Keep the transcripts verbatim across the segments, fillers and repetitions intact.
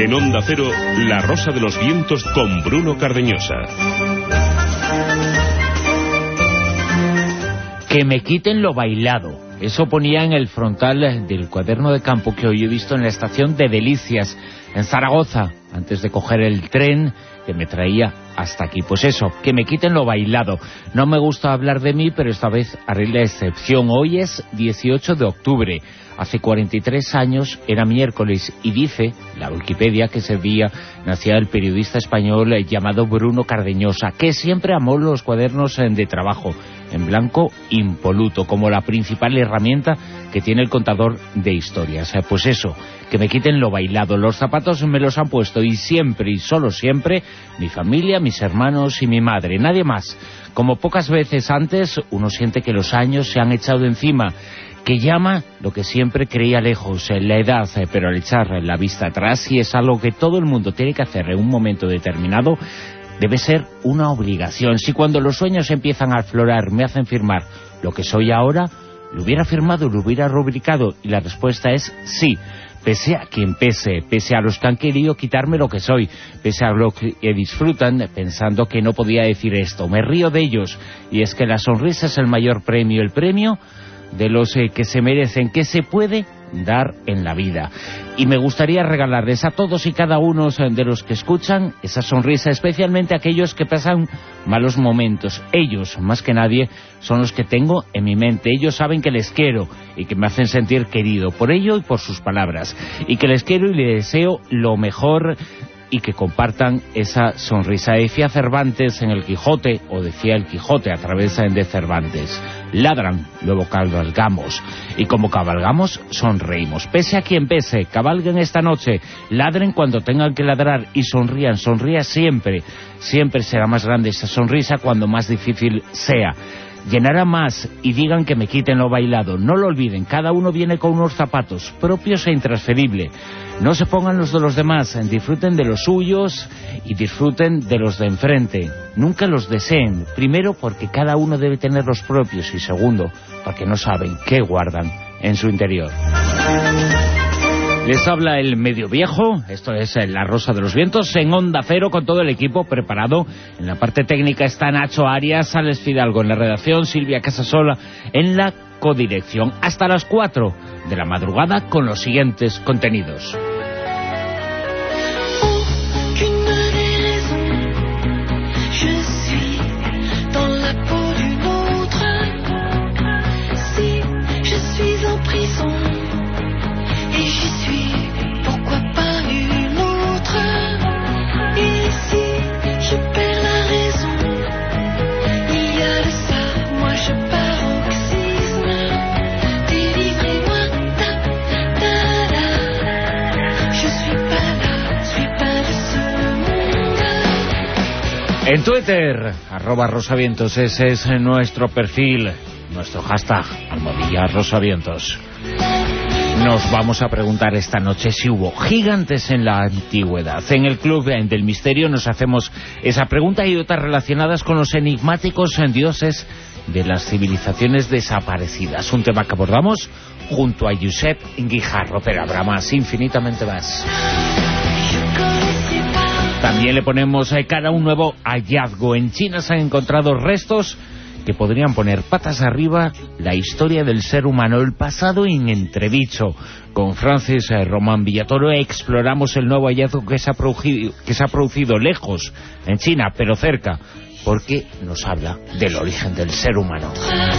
En Onda Cero, La Rosa de los Vientos con Bruno Cardeñosa. Que me quiten lo bailado. Eso ponía en el frontal del cuaderno de campo que hoy he visto en la estación de Delicias, en Zaragoza, antes de coger el tren que me traía hasta aquí. Pues eso, que me quiten lo bailado. No me gusta hablar de mí, pero esta vez haré la excepción. Hoy es dieciocho de octubre. Hace cuarenta y tres años era miércoles y dice la Wikipedia que ese día nacía el periodista español llamado Bruno Cardeñosa, que siempre amó los cuadernos de trabajo en blanco impoluto, como la principal herramienta que tiene el contador de historias. Pues eso, que me quiten lo bailado. Los zapatos me los han puesto y siempre y solo siempre mi familia, mis hermanos y mi madre, nadie más. Como pocas veces antes, uno siente que los años se han echado encima, que llama lo que siempre creía lejos, la edad, pero al echar la vista atrás, y es algo que todo el mundo tiene que hacer en un momento determinado, debe ser una obligación. Si cuando los sueños empiezan a aflorar me hacen firmar lo que soy ahora, lo hubiera firmado, lo hubiera rubricado, y la respuesta es sí. Pese a quien pese, pese a los que han querido quitarme lo que soy, pese a los que disfrutan pensando que no podía decir esto. Me río de ellos, y es que la sonrisa es el mayor premio, el premio de los eh, que se merecen, que se puede dar en la vida. Y me gustaría regalarles a todos y cada uno de los que escuchan esa sonrisa, especialmente a aquellos que pasan malos momentos. Ellos, más que nadie, son los que tengo en mi mente. Ellos saben que les quiero y que me hacen sentir querido por ello y por sus palabras, y que les quiero y les deseo lo mejor, y que compartan esa sonrisa. Decía Cervantes en el Quijote, o decía el Quijote a través de Cervantes: ladran, luego cabalgamos, y como cabalgamos, sonreímos. Pese a quien pese, cabalguen esta noche, ladren cuando tengan que ladrar y sonrían, sonrían siempre. Siempre será más grande esa sonrisa cuando más difícil sea. Llenará más, y digan que me quiten lo bailado. No lo olviden, cada uno viene con unos zapatos propios e intransferibles. No se pongan los de los demás, disfruten de los suyos y disfruten de los de enfrente. Nunca los deseen, primero porque cada uno debe tener los propios, y segundo, porque no saben qué guardan en su interior. Les habla el medio viejo, esto es La Rosa de los Vientos, en Onda Cero, con todo el equipo preparado. En la parte técnica está Nacho Arias, Alex Fidalgo en la redacción, Silvia Casasola en la codirección. Hasta las cuatro de la madrugada con los siguientes contenidos. En Twitter, arroba Rosavientos, ese es nuestro perfil, nuestro hashtag, almohadilla Rosavientos. Nos vamos a preguntar esta noche si hubo gigantes en la antigüedad. En el Club del Misterio nos hacemos esa pregunta y otras relacionadas con los enigmáticos dioses de las civilizaciones desaparecidas. Un tema que abordamos junto a Josep Guijarro, pero habrá más, infinitamente más. También le ponemos a cada un nuevo hallazgo. En China se han encontrado restos que podrían poner patas arriba la historia del ser humano, el pasado en entredicho. Con Francis Román Villatoro exploramos el nuevo hallazgo que se ha producido, que se ha producido lejos, en China, pero cerca, porque nos habla del origen del ser humano.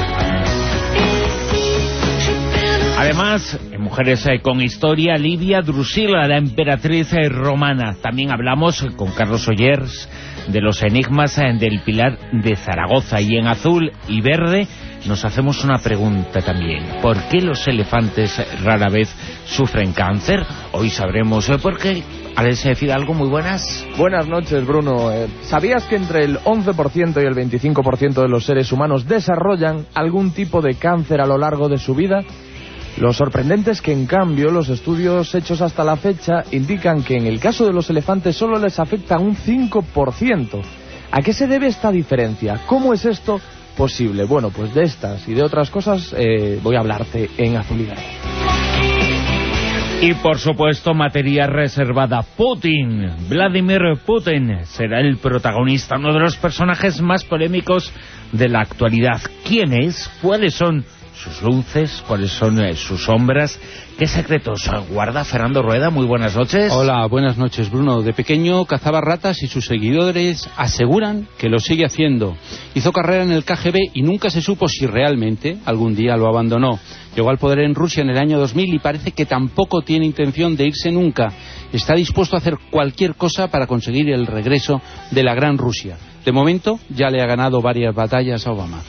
Además, en Mujeres con Historia, Livia Drusila, la emperatriz romana. También hablamos con Carlos Ollers de los enigmas del Pilar de Zaragoza. Y en Azul y Verde nos hacemos una pregunta también: ¿por qué los elefantes rara vez sufren cáncer? Hoy sabremos por qué. Alex Fidalgo, muy buenas. Buenas noches, Bruno. Eh, ¿Sabías que entre el once por ciento y el veinticinco por ciento de los seres humanos desarrollan algún tipo de cáncer a lo largo de su vida? Lo sorprendente es que, en cambio, los estudios hechos hasta la fecha indican que en el caso de los elefantes solo les afecta un cinco por ciento. ¿A qué se debe esta diferencia? ¿Cómo es esto posible? Bueno, pues de estas y de otras cosas eh, voy a hablarte en Azul y Verde. Y por supuesto, materia reservada. Putin, Vladimir Putin, será el protagonista, uno de los personajes más polémicos de la actualidad. ¿Quién es? ¿Cuáles son sus luces? ¿Cuáles son eh, sus sombras? ¿Qué secretos guarda Fernando Rueda? Muy buenas noches. Hola, buenas noches, Bruno. De pequeño cazaba ratas y sus seguidores aseguran que lo sigue haciendo. Hizo carrera en el K G B y nunca se supo si realmente algún día lo abandonó. Llegó al poder en Rusia en el año dos mil y parece que tampoco tiene intención de irse nunca. Está dispuesto a hacer cualquier cosa para conseguir el regreso de la gran Rusia. De momento ya le ha ganado varias batallas a Obama.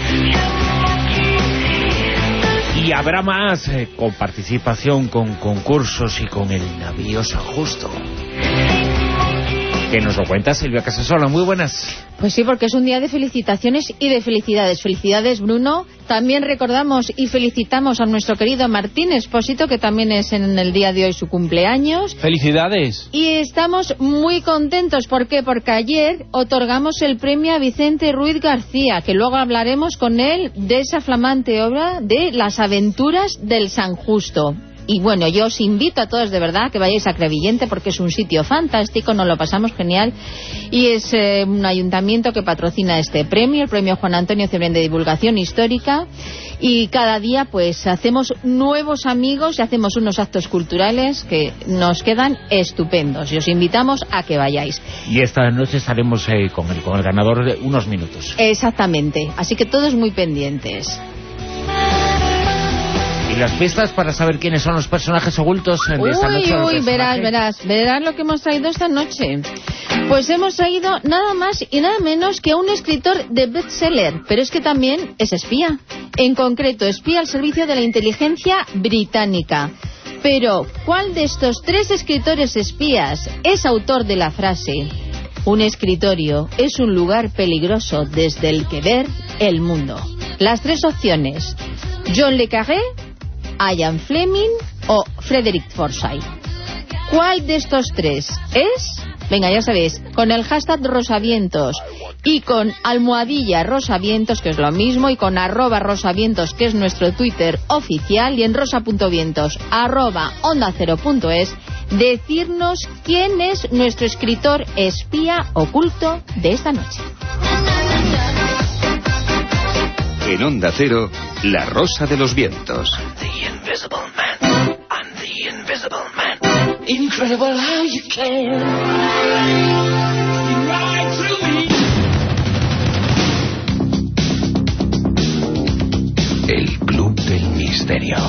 Y habrá más, eh, con participación, con concursos y con el navío San Justo. ¿Qué nos lo cuenta Silvia Casasola? Muy buenas. Pues sí, porque es un día de felicitaciones y de felicidades. Felicidades, Bruno. También recordamos y felicitamos a nuestro querido Martín Expósito, que también es en el día de hoy su cumpleaños. ¡Felicidades! Y estamos muy contentos. ¿Por qué? Porque ayer otorgamos el premio a Vicente Ruiz García, que luego hablaremos con él de esa flamante obra de Las aventuras del San Justo. Y bueno, yo os invito a todos de verdad que vayáis a Crevillente, porque es un sitio fantástico, nos lo pasamos genial, y es eh, un ayuntamiento que patrocina este premio, el premio Juan Antonio Cebrián de Divulgación Histórica, y cada día pues hacemos nuevos amigos y hacemos unos actos culturales que nos quedan estupendos, y os invitamos a que vayáis. Y esta noche estaremos eh, con, el, con el ganador de unos minutos. Exactamente, así que todos muy pendientes. ¿Y las pistas para saber quiénes son los personajes ocultos de uy, esta noche? Uy, uy, verás, verás, verás lo que hemos traído esta noche. Pues hemos traído nada más y nada menos que a un escritor de bestseller, pero es que también es espía. En concreto, espía al servicio de la inteligencia británica. Pero, ¿cuál de estos tres escritores espías es autor de la frase: un escritorio es un lugar peligroso desde el que ver el mundo? Las tres opciones: John le Carré, Ian Fleming o Frederick Forsyth. ¿Cuál de estos tres es? Venga, ya sabéis, con el hashtag Rosavientos y con almohadilla Rosavientos, que es lo mismo, y con arroba Rosavientos, que es nuestro Twitter oficial, y en rosa.vientos arroba onda cero punto es, decirnos quién es nuestro escritor espía oculto de esta noche. En Onda Cero, La Rosa de los Vientos. The Invisible Man. I'm the Invisible Man. Incredible how you can. Right through me. El Club del Misterio.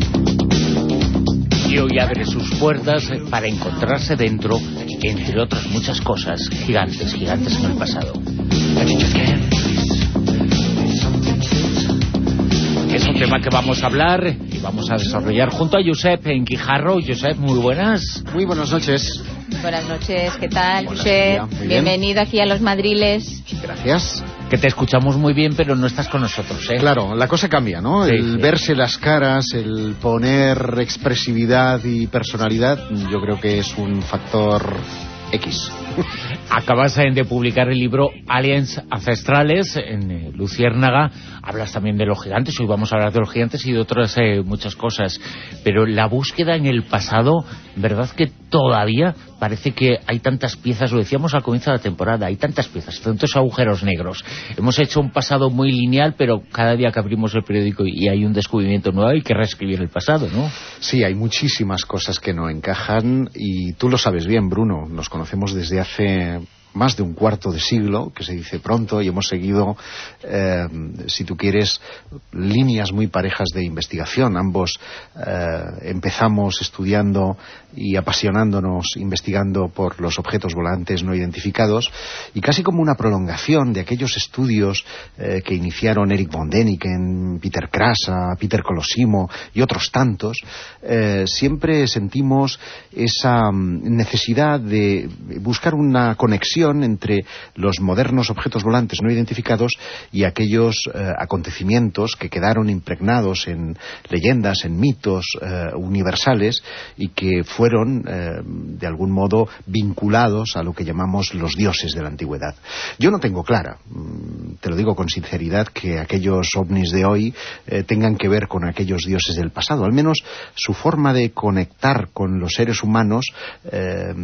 Y hoy abre sus puertas para encontrarse dentro, entre otras muchas cosas, gigantes, gigantes en el pasado. Es un tema que vamos a hablar y vamos a desarrollar junto a Josep en Guijarro. Josep, muy buenas. Muy buenas noches. Buenas noches, ¿qué tal, Josep? Bienvenido aquí a Los Madriles. Gracias. Que te escuchamos muy bien, pero no estás con nosotros, ¿eh? Claro, la cosa cambia, ¿no? Sí, el sí. verse las caras, el poner expresividad y personalidad, yo creo que es un factor X. Acabas eh, de publicar el libro Aliens Ancestrales en eh, Luciérnaga. Hablas también de los gigantes. Hoy vamos a hablar de los gigantes y de otras eh, muchas cosas. Pero la búsqueda en el pasado, ¿verdad que todavía parece que hay tantas piezas? Lo decíamos al comienzo de la temporada, hay tantas piezas, tantos agujeros negros. Hemos hecho un pasado muy lineal, pero cada día que abrimos el periódico y hay un descubrimiento nuevo, hay que reescribir el pasado, ¿no? Sí, hay muchísimas cosas que no encajan y tú lo sabes bien, Bruno. Nos conocemos desde hace más de un cuarto de siglo, que se dice pronto, y hemos seguido, eh, si tú quieres, líneas muy parejas de investigación. Ambos eh, empezamos estudiando y apasionándonos, investigando por los objetos volantes no identificados, y casi como una prolongación de aquellos estudios eh, que iniciaron Eric von Däniken, Peter Krasa, Peter Colosimo y otros tantos, eh, siempre sentimos esa necesidad de buscar una conexión conexión entre los modernos objetos volantes no identificados y aquellos eh, acontecimientos que quedaron impregnados en leyendas, en mitos eh, universales y que fueron eh, de algún modo vinculados a lo que llamamos los dioses de la antigüedad. Yo no tengo clara, te lo digo con sinceridad, que aquellos ovnis de hoy eh, tengan que ver con aquellos dioses del pasado. Al menos su forma de conectar con los seres humanos eh,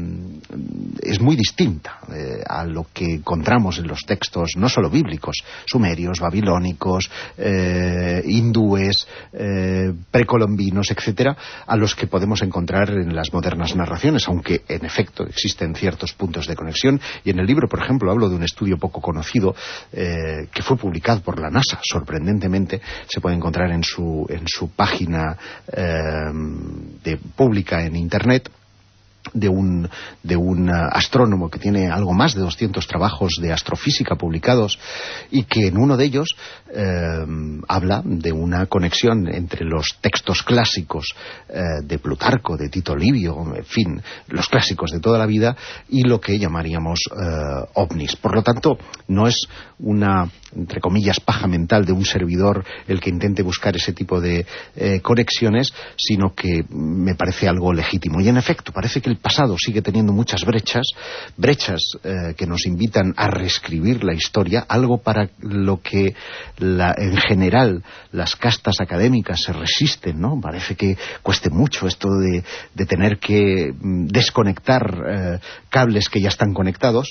es muy distinta eh, a lo que encontramos en los textos no solo bíblicos, sumerios, babilónicos, eh, hindúes, eh, precolombinos, etcétera, a los que podemos encontrar en las modernas narraciones, aunque en efecto existen ciertos puntos de conexión. Y en el libro, por ejemplo, hablo de un estudio poco conocido eh, que fue publicado por la NASA, sorprendentemente, se puede encontrar en su, en su página eh, de, pública en Internet, de un, de un astrónomo que tiene algo más de doscientos trabajos de astrofísica publicados y que en uno de ellos eh, habla de una conexión entre los textos clásicos eh, de Plutarco, de Tito Livio, en fin, los clásicos de toda la vida y lo que llamaríamos eh, ovnis. Por lo tanto, no es una, entre comillas, paja mental de un servidor el que intente buscar ese tipo de eh, conexiones, sino que me parece algo legítimo. Y en efecto, parece que el pasado sigue teniendo muchas brechas, brechas eh, que nos invitan a reescribir la historia, algo para lo que la, en general las castas académicas se resisten, ¿no? Parece que cueste mucho esto de, de tener que mm, desconectar eh, cables que ya están conectados.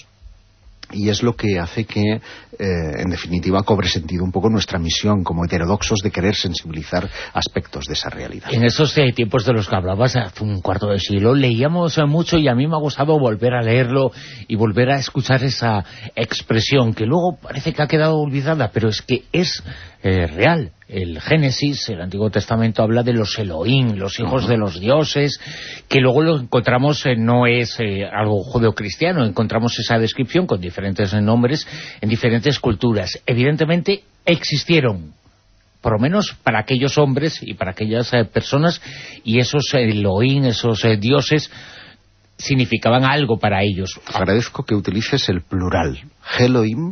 Y es lo que hace que, eh, en definitiva, cobre sentido un poco nuestra misión como heterodoxos de querer sensibilizar aspectos de esa realidad. En esos eh, tiempos de los que hablabas, hace un cuarto de siglo, leíamos eh, mucho y a mí me ha gustado volver a leerlo y volver a escuchar esa expresión que luego parece que ha quedado olvidada, pero es que es eh, real. El Génesis, el Antiguo Testamento, habla de los Elohim, los hijos uh-huh. de los dioses, que luego lo encontramos, eh, no es eh, algo judeocristiano, encontramos esa descripción con diferentes nombres en diferentes culturas. Evidentemente existieron, por lo menos para aquellos hombres y para aquellas eh, personas, y esos Elohim, esos eh, dioses, significaban algo para ellos. Agradezco que utilices el plural, Elohim.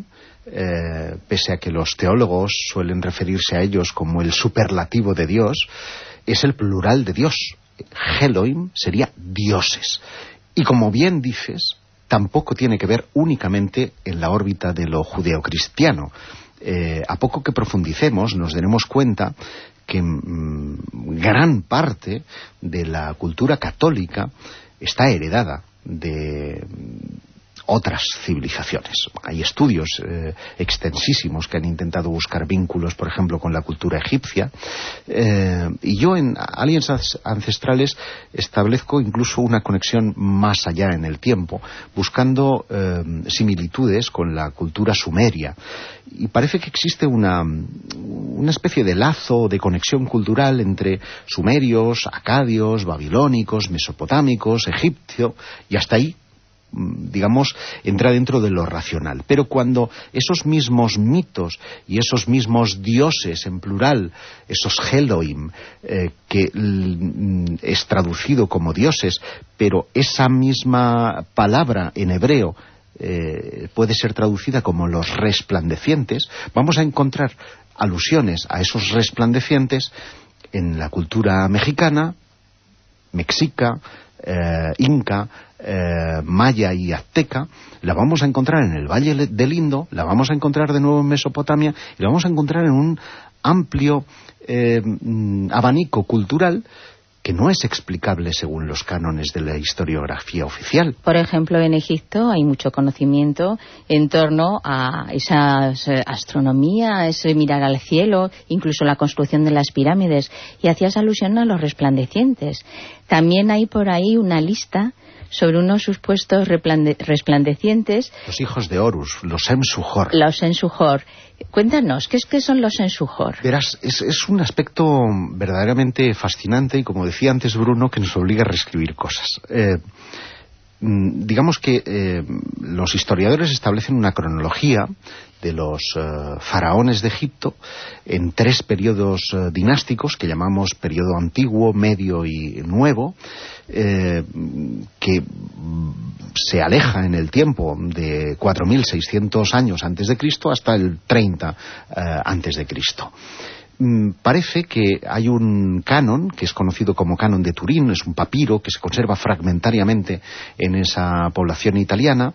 Eh, pese a que los teólogos suelen referirse a ellos como el superlativo de Dios, es el plural de Dios. Elohim sería dioses. Y como bien dices, tampoco tiene que ver únicamente en la órbita de lo judeocristiano. Eh, a poco que profundicemos nos daremos cuenta que mmm, gran parte de la cultura católica está heredada de otras civilizaciones. Hay estudios eh, extensísimos que han intentado buscar vínculos, por ejemplo, con la cultura egipcia, eh, y yo en Aliens Ancestrales establezco incluso una conexión más allá en el tiempo, buscando eh, similitudes con la cultura sumeria, y parece que existe una, una especie de lazo, de conexión cultural entre sumerios, acadios, babilónicos, mesopotámicos, egipcio, y hasta ahí, digamos, entra dentro de lo racional. Pero cuando esos mismos mitos y esos mismos dioses en plural, esos Elohim, eh, que l- es traducido como dioses, pero esa misma palabra en hebreo eh, puede ser traducida como los resplandecientes, vamos a encontrar alusiones a esos resplandecientes en la cultura mexicana, mexica, eh, inca, Eh, maya y azteca. La vamos a encontrar en el Valle del Indo, la vamos a encontrar de nuevo en Mesopotamia y la vamos a encontrar en un amplio eh, abanico cultural que no es explicable según los cánones de la historiografía oficial. Por ejemplo, en Egipto hay mucho conocimiento en torno a esa astronomía, ese mirar al cielo, incluso la construcción de las pirámides, y hacías alusión a los resplandecientes. También hay por ahí una lista sobre unos supuestos resplandecientes. Los hijos de Horus, los Ensuhor. Los Ensuhor. Cuéntanos, ¿qué, es, qué son los Ensuhor? Verás, es, es un aspecto verdaderamente fascinante y, como decía antes Bruno, que nos obliga a reescribir cosas. Eh, digamos que eh, los historiadores establecen una cronología de los uh, faraones de Egipto en tres periodos uh, dinásticos que llamamos periodo antiguo, medio y nuevo, eh, que se aleja en el tiempo de cuatro mil seiscientos años antes de Cristo hasta el treinta uh, antes de Cristo. Parece que hay un canon que es conocido como canon de Turín, es un papiro que se conserva fragmentariamente en esa población italiana,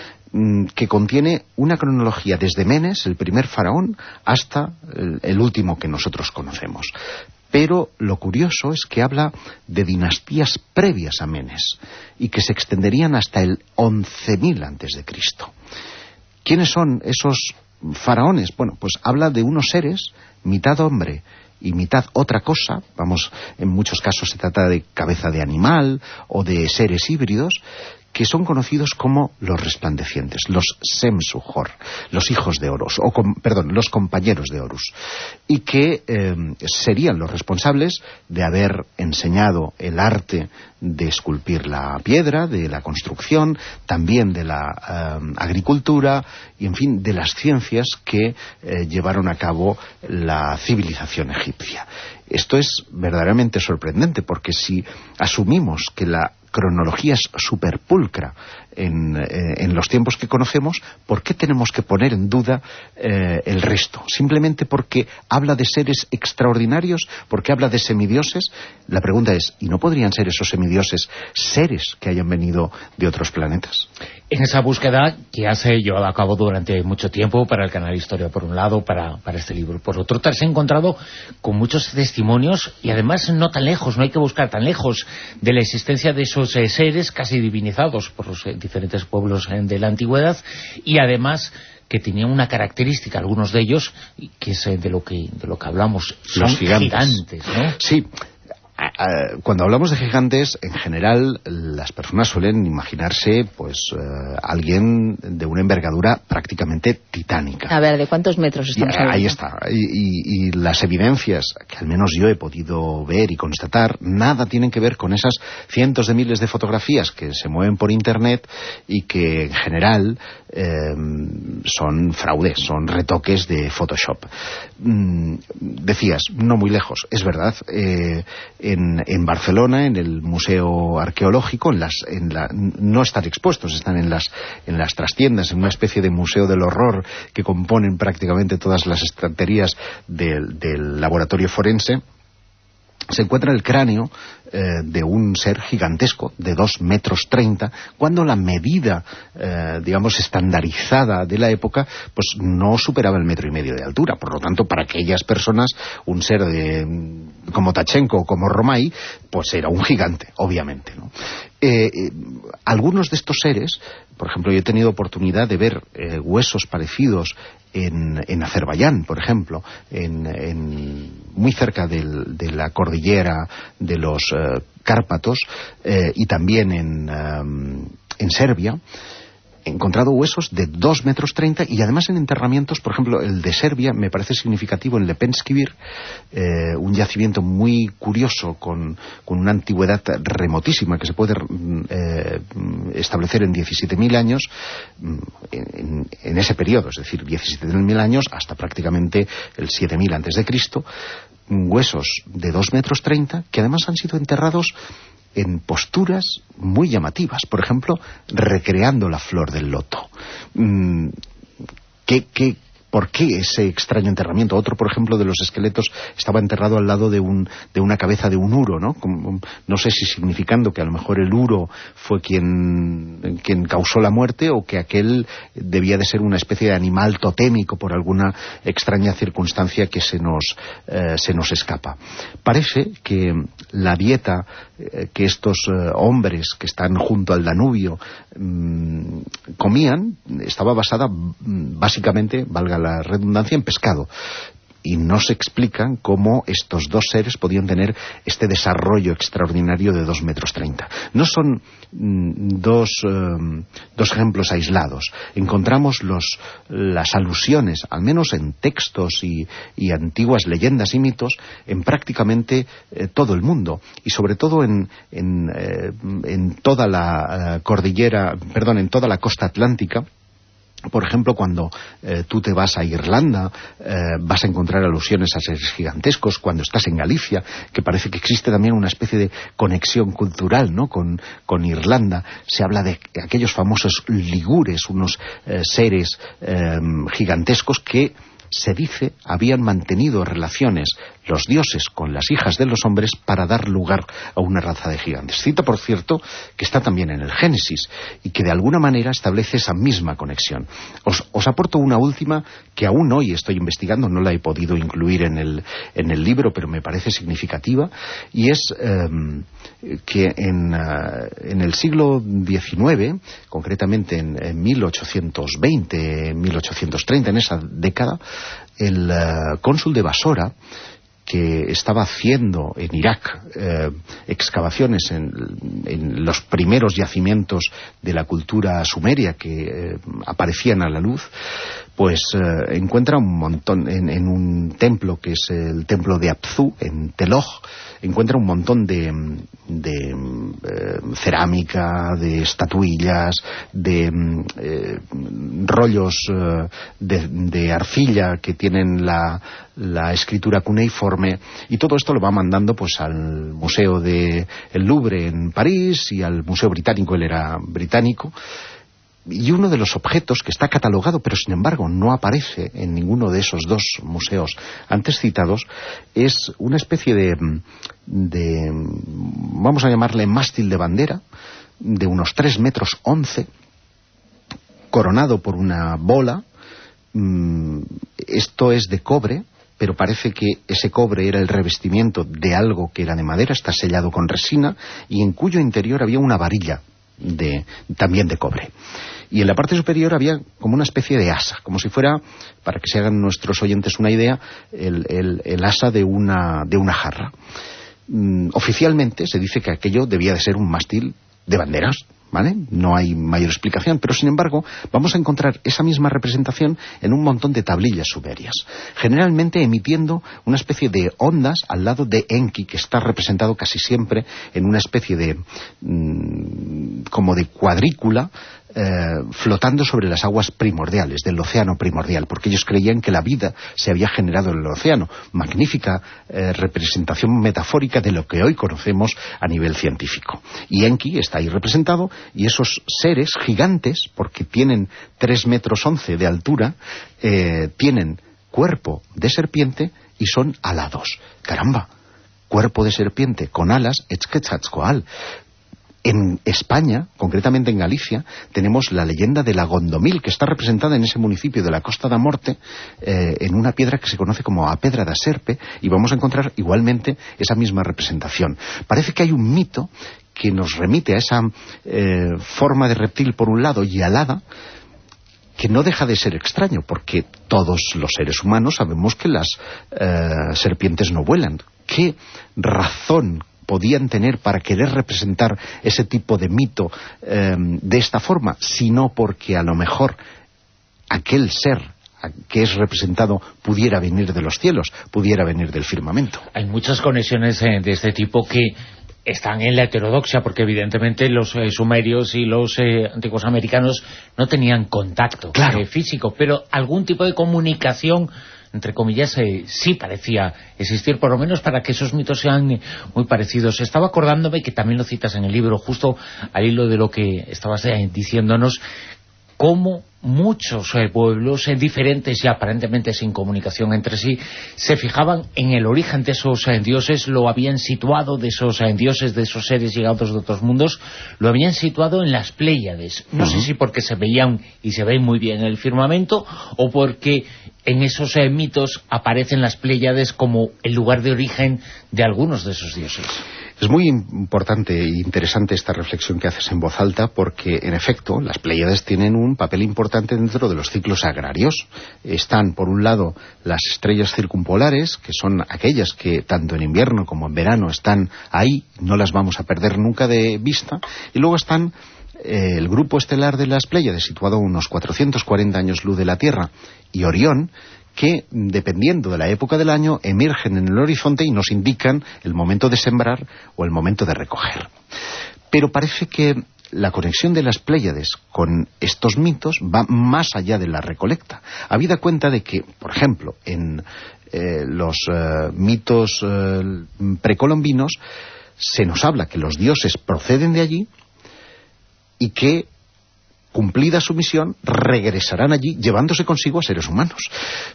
que contiene una cronología desde Menes, el primer faraón, hasta el, el último que nosotros conocemos. Pero lo curioso es que habla de dinastías previas a Menes y que se extenderían hasta el once mil antes de Cristo. ¿Quiénes son esos faraones? Bueno, pues habla de unos seres, mitad hombre y mitad otra cosa. Vamos, en muchos casos se trata de cabeza de animal o de seres híbridos, que son conocidos como los resplandecientes, los Semsuhor, los hijos de Horus, o com, perdón, los compañeros de Horus, y que eh, serían los responsables de haber enseñado el arte de esculpir la piedra, de la construcción, también de la eh, agricultura y, en fin, de las ciencias que eh, llevaron a cabo la civilización egipcia. Esto es verdaderamente sorprendente, porque si asumimos que la cronología es superpulcra en, eh, en los tiempos que conocemos, ¿por qué tenemos que poner en duda eh, el resto? Simplemente porque habla de seres extraordinarios, porque habla de semidioses. La pregunta es, ¿y no podrían ser esos semidioses seres que hayan venido de otros planetas? En esa búsqueda que has llevado a cabo durante mucho tiempo para el canal Historia por un lado, para, para este libro por otro, te has encontrado con muchos testimonios y además no tan lejos, no hay que buscar tan lejos de la existencia de esos eh, seres casi divinizados por los eh, diferentes pueblos eh, de la antigüedad, y además que tenían una característica, algunos de ellos, que es eh, de lo que de lo que hablamos, son los gigantes, gigantes, ¿no? Sí. Cuando hablamos de gigantes, en general las personas suelen imaginarse pues uh, alguien de una envergadura prácticamente titánica. A ver, ¿de cuántos metros estamos y, hablando? Ahí está. Y, y, y las evidencias que al menos yo he podido ver y constatar, nada tienen que ver con esas cientos de miles de fotografías que se mueven por internet y que en general eh, son fraudes, son retoques de Photoshop. Mm, decías, no muy lejos, es verdad. Eh, En, en Barcelona, en el Museo Arqueológico, en las, en la, no están expuestos, están en las, en las trastiendas, en una especie de museo del horror que componen prácticamente todas las estanterías del, del laboratorio forense. Se encuentra el cráneo eh, de un ser gigantesco de dos metros treinta, cuando la medida, eh, digamos, estandarizada de la época, pues no superaba el metro y medio de altura. Por lo tanto, para aquellas personas, un ser de, como Tachenko o como Romay, pues era un gigante, obviamente, ¿no? Eh, eh, algunos de estos seres, por ejemplo, yo he tenido oportunidad de ver eh, huesos parecidos en, en Azerbaiyán, por ejemplo, en, en, muy cerca del, de la cordillera de los eh, Cárpatos, eh, y también en, um, en Serbia. He encontrado huesos de dos metros treinta y además en enterramientos, por ejemplo, el de Serbia me parece significativo en Lepenskivir, eh, un yacimiento muy curioso con, con una antigüedad remotísima que se puede eh, establecer en diecisiete mil años, en, en ese periodo, es decir, diecisiete mil años hasta prácticamente el siete mil antes de Cristo, huesos de dos metros treinta que además han sido enterrados en posturas muy llamativas, por ejemplo, recreando la flor del loto. ¿Qué, qué, ¿Por qué ese extraño enterramiento? Otro, por ejemplo, de los esqueletos estaba enterrado al lado de, un, de una cabeza de un uro, ¿no? Como, no sé si significando que a lo mejor el uro fue quien, quien causó la muerte, o que aquel debía de ser una especie de animal totémico por alguna extraña circunstancia que se nos, eh, se nos escapa. Parece que la dieta eh, que estos eh, hombres que están junto al Danubio mmm, comían estaba basada básicamente, valga la redundancia, en pescado. Y no se explican cómo estos dos seres podían tener este desarrollo extraordinario de dos metros treinta. No son mm, dos, eh, dos ejemplos aislados. Encontramos los, las alusiones, al menos en textos y, y antiguas leyendas y mitos, en prácticamente eh, todo el mundo. Y sobre todo en, en, eh, en toda la eh, cordillera, perdón, en toda la costa atlántica, Por ejemplo, cuando eh, tú te vas a Irlanda, eh, vas a encontrar alusiones a seres gigantescos. Cuando estás en Galicia, que parece que existe también una especie de conexión cultural, ¿no?, con, con Irlanda, se habla de aquellos famosos ligures, unos eh, seres eh, gigantescos que se dice habían mantenido relaciones los dioses con las hijas de los hombres para dar lugar a una raza de gigantes. Cita, por cierto, que está también en el Génesis y que de alguna manera establece esa misma conexión. Os, os aporto una última que aún hoy estoy investigando, no la he podido incluir en el, en el libro, pero me parece significativa, y es eh, que en, uh, en el siglo diecinueve, concretamente en, en mil ochocientos veinte, mil ochocientos treinta, en esa década, el uh, cónsul de Basora, que estaba haciendo en Irak eh, excavaciones en, en los primeros yacimientos de la cultura sumeria que eh, aparecían a la luz, pues eh, encuentra un montón, en, en un templo que es el templo de Apsu, en Teloj, encuentra un montón de, de eh, cerámica, de estatuillas, de eh, rollos eh, de, de arcilla que tienen la, la escritura cuneiforme, y todo esto lo va mandando pues al Museo de el Louvre en París y al Museo Británico, él era británico. Y uno de los objetos que está catalogado, pero sin embargo no aparece en ninguno de esos dos museos antes citados, es una especie de, de vamos a llamarle mástil de bandera, de unos tres metros once, coronado por una bola. Esto es de cobre, pero parece que ese cobre era el revestimiento de algo que era de madera, está sellado con resina, y en cuyo interior había una varilla de, también de cobre. Y en la parte superior había como una especie de asa, como si fuera, para que se hagan nuestros oyentes una idea, el, el, el asa de una, de una jarra. Mm, oficialmente se dice que aquello debía de ser un mástil de banderas, ¿vale? No hay mayor explicación, pero sin embargo vamos a encontrar esa misma representación en un montón de tablillas sumerias, generalmente emitiendo una especie de ondas al lado de Enki, que está representado casi siempre en una especie de mmm, como de cuadrícula, Eh, flotando sobre las aguas primordiales, del océano primordial, porque ellos creían que la vida se había generado en el océano. Magnífica eh, representación metafórica de lo que hoy conocemos a nivel científico. Y Enki está ahí representado, y esos seres gigantes, porque tienen tres metros once de altura, eh, tienen cuerpo de serpiente y son alados. ¡Caramba! Cuerpo de serpiente con alas, Etzquetzalcoatl. En España, concretamente en Galicia, tenemos la leyenda de la Gondomil, que está representada en ese municipio de la Costa da Morte, eh, en una piedra que se conoce como a Pedra da Serpe, y vamos a encontrar igualmente esa misma representación. Parece que hay un mito que nos remite a esa eh, forma de reptil por un lado y alada, que no deja de ser extraño, porque todos los seres humanos sabemos que las eh, serpientes no vuelan. ¿Qué razón podían tener para querer representar ese tipo de mito eh, de esta forma? Sino porque a lo mejor aquel ser que es representado pudiera venir de los cielos, pudiera venir del firmamento. Hay muchas conexiones eh, de este tipo que están en la heterodoxia, porque evidentemente los eh, sumerios y los eh, antiguos americanos no tenían contacto claro. eh, físico, pero algún tipo de comunicación, entre comillas, eh, sí parecía existir, por lo menos para que esos mitos sean eh, muy parecidos. Estaba acordándome, que también lo citas en el libro, justo al hilo de lo que estabas eh, diciéndonos, cómo muchos eh, pueblos eh, diferentes y aparentemente sin comunicación entre sí se fijaban en el origen de esos eh, dioses, lo habían situado, de esos eh, dioses, de esos seres llegados de otros mundos, lo habían situado en las Pléyades. No uh-huh. sé si porque se veían y se ven muy bien en el firmamento, o porque en esos eh, mitos aparecen las Pléyades como el lugar de origen de algunos de esos dioses. Es muy importante e interesante esta reflexión que haces en voz alta, porque en efecto las Pléyades tienen un papel importante dentro de los ciclos agrarios. Están por un lado las estrellas circumpolares, que son aquellas que tanto en invierno como en verano están ahí, no las vamos a perder nunca de vista, y luego están eh, el grupo estelar de las Pléyades, situado a unos cuatrocientos cuarenta años luz de la Tierra, y Orión, que, dependiendo de la época del año, emergen en el horizonte y nos indican el momento de sembrar o el momento de recoger. Pero parece que la conexión de las Pléyades con estos mitos va más allá de la recolecta. Habida cuenta de que, por ejemplo, en eh, los eh, mitos eh, precolombinos se nos habla que los dioses proceden de allí y que, cumplida su misión, regresarán allí llevándose consigo a seres humanos.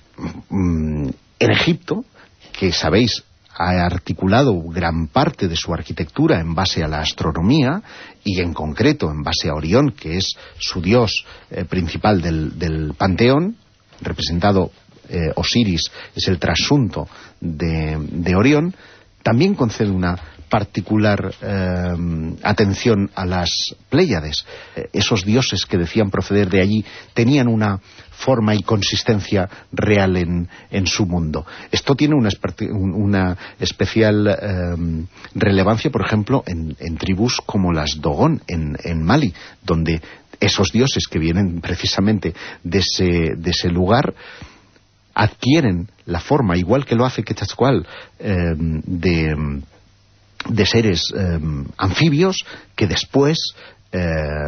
En Egipto, que sabéis, ha articulado gran parte de su arquitectura en base a la astronomía y en concreto en base a Orión, que es su dios eh, principal del, del panteón, representado eh, Osiris, es el trasunto de, de Orión, también concede una particular eh, atención a las Pléyades. Eh, esos dioses que decían proceder de allí tenían una forma y consistencia real en, en su mundo. Esto tiene una, una especial eh, relevancia, por ejemplo, en, en tribus como las Dogon, en, en Mali, donde esos dioses que vienen precisamente de ese, de ese lugar adquieren la forma, igual que lo hace Quetzalcóatl, eh, de... de seres eh, anfibios que después eh,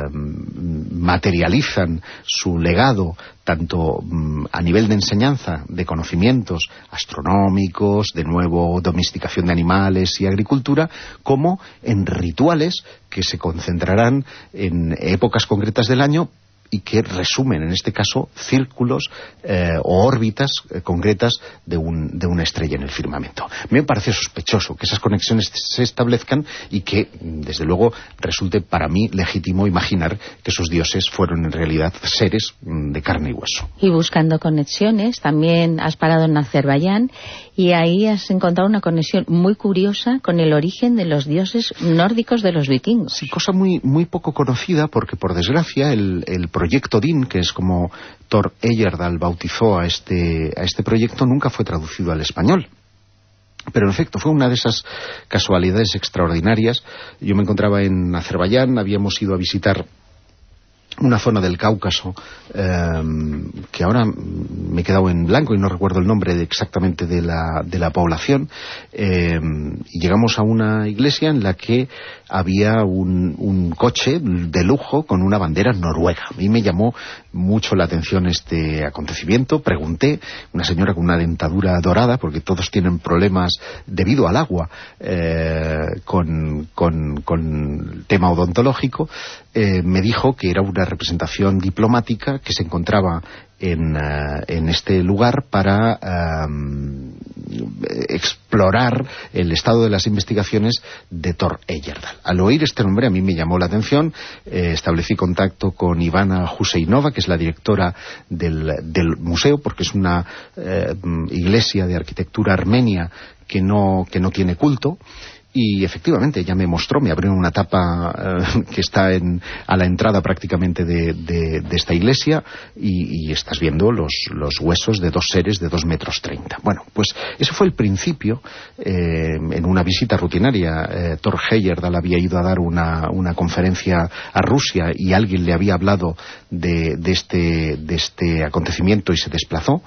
materializan su legado tanto mm, a nivel de enseñanza, de conocimientos astronómicos, de nuevo domesticación de animales y agricultura, como en rituales que se concentrarán en épocas concretas del año y que resumen, en este caso, círculos eh, o órbitas eh, concretas de, un, de una estrella en el firmamento. Me parece sospechoso que esas conexiones se establezcan y que, desde luego, resulte para mí legítimo imaginar que esos dioses fueron en realidad seres de carne y hueso. Y buscando conexiones, también has parado en Azerbaiyán y ahí has encontrado una conexión muy curiosa con el origen de los dioses nórdicos de los vikingos. Sí, cosa muy, muy poco conocida, porque por desgracia el, el proyecto Odín, que es como Thor Heyerdahl bautizó a este, a este proyecto, nunca fue traducido al español. Pero en efecto fue una de esas casualidades extraordinarias. Yo me encontraba en Azerbaiyán, habíamos ido a visitar una zona del Cáucaso eh, que ahora me he quedado en blanco y no recuerdo el nombre de exactamente de la, de la población, eh, y llegamos a una iglesia en la que había un, un coche de lujo con una bandera noruega. A mí me llamó mucho la atención este acontecimiento. Pregunté, una señora con una dentadura dorada, porque todos tienen problemas debido al agua eh, con, con, con el tema odontológico, eh, me dijo que era una representación diplomática que se encontraba en, uh, en este lugar para um, explorar el estado de las investigaciones de Thor Heyerdahl. Al oír este nombre a mí me llamó la atención, eh, establecí contacto con Ivana Huseinova, que es la directora del, del museo, porque es una eh, iglesia de arquitectura armenia que no, que no tiene culto. Y efectivamente ella me mostró, me abrió una tapa eh, que está en, a la entrada prácticamente de, de, de esta iglesia y, y estás viendo los, los huesos de dos seres de dos metros treinta. Bueno, pues ese fue el principio. Eh, en una visita rutinaria, eh, Thor Heyerdahl había ido a dar una, una conferencia a Rusia y alguien le había hablado de, de, este, de este acontecimiento y se desplazó.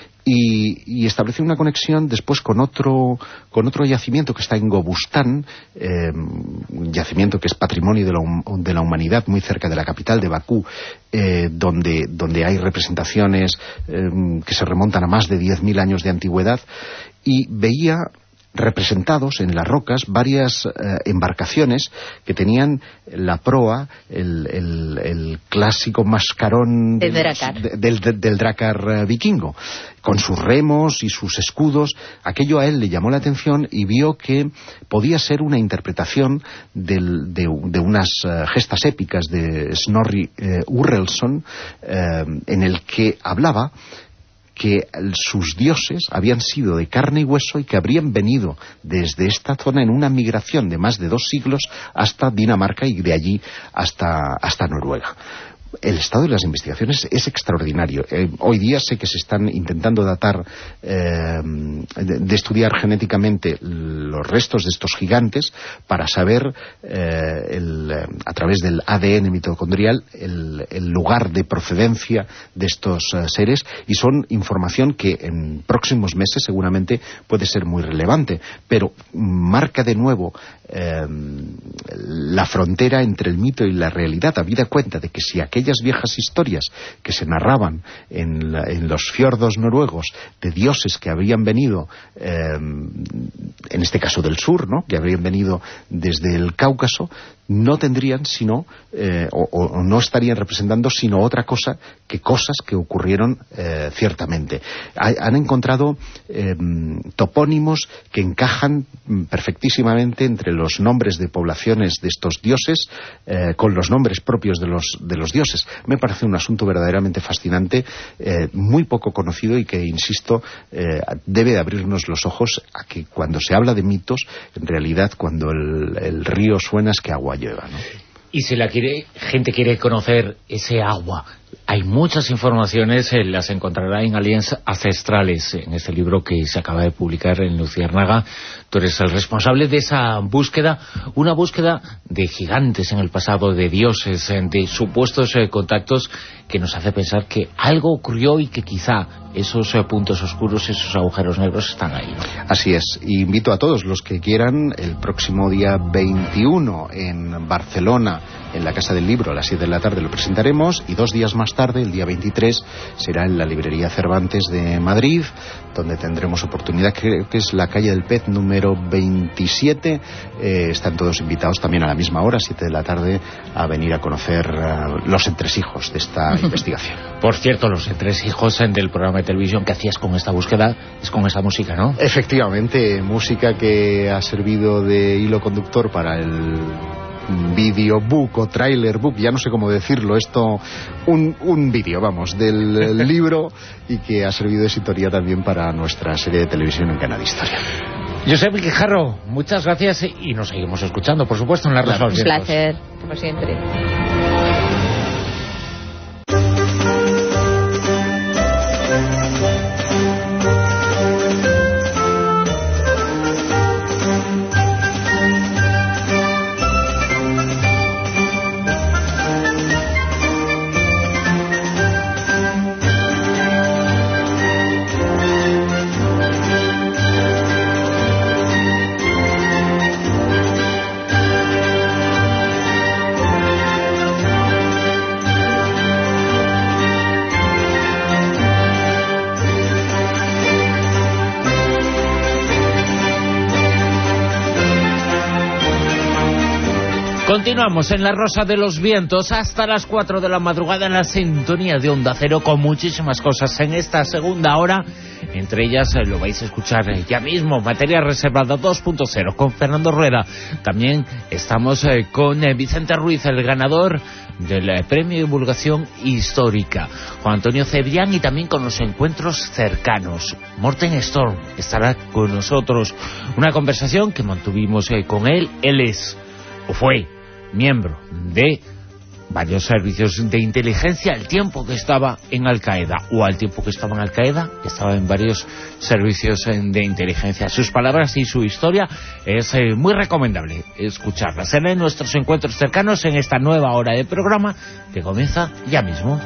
Y, y estableció una conexión después con otro con otro yacimiento que está en Gobustán, eh, un yacimiento que es patrimonio de la, de la humanidad, muy cerca de la capital de Bakú, eh, donde, donde hay representaciones eh, que se remontan a más de diez mil años de antigüedad, y veía representados en las rocas varias eh, embarcaciones que tenían la proa, el, el, el clásico mascarón del dracar, de, del, del, del dracar eh, vikingo, con sus remos y sus escudos. Aquello a él le llamó la atención y vio que podía ser una interpretación del, de, de unas uh, gestas épicas de Snorri uh, Urrelson, uh, en el que hablaba que sus dioses habían sido de carne y hueso y que habrían venido desde esta zona en una migración de más de dos siglos hasta Dinamarca y de allí hasta, hasta Noruega. el estado de las investigaciones es extraordinario. Eh, hoy día sé que se están intentando datar, eh, de, de estudiar genéticamente los restos de estos gigantes para saber, eh, el, a través del A D N mitocondrial, el, el lugar de procedencia de estos uh, seres, y son información que en próximos meses seguramente puede ser muy relevante, pero marca de nuevo eh, la frontera entre el mito y la realidad, habida cuenta de que si aquellas viejas historias que se narraban en, la, en los fiordos noruegos de dioses que habían venido, eh, en este caso del sur, ¿no?, que habrían venido desde el Cáucaso, no tendrían sino, eh, o, o no estarían representando sino otra cosa que cosas que ocurrieron eh, ciertamente. Ha, han encontrado eh, topónimos que encajan perfectísimamente entre los nombres de poblaciones de estos dioses eh, con los nombres propios de los, de los dioses. Me parece un asunto verdaderamente fascinante, eh, muy poco conocido, y que, insisto, eh, debe de abrirnos los ojos a que cuando se habla de mitos, en realidad cuando el, el río suena es que agua lleva, ¿no? Y si la quiere, gente quiere conocer ese agua, hay muchas informaciones, eh, las encontrará en Aliens Ancestrales, en este libro que se acaba de publicar en Luciérnaga. Tú eres el responsable de esa búsqueda, una búsqueda de gigantes en el pasado, de dioses, de supuestos eh, contactos, que nos hace pensar que algo ocurrió y que quizá esos eh, puntos oscuros, esos agujeros negros están ahí, ¿no? Así es. Invito a todos los que quieran, el próximo día veintiuno en Barcelona, en la Casa del Libro, a las siete de la tarde lo presentaremos, y dos días más tarde, el día veintitrés, será en la Librería Cervantes de Madrid, donde tendremos oportunidad, creo que es la calle del Pez número veintisiete. Eh, están todos invitados también a la misma hora, siete de la tarde, a venir a conocer uh, los entresijos de esta investigación. Por cierto, los entresijos del programa de televisión que hacías con esta búsqueda es con esta música, ¿no? Efectivamente, música que ha servido de hilo conductor para el videobook o trailer book, ya no sé cómo decirlo, esto, un, un vídeo, vamos, del libro, y que ha servido de sintonía también para nuestra serie de televisión en Canal Historia. Josep Guijarro, muchas gracias, y nos seguimos escuchando, por supuesto, en La Rosa de los Vientos. Un placer, como siempre. Continuamos en La Rosa de los Vientos hasta las cuatro de la madrugada en la sintonía de Onda Cero, con muchísimas cosas en esta segunda hora. Entre ellas eh, lo vais a escuchar eh, ya mismo, Materia Reservada dos punto cero con Fernando Rueda. También estamos eh, con eh, Vicente Ruiz, el ganador del eh, Premio de Divulgación Histórica, Juan Antonio Cebrián, y también con los encuentros cercanos. Morten Storm estará con nosotros. Una conversación que mantuvimos eh, con él. Él es, o fue, miembro de varios servicios de inteligencia al tiempo que estaba en Al-Qaeda, o al tiempo que estaba en Al-Qaeda estaba en varios servicios de inteligencia. Sus palabras y su historia es eh, muy recomendable escucharlas. Será en nuestros encuentros cercanos en esta nueva hora de programa que comienza ya mismo.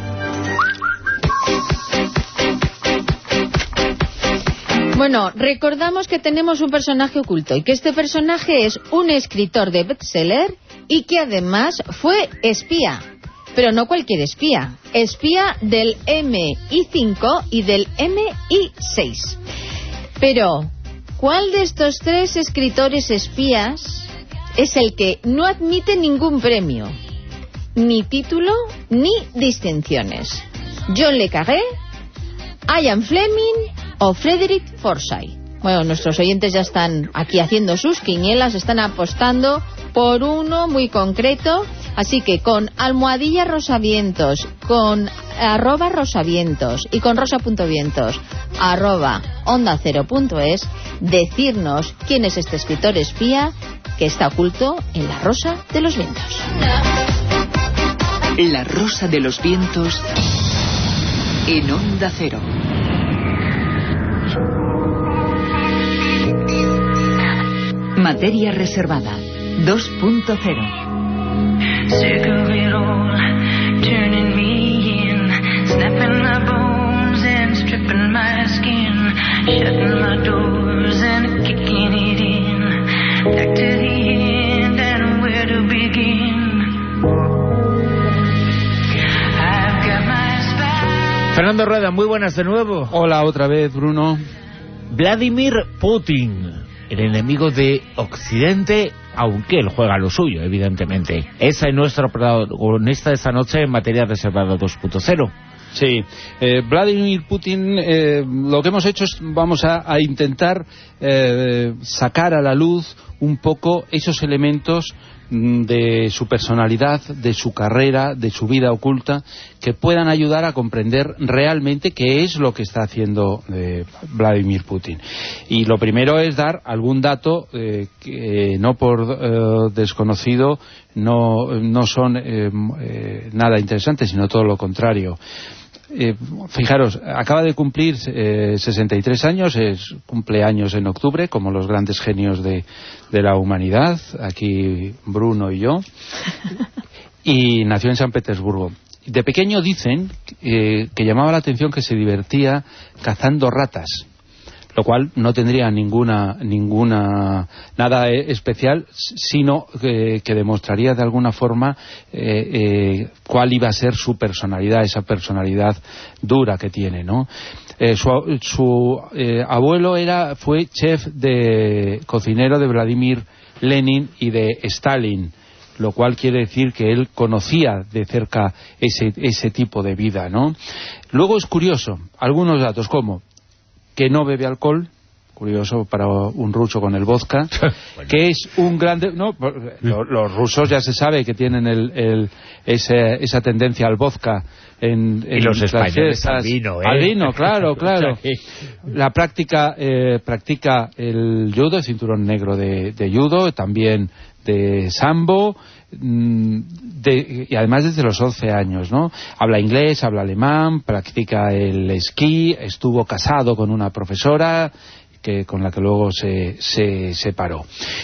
Bueno, recordamos que tenemos un personaje oculto y que este personaje es un escritor de bestseller y que además fue espía. Pero no cualquier espía, espía del M I cinco y del M I seis. Pero, ¿cuál de estos tres escritores espías es el que no admite ningún premio, ni título, ni distinciones? ¿John le Carré, Ian Fleming o Frederick Forsyth? Bueno, nuestros oyentes ya están aquí haciendo sus quinielas, están apostando por uno muy concreto, así que con almohadilla rosavientos, con arroba rosavientos y con rosa.vientos arroba onda cero punto es, decirnos quién es este escritor espía que está oculto en La Rosa de los Vientos. La Rosa de los Vientos en Onda Cero. Materia reservada dos punto cero. Fernando Rueda, muy buenas de nuevo. Hola otra vez, Bruno. Vladimir Putin, el enemigo de Occidente, aunque él juega lo suyo, evidentemente. Es nuestro protagonista esta noche en Materia Reservada dos punto cero. Sí, eh, Vladimir Putin, eh, lo que hemos hecho es, vamos a, a intentar eh, sacar a la luz un poco esos elementos de su personalidad, de su carrera, de su vida oculta, que puedan ayudar a comprender realmente qué es lo que está haciendo eh, Vladimir Putin. Y lo primero es dar algún dato eh, que no por eh, desconocido no, no son eh, eh, nada interesantes, sino todo lo contrario. Eh, fijaros, acaba de cumplir eh, sesenta y tres años, es cumpleaños en octubre, como los grandes genios de, de la humanidad, aquí Bruno y yo, y nació en San Petersburgo. De pequeño dicen eh, que llamaba la atención que se divertía cazando ratas, lo cual no tendría ninguna ninguna nada especial, sino que, que demostraría de alguna forma eh, eh, cuál iba a ser su personalidad, esa personalidad dura que tiene, ¿no? Eh, su su eh, abuelo era fue chef de cocinero de Vladimir Lenin y de Stalin, lo cual quiere decir que él conocía de cerca ese ese tipo de vida, ¿no? Luego es curioso, algunos datos como que no bebe alcohol, curioso para un ruso con el vodka, bueno. Que es un grande... No, los, los rusos ya se sabe que tienen el, el, ese, esa tendencia al vodka en, en y los españoles fiestas, al vino, ¿eh? Al vino, claro, claro. La práctica, eh, practica el judo, el cinturón negro de, de judo, también de sambo, De, y además desde los once años, ¿no? Habla inglés, habla alemán, practica el esquí, estuvo casado con una profesora que con la que luego se, se separó.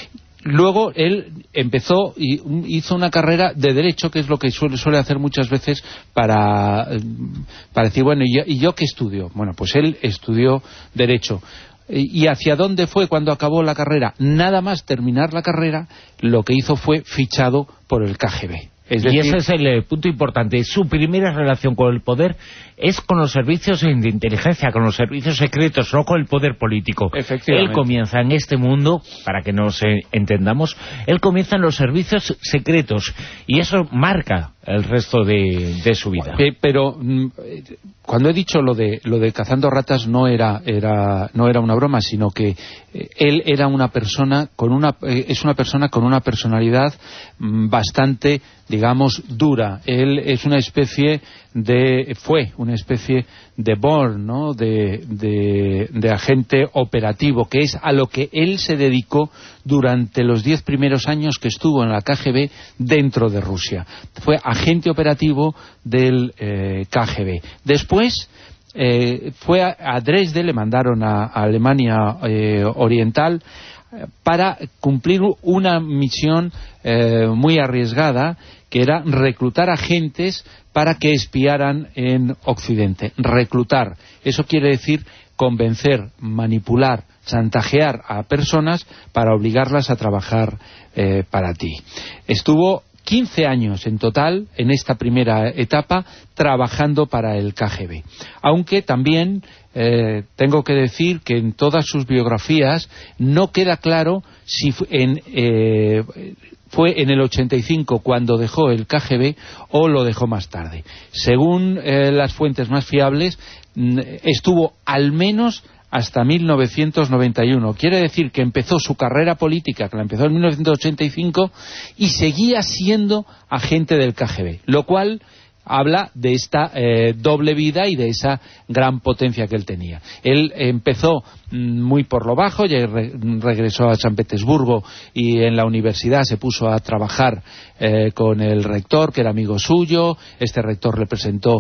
Luego él empezó y hizo una carrera de Derecho, que es lo que suele, suele hacer muchas veces para, para decir, bueno, ¿y yo, ¿y yo qué estudio? Bueno, pues él estudió Derecho. ¿Y hacia dónde fue cuando acabó la carrera? Nada más terminar la carrera, lo que hizo fue fichado por el K G B. Es decir, y ese es el eh, punto importante. Su primera relación con el poder es con los servicios de inteligencia, con los servicios secretos, no con el poder político. Él comienza en este mundo, para que nos eh, entendamos, él comienza en los servicios secretos, y eso marca el resto de, de su vida. Eh, pero mm, cuando he dicho lo de lo de cazando ratas no era era no era una broma, sino que eh, él era una persona con una eh, es una persona con una personalidad mm, bastante, digamos, dura. Él es una especie de fue una especie de Born, ¿no? de, de, de agente operativo, que es a lo que él se dedicó durante los diez primeros años que estuvo en la K G B dentro de Rusia. Fue agente operativo del eh, K G B. Después eh, fue a, a Dresde, le mandaron a, a Alemania eh, Oriental para cumplir una misión eh, muy arriesgada, que era reclutar agentes para que espiaran en Occidente. Reclutar, eso quiere decir convencer, manipular, chantajear a personas para obligarlas a trabajar eh, para ti. Estuvo quince años en total en esta primera etapa trabajando para el K G B, aunque también eh, tengo que decir que en todas sus biografías no queda claro si en, eh, fue en el ochenta y cinco cuando dejó el K G B o lo dejó más tarde. Según eh, las fuentes más fiables, estuvo al menos hasta mil novecientos noventa y uno. Quiere decir que empezó su carrera política, que la empezó en mil novecientos ochenta y cinco, y seguía siendo agente del K G B, lo cual habla de esta eh, doble vida y de esa gran potencia que él tenía. Él empezó muy por lo bajo, ya re regresó a San Petersburgo y en la universidad se puso a trabajar eh, con el rector, que era amigo suyo. Este rector le presentó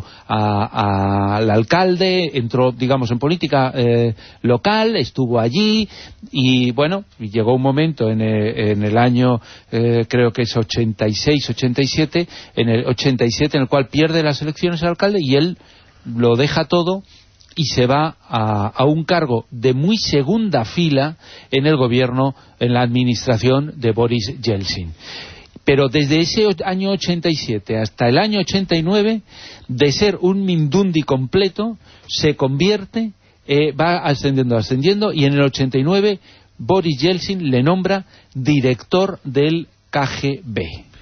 al alcalde, entró, digamos, en política eh, local, estuvo allí y, bueno, llegó un momento en el, en el año, eh, creo que es ochenta y seis, ochenta y siete, en el ochenta y siete, en el cual pierde las elecciones al alcalde y él lo deja todo y se va a, a un cargo de muy segunda fila en el gobierno, en la administración de Boris Yeltsin. Pero desde ese año ochenta y siete hasta el año ochenta y nueve, de ser un mindundi completo, se convierte, eh, va ascendiendo, ascendiendo, y en el ochenta y nueve Boris Yeltsin le nombra director del K G B.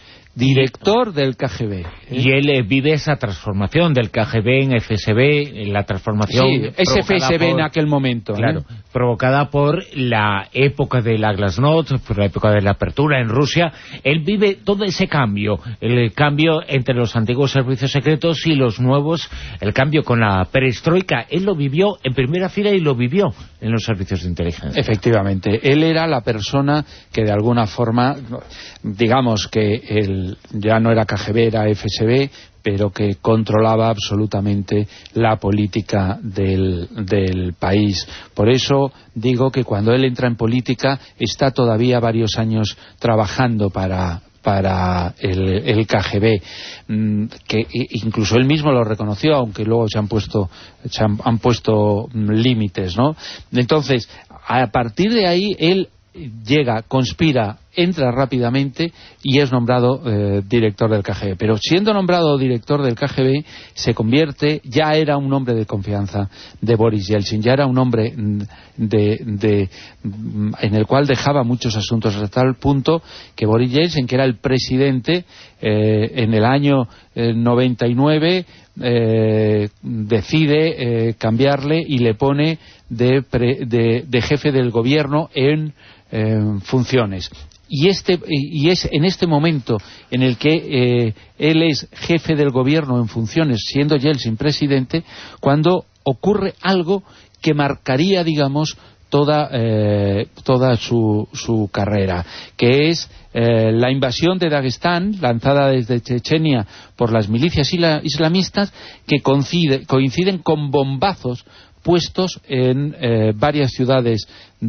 Director del K G B. ¿eh? Y él eh, vive esa transformación del K G B en F S B, en la transformación... Sí, es F S B por, en aquel momento. Claro, ¿eh? provocada por la época de la Glasnost, por la época de la apertura en Rusia. Él vive todo ese cambio, el cambio entre los antiguos servicios secretos y los nuevos, el cambio con la perestroika. Él lo vivió en primera fila y lo vivió en los servicios de inteligencia. Efectivamente, él era la persona que de alguna forma, digamos que el ya no era K G B, era F S B, pero que controlaba absolutamente la política del, del país. Por eso digo que cuando él entra en política está todavía varios años trabajando para... para el, el K G B, que incluso él mismo lo reconoció, aunque luego se han puesto se han, han puesto límites, ¿no? Entonces, a partir de ahí, él llega, conspira, entra rápidamente y es nombrado eh, director del K G B. Pero siendo nombrado director del K G B, se convierte, ya era un hombre de confianza de Boris Yeltsin, ya era un hombre de, de, en el cual dejaba muchos asuntos, hasta tal punto que Boris Yeltsin, que era el presidente, eh, en el año eh, noventa y nueve eh, decide eh, cambiarle y le pone de, pre, de, de jefe del gobierno en eh, funciones. Y, este, y es en este momento en el que eh, él es jefe del gobierno en funciones, siendo Yeltsin presidente, cuando ocurre algo que marcaría, digamos, toda, eh, toda su, su carrera, que es eh, la invasión de Dagestán, lanzada desde Chechenia por las milicias islamistas, que coincide, coinciden con bombazos puestos en eh, varias ciudades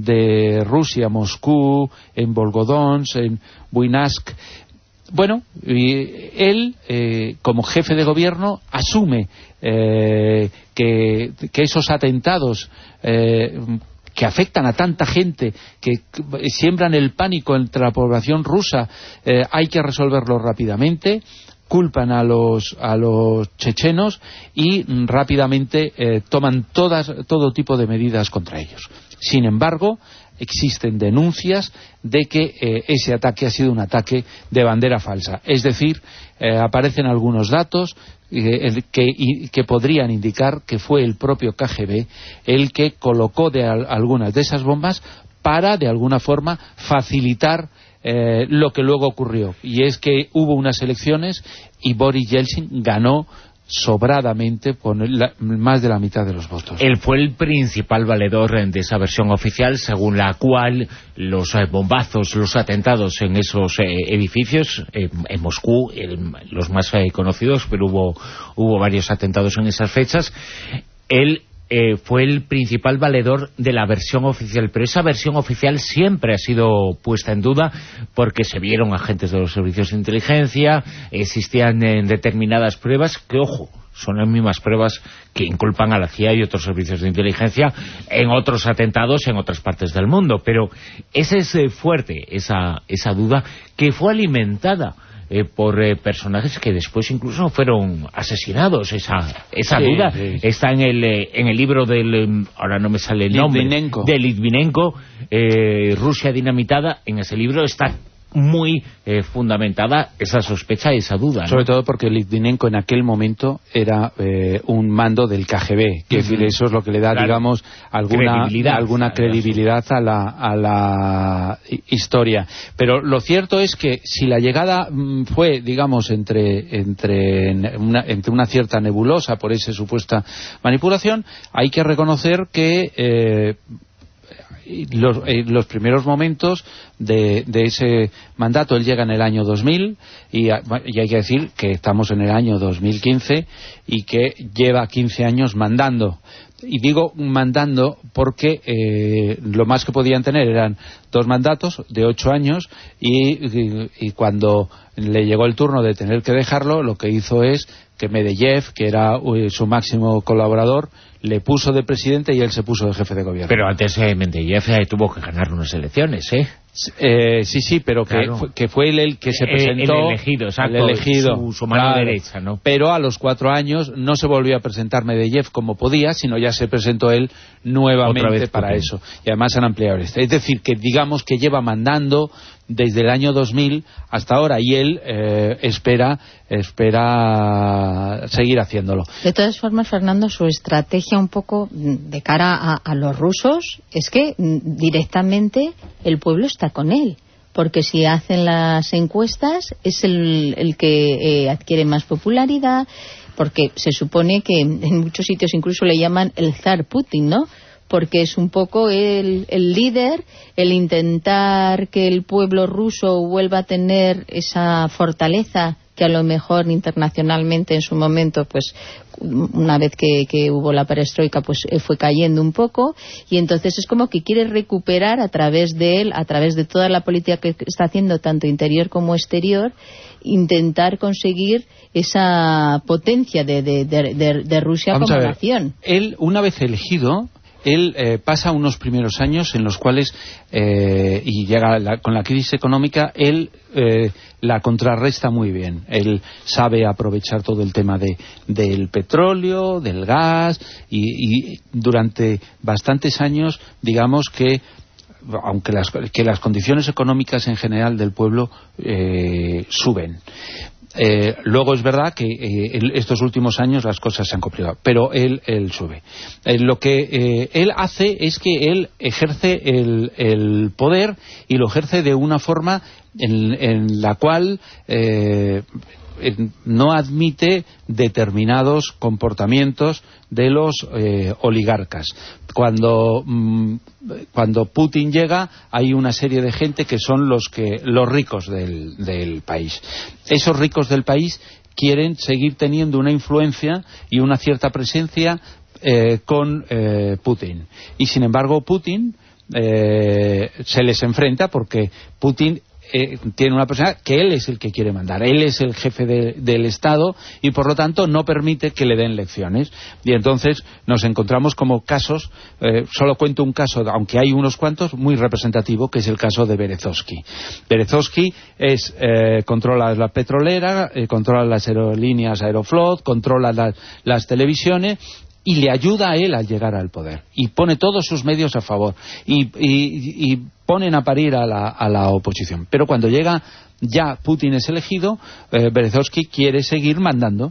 de Rusia, Moscú, en Volgodonsk, en Buinsk. Bueno, y él, eh, como jefe de gobierno, asume eh, que, que esos atentados eh, que afectan a tanta gente, que siembran el pánico entre la población rusa, eh, hay que resolverlo rápidamente. Culpan a los a los chechenos y mm, rápidamente eh, toman todas todo tipo de medidas contra ellos. Sin embargo, existen denuncias de que eh, ese ataque ha sido un ataque de bandera falsa. Es decir, eh, aparecen algunos datos eh, el que, y, que podrían indicar que fue el propio K G B el que colocó de al, algunas de esas bombas para, de alguna forma, facilitar Eh, lo que luego ocurrió, y es que hubo unas elecciones y Boris Yeltsin ganó sobradamente con la, más de la mitad de los votos. Él fue el principal valedor de esa versión oficial, según la cual los eh, bombazos, los atentados en esos eh, edificios, eh, en Moscú, el, los más eh, conocidos, pero hubo, hubo varios atentados en esas fechas, él Eh, fue el principal valedor de la versión oficial, pero esa versión oficial siempre ha sido puesta en duda porque se vieron agentes de los servicios de inteligencia, existían eh, determinadas pruebas que, ojo, son las mismas pruebas que inculpan a la C I A y otros servicios de inteligencia en otros atentados en otras partes del mundo, pero ese es eh, fuerte, esa, esa duda que fue alimentada Eh, por eh, personajes que después incluso fueron asesinados. Esa esa sí, duda sí. Está en el eh, en el libro del, ahora no me sale el nombre, Litvinenko. de Litvinenko, eh, Rusia dinamitada. En ese libro está muy eh, fundamentada esa sospecha y esa duda, ¿no? Sobre todo porque Litvinenko en aquel momento era eh, un mando del K G B, que uh-huh. es decir, eso es lo que le da, claro, digamos, alguna credibilidad, alguna credibilidad a la, a la historia. Pero lo cierto es que si la llegada mm, fue, digamos, entre, entre, una, entre una cierta nebulosa por esa supuesta manipulación, hay que reconocer que eh, los, eh, los primeros momentos de, de ese mandato. Él llega en el año dos mil y, y hay que decir que estamos en el año dos mil quince y que lleva quince años mandando. Y digo mandando porque eh, lo más que podían tener eran dos mandatos de ocho años y, y, y cuando le llegó el turno de tener que dejarlo, lo que hizo es que Medvedev, que era uh, su máximo colaborador, le puso de presidente y él se puso de jefe de gobierno. Pero antes eh, Medvedev eh, tuvo que ganar unas elecciones, ¿eh? Eh, sí, sí, pero que, claro. fue, que fue él el que se presentó, el elegido, exacto, el elegido, su, su mano claro, derecha, ¿no? Pero a los cuatro años no se volvió a presentar Medvedev como podía, sino ya se presentó él nuevamente para Putin. Eso. Y además han ampliado este. Es decir, que digamos que lleva mandando desde el año dos mil hasta ahora y él eh, espera espera seguir haciéndolo. De todas formas, Fernando, su estrategia un poco de cara a, a los rusos es que directamente el pueblo está con él, porque si hacen las encuestas es el, el que eh, adquiere más popularidad, porque se supone que en muchos sitios incluso le llaman el zar Putin, ¿no? Porque es un poco el, el líder, el intentar que el pueblo ruso vuelva a tener esa fortaleza que a lo mejor internacionalmente en su momento, pues una vez que, que hubo la perestroika, pues fue cayendo un poco, y entonces es como que quiere recuperar a través de él, a través de toda la política que está haciendo, tanto interior como exterior, intentar conseguir esa potencia de, de, de, de, de Rusia Vamos como a ver, nación. Él, una vez elegido, él eh, pasa unos primeros años en los cuales, eh, y llega la, con la crisis económica, él eh, la contrarresta muy bien. Él sabe aprovechar todo el tema de del petróleo, del gas, y, y durante bastantes años, digamos que aunque las, que las condiciones económicas en general del pueblo eh, suben. Eh, luego es verdad que eh, el, estos últimos años las cosas se han complicado, pero él, él sube. Eh, lo que eh, él hace es que él ejerce el, el poder y lo ejerce de una forma en, en la cual eh, no admite determinados comportamientos de los eh, oligarcas. Cuando mmm, cuando Putin llega hay una serie de gente que son los que los ricos del, del país. Esos ricos del país quieren seguir teniendo una influencia y una cierta presencia eh, con eh, Putin. Y sin embargo Putin eh, se les enfrenta porque Putin Eh, tiene una persona que él es el que quiere mandar, él es el jefe de, del Estado y por lo tanto no permite que le den lecciones, y entonces nos encontramos como casos, eh, solo cuento un caso, aunque hay unos cuantos, muy representativo, que es el caso de Berezovsky. Berezovsky es, eh, controla la petrolera, eh, controla las aerolíneas Aeroflot, controla la, las televisiones y le ayuda a él a llegar al poder y pone todos sus medios a favor y, y, y ponen a parir a la, a la oposición. Pero cuando llega ya Putin es elegido, eh, Berezovsky quiere seguir mandando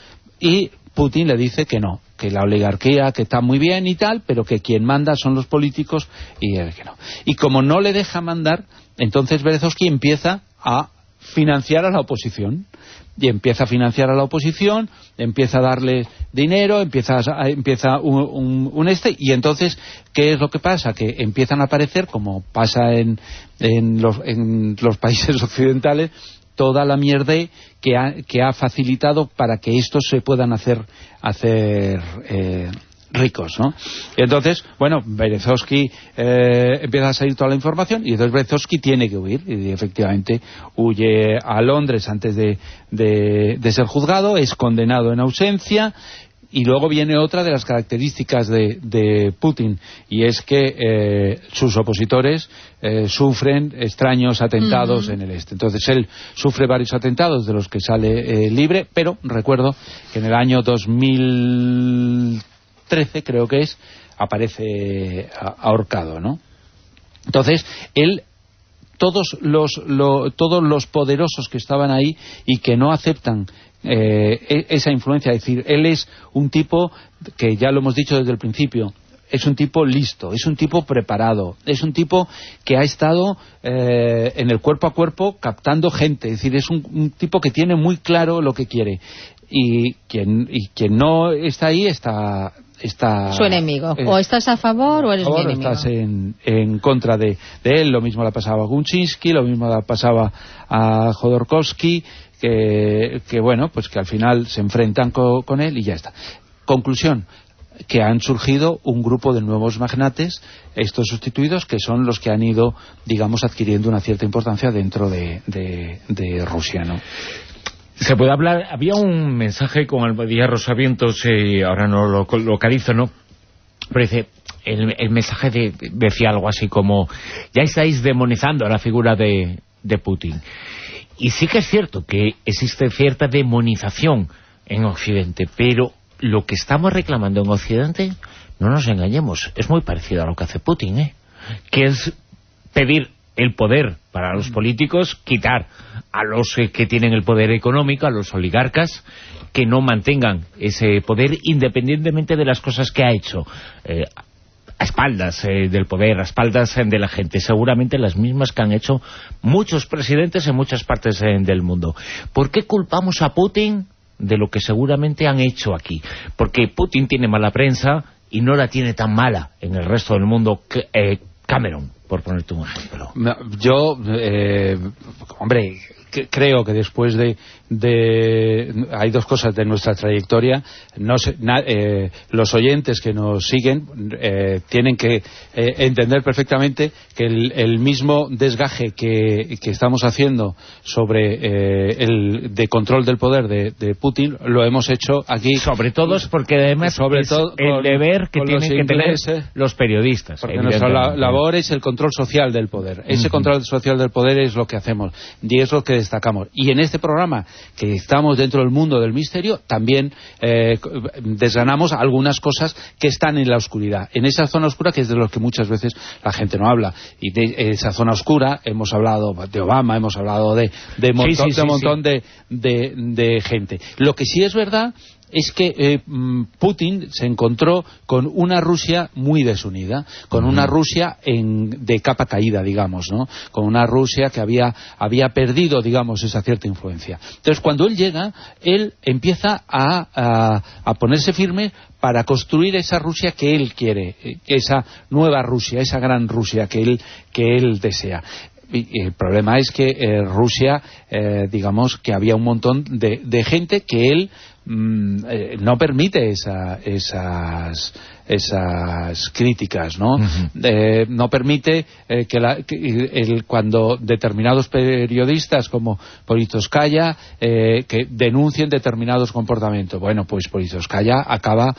y Putin le dice que no, que la oligarquía, que está muy bien y tal, pero que quien manda son los políticos y él que no. Y como no le deja mandar, entonces Berezovsky empieza a financiar a la oposición. Y empieza a financiar a la oposición, empieza a darle dinero, empieza, a, empieza un, un, un este, y entonces, ¿qué es lo que pasa? Que empiezan a aparecer, como pasa en, en, los, en los países occidentales, toda la mierda que ha, que ha facilitado para que estos se puedan hacer, hacer eh, ricos, ¿no? Y entonces, bueno, Berezovsky eh, empieza a salir toda la información y entonces Berezovsky tiene que huir y efectivamente huye a Londres antes de, de, de ser juzgado, es condenado en ausencia. Y luego viene otra de las características de, de Putin, y es que eh, sus opositores eh, sufren extraños atentados uh-huh. en el este. Entonces él sufre varios atentados de los que sale eh, libre, pero recuerdo que en el año dos mil trece, creo que es, aparece ahorcado, ¿no? Entonces él, todos los, lo, todos los poderosos que estaban ahí y que no aceptan Eh, esa influencia, es decir, él es un tipo que ya lo hemos dicho desde el principio, es un tipo listo, es un tipo preparado, es un tipo que ha estado eh, en el cuerpo a cuerpo captando gente, es decir, es un, un tipo que tiene muy claro lo que quiere, y quien, y quien no está ahí está está su enemigo. Eh, o estás a favor o eres mi enemigo. O estás en, en contra de, de él. Lo mismo le pasaba a Kuczynski, lo mismo le pasaba a Jodorowsky, que, que bueno, pues que al final se enfrentan co, con él y ya está. Conclusión, que han surgido un grupo de nuevos magnates, estos sustituidos, que son los que han ido, digamos, adquiriendo una cierta importancia dentro de, de, de Rusia, ¿no? Se puede hablar, había un mensaje con Almadía Rosavientos, eh, ahora no lo localizo, ¿no? Pero dice, el, el mensaje de, decía algo así como, ya estáis demonizando a la figura de, de Putin. Y sí que es cierto que existe cierta demonización en Occidente, pero lo que estamos reclamando en Occidente, no nos engañemos, es muy parecido a lo que hace Putin, ¿eh? Que es pedir el poder para los políticos, quitar a los eh, que tienen el poder económico, a los oligarcas, que no mantengan ese poder independientemente de las cosas que ha hecho, eh, a espaldas eh, del poder, a espaldas eh, de la gente, seguramente las mismas que han hecho muchos presidentes en muchas partes eh, del mundo. ¿Por qué culpamos a Putin de lo que seguramente han hecho aquí? Porque Putin tiene mala prensa y no la tiene tan mala en el resto del mundo que eh, Cameron, por ponerte un ejemplo. Yo, eh, hombre, que, creo que después de, de... Hay dos cosas de nuestra trayectoria. No sé, na, eh, los oyentes que nos siguen eh, tienen que eh, entender perfectamente que el, el mismo desgaje que, que estamos haciendo sobre eh, el de control del poder de, de Putin, lo hemos hecho aquí. Sobre todo es porque además sobre es todo el con, deber que tienen que tener los periodistas. Porque nuestra la, labor es el control social del poder. Ese uh-huh. control social del poder es lo que hacemos y es lo que destacamos. Y en este programa, que estamos dentro del mundo del misterio, también eh, desgranamos algunas cosas que están en la oscuridad. En esa zona oscura, que es de lo que muchas veces la gente no habla. Y de esa zona oscura hemos hablado de Obama, hemos hablado de, de, montón, sí, sí, sí, de montón sí. de, de, de gente. Lo que sí es verdad es que eh, Putin se encontró con una Rusia muy desunida, con una Rusia en, de capa caída, digamos, ¿no? Con una Rusia que había, había perdido, digamos, esa cierta influencia. Entonces, cuando él llega, él empieza a, a, a ponerse firme para construir esa Rusia que él quiere, esa nueva Rusia, esa gran Rusia que él, que él desea. Y el problema es que eh, Rusia, eh, digamos, que había un montón de, de gente que él mm, eh, no permite esa, esas esas críticas, ¿no? Uh-huh. Eh, no permite eh, que, la, que el, cuando determinados periodistas como Politkovskaya eh, que denuncien determinados comportamientos. Bueno, pues Politkovskaya acaba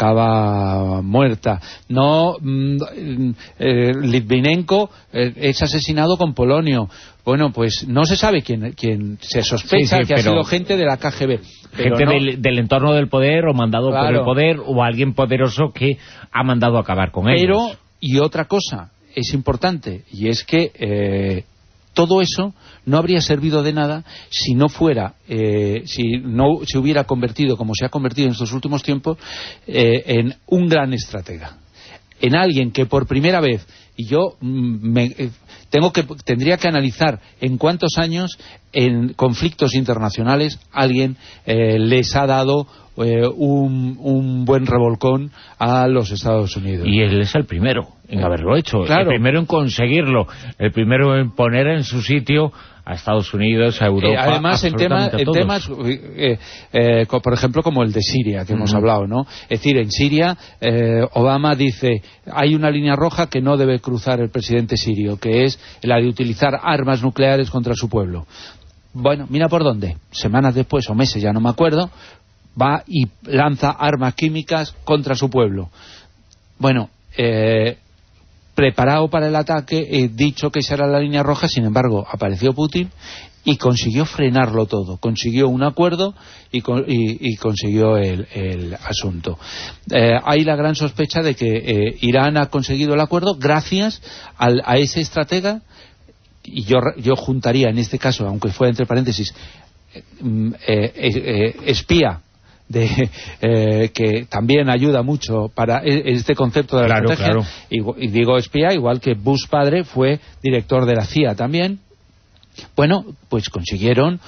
acaba muerta. No, mm, eh, Litvinenko eh, es asesinado con polonio. Bueno, pues no se sabe quién, quién se sospecha sí, sí, que ha sido gente de la K G B. Gente no, del, del entorno del poder o mandado claro. por el poder o alguien poderoso que ha mandado a acabar con ellos. Pero, y otra cosa es importante, y es que eh, todo eso no habría servido de nada si no fuera, eh, si no se hubiera convertido, como se ha convertido en estos últimos tiempos, eh, en un gran estratega. En alguien que por primera vez, y yo me, eh, tengo que tendría que analizar en cuántos años en conflictos internacionales alguien eh, les ha dado eh, un, un buen revolcón a los Estados Unidos. Y él es el primero en haberlo hecho, claro. El primero en conseguirlo, el primero en poner en su sitio a Estados Unidos, a Europa. Eh, además, en, tema, en temas, eh, eh, por ejemplo, como el de Siria, que uh-huh. hemos hablado, ¿no? Es decir, en Siria, eh, Obama dice, hay una línea roja que no debe cruzar el presidente sirio, que es la de utilizar armas nucleares contra su pueblo. Bueno, mira por dónde. Semanas después, o meses, ya no me acuerdo, va y lanza armas químicas contra su pueblo. Bueno, eh... preparado para el ataque, he dicho que esa era la línea roja, sin embargo, apareció Putin y consiguió frenarlo todo, consiguió un acuerdo y, y, y consiguió el, el asunto. Eh, hay la gran sospecha de que eh, Irán ha conseguido el acuerdo gracias al, a ese estratega, y yo, yo juntaría en este caso, aunque fuera entre paréntesis, eh, eh, eh, espía, de eh, que también ayuda mucho para este concepto de la claro, estrategia claro. y, y digo espía igual que Bush padre fue director de la C I A también Bueno, pues consiguieron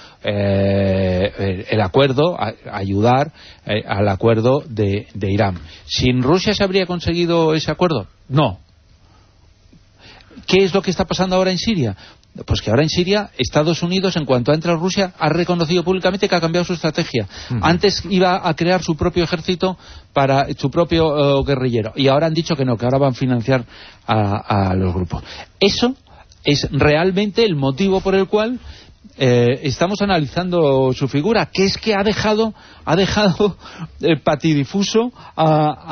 eh, el acuerdo, a, ayudar eh, al acuerdo de, de Irán. ¿Sin Rusia se habría conseguido ese acuerdo? No. ¿Qué es lo que está pasando ahora en Siria? Pues que ahora en Siria, Estados Unidos, en cuanto ha entrado Rusia, ha reconocido públicamente que ha cambiado su estrategia. Uh-huh. Antes iba a crear su propio ejército, para su propio uh, guerrillero, y ahora han dicho que no, que ahora van a financiar a, a los grupos. Eso es realmente el motivo por el cual eh, estamos analizando su figura, que es que ha dejado ha dejado eh, patidifuso a,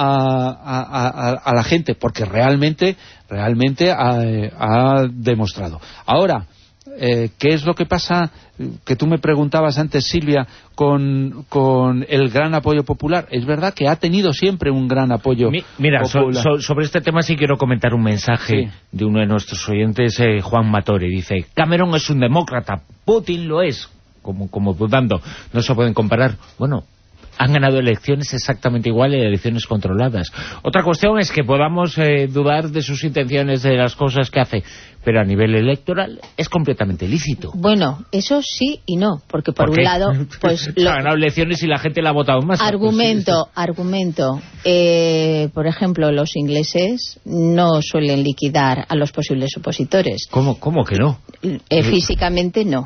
a, a, a, a la gente, porque realmente realmente ha, ha demostrado. Ahora, eh, ¿qué es lo que pasa? Que tú me preguntabas antes, Silvia, con, con el gran apoyo popular. Es verdad que ha tenido siempre un gran apoyo Mi, mira, popular. So, so, sobre este tema sí quiero comentar un mensaje sí. de uno de nuestros oyentes, eh, Juan Matore. Dice, Cameron es un demócrata, Putin lo es, como, como dudando. No se pueden comparar. Bueno, han ganado elecciones exactamente igual, elecciones controladas. Otra cuestión es que podamos eh, dudar de sus intenciones, de las cosas que hace, pero a nivel electoral es completamente lícito. Bueno, eso sí y no, porque por, ¿Por un lado... pues lo... ha ganado elecciones y la gente la ha votado más. Argumento, pues, argumento. Eh, por ejemplo, los ingleses no suelen liquidar a los posibles opositores. ¿Cómo, cómo que no? Eh, físicamente no.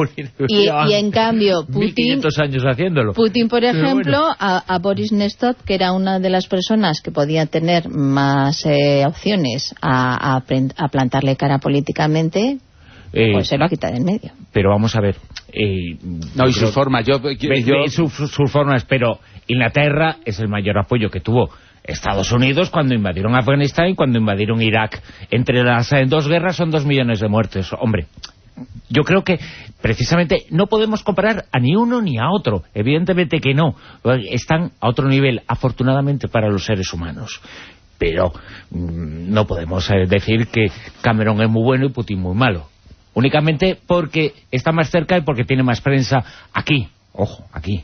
Y, y en cambio Putin, mil quinientos años haciéndolo. Putin, por ejemplo, bueno. a, a Boris Nemtsov, que era una de las personas que podía tener más eh, opciones a, a, a plantarle cara políticamente, eh, pues se lo ha quitado en medio. Pero vamos a ver. Eh, no, y sus formas. Yo, yo, yo... Sus su, su formas, pero Inglaterra es el mayor apoyo que tuvo Estados Unidos cuando invadieron Afganistán y cuando invadieron Irak. Entre las eh, dos guerras son dos millones de muertes. Hombre, yo creo que precisamente no podemos comparar a ni uno ni a otro. Evidentemente que no. Están a otro nivel, afortunadamente para los seres humanos. Pero mmm, no podemos eh, decir que Cameron es muy bueno y Putin muy malo. Únicamente porque está más cerca y porque tiene más prensa aquí. Ojo, aquí.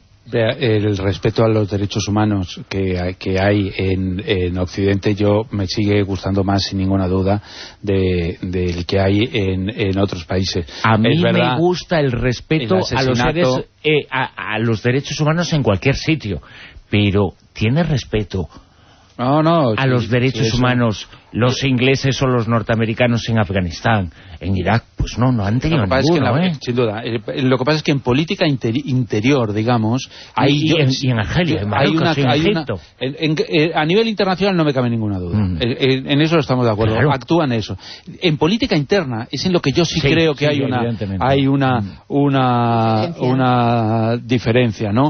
El respeto a los derechos humanos que, que hay en, en Occidente, yo me sigue gustando más, sin ninguna duda, del de, de que hay en, en otros países. A mí me gusta el respeto a los, seres, eh, a, a los derechos humanos en cualquier sitio, pero ¿tiene respeto no, no, a sí, los derechos sí, humanos los ingleses o los norteamericanos en Afganistán, en Irak? Pues no, no han tenido lo ninguno, la, ¿eh? Sin duda. Lo que pasa es que en política inter, interior, digamos... Hay, y, yo, y, en, y en Argelia, en Marruecos, hay una, hay en Egipto. Una, en, en, en, a nivel internacional no me cabe ninguna duda. Mm. En, en eso estamos de acuerdo. Claro. Actúan eso. En política interna es en lo que yo sí, sí creo que sí, hay una hay una, mm. una, una diferencia, ¿no?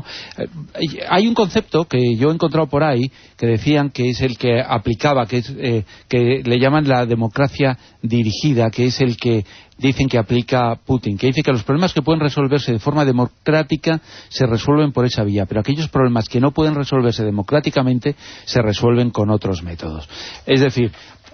Hay un concepto que yo he encontrado por ahí que decían que es el que aplicaba, que es eh, que le llaman la democracia dirigida, que es el que dicen que aplica Putin, que dice que los problemas que pueden resolverse de forma democrática se resuelven por esa vía, pero aquellos problemas que no pueden resolverse democráticamente se resuelven con otros métodos. Es decir,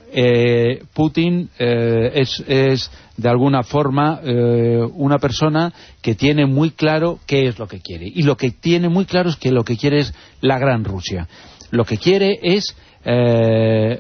eh, Putin eh, es, es de alguna forma eh, una persona que tiene muy claro qué es lo que quiere, y lo que tiene muy claro es que lo que quiere es la gran Rusia. Lo que quiere es Eh,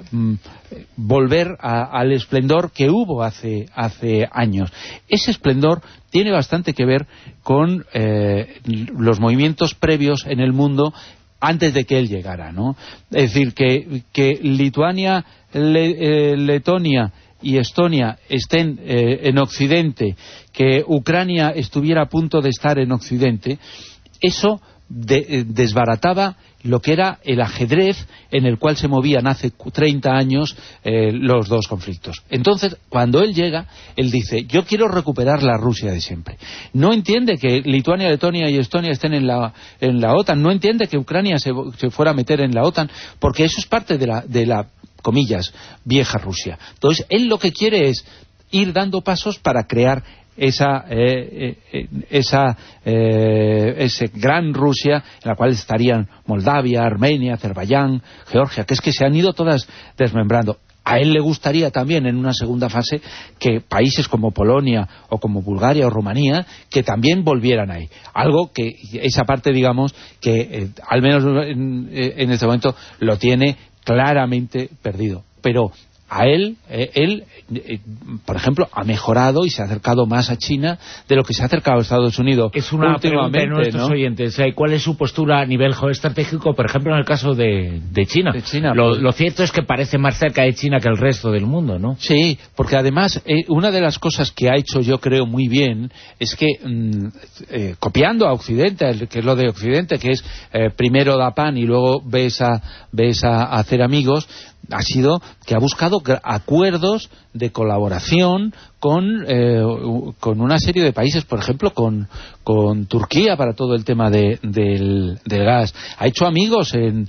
volver a, al esplendor que hubo hace, hace años. Ese esplendor tiene bastante que ver con eh, los movimientos previos en el mundo antes de que él llegara, ¿no? Es decir, que, que Lituania, Le, eh, Letonia y Estonia estén eh, en Occidente, que Ucrania estuviera a punto de estar en Occidente, eso de, eh, desbarataba lo que era el ajedrez en el cual se movían hace treinta años eh, los dos conflictos. Entonces, cuando él llega, él dice, yo quiero recuperar la Rusia de siempre. No entiende que Lituania, Letonia y Estonia estén en la, en la OTAN, no entiende que Ucrania se, se fuera a meter en la OTAN, porque eso es parte de la, de la, comillas, vieja Rusia. Entonces, él lo que quiere es ir dando pasos para crear esa eh, eh, esa eh, ese gran Rusia en la cual estarían Moldavia, Armenia, Azerbaiyán, Georgia, que es que se han ido todas desmembrando. A él le gustaría también en una segunda fase que países como Polonia o como Bulgaria o Rumanía que también volvieran ahí. Algo que esa parte, digamos, que eh, al menos en, en este momento lo tiene claramente perdido. Pero a él, eh, él eh, por ejemplo, ha mejorado y se ha acercado más a China de lo que se ha acercado a Estados Unidos. Es una pregunta de nuestros ¿no? oyentes. ¿Cuál es su postura a nivel geoestratégico, por ejemplo, en el caso de, de China? De China lo, pues... lo cierto es que parece más cerca de China que el resto del mundo, ¿no? Sí, porque además eh, una de las cosas que ha hecho, yo creo, muy bien es que, mmm, eh, copiando a Occidente, que es lo de Occidente, que es eh, primero da pan y luego ves a, ves a, a hacer amigos, ha sido que ha buscado acuerdos de colaboración con, eh, con una serie de países, por ejemplo, con, con Turquía para todo el tema de, del, del gas. Ha hecho amigos en,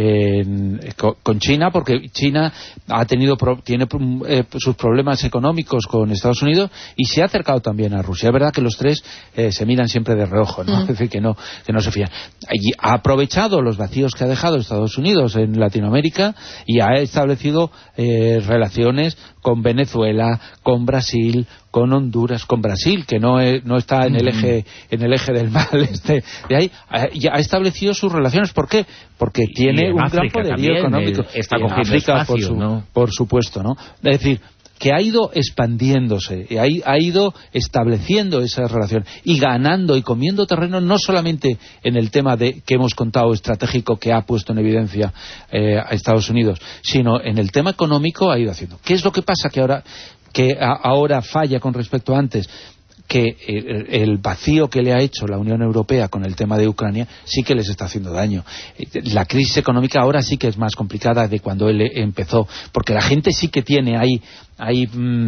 en, con China, porque China ha tenido tiene eh, sus problemas económicos con Estados Unidos y se ha acercado también a Rusia. Es verdad que los tres eh, se miran siempre de reojo, ¿no? Es decir, que no, que no se fían. Y ha aprovechado los vacíos que ha dejado Estados Unidos en Latinoamérica y ha establecido eh, relaciones con Venezuela, con Brasil, con Honduras, con Brasil, que no, es, no está en el eje en el eje del mal. Este, de ahí ha, ha establecido sus relaciones. ¿Por qué? Porque tiene un gran poderío económico. Eh, está cogiendo África, espacio, por, su, ¿no? por supuesto, ¿no? Es decir, que ha ido expandiéndose, ha, ha ido estableciendo esas relaciones y ganando y comiendo terreno, no solamente en el tema de que hemos contado estratégico que ha puesto en evidencia eh, a Estados Unidos, sino en el tema económico ha ido haciendo. ¿Qué es lo que pasa que ahora que a, ahora falla con respecto a antes? Que el, el vacío que le ha hecho la Unión Europea con el tema de Ucrania sí que les está haciendo daño. La crisis económica ahora sí que es más complicada de cuando él empezó, porque la gente sí que tiene ahí, hay,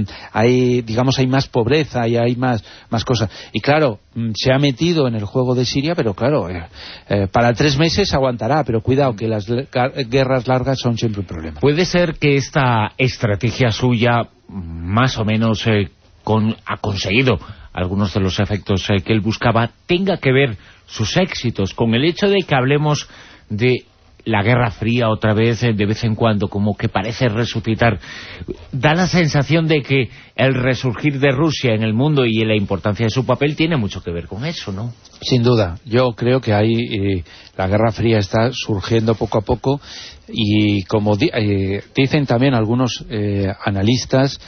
hay digamos, hay más pobreza y hay más, más cosas. Y claro, se ha metido en el juego de Siria, pero claro, eh, eh, para tres meses aguantará, pero cuidado que las guerras largas son siempre un problema. ¿Puede ser que esta estrategia suya, más o menos, eh, con, ha conseguido algunos de los efectos eh, que él buscaba, tenga que ver sus éxitos con el hecho de que hablemos de la Guerra Fría otra vez, eh, de vez en cuando, como que parece resucitar? Da la sensación de que el resurgir de Rusia en el mundo y la importancia de su papel tiene mucho que ver con eso, ¿no? Sin duda. Yo creo que ahí eh, la Guerra Fría está surgiendo poco a poco y como di eh, dicen también algunos eh, analistas,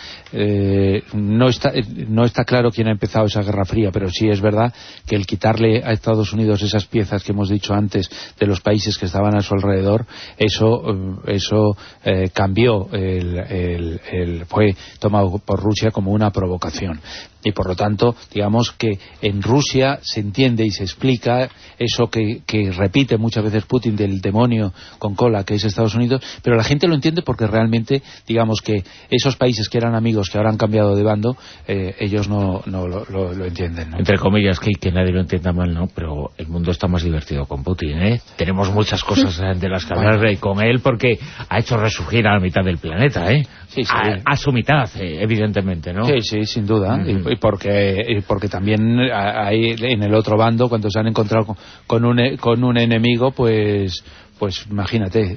eh, no está no está claro quién ha empezado esa Guerra Fría, pero sí es verdad que el quitarle a Estados Unidos esas piezas que hemos dicho antes de los países que estaban a su alrededor, eso eso eh, cambió, el, el, el, fue tomado por Rusia como una provocación. Y por lo tanto, digamos que en Rusia se entiende y se explica eso que, que repite muchas veces Putin del demonio con cola que es Estados Unidos, pero la gente lo entiende porque realmente, digamos que esos países que eran amigos, que ahora han cambiado de bando, eh, ellos no, no lo, lo, lo entienden, ¿no? Entre comillas, que, que nadie lo entienda mal, ¿no? Pero el mundo está más divertido con Putin, ¿eh? Tenemos muchas cosas de las que hablar bueno. con él, porque ha hecho resurgir a la mitad del planeta, ¿eh? Sí, sí. A, a su mitad, eh, evidentemente, ¿no? Sí, sí, sin duda. Uh-huh. Y, y porque y porque también hay en el otro bando, cuando se han encontrado con, con, un, con un enemigo, pues pues imagínate,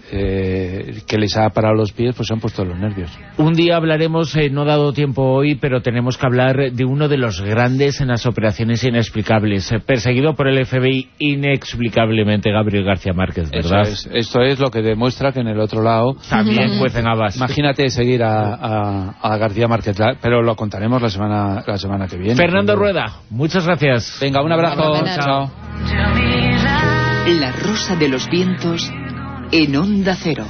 eh, que les ha parado los pies, pues se han puesto los nervios. Un día hablaremos, eh, no ha dado tiempo hoy, pero tenemos que hablar de uno de los grandes en las operaciones inexplicables, eh, perseguido por el F B I inexplicablemente, Gabriel García Márquez, ¿verdad? Eso es, esto es lo que demuestra que en el otro lado también cuecen habas. Imagínate seguir a, a, a García Márquez, pero lo contaremos la semana la semana que viene. Fernando Rueda, muchas gracias. Venga, un abrazo. Chao. La Rosa de los Vientos en Onda Cero.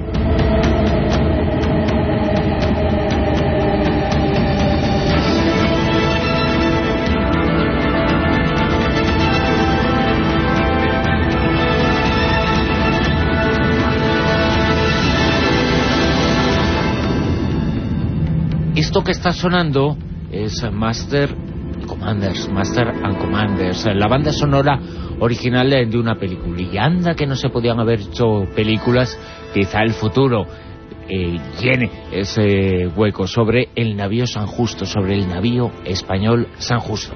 Esto que está sonando es Master Commanders, Master and Commanders, la banda sonora original de una película. Y anda que no se podían haber hecho películas, quizá el futuro eh, llene ese hueco, sobre el navío San Justo, sobre el navío español San Justo.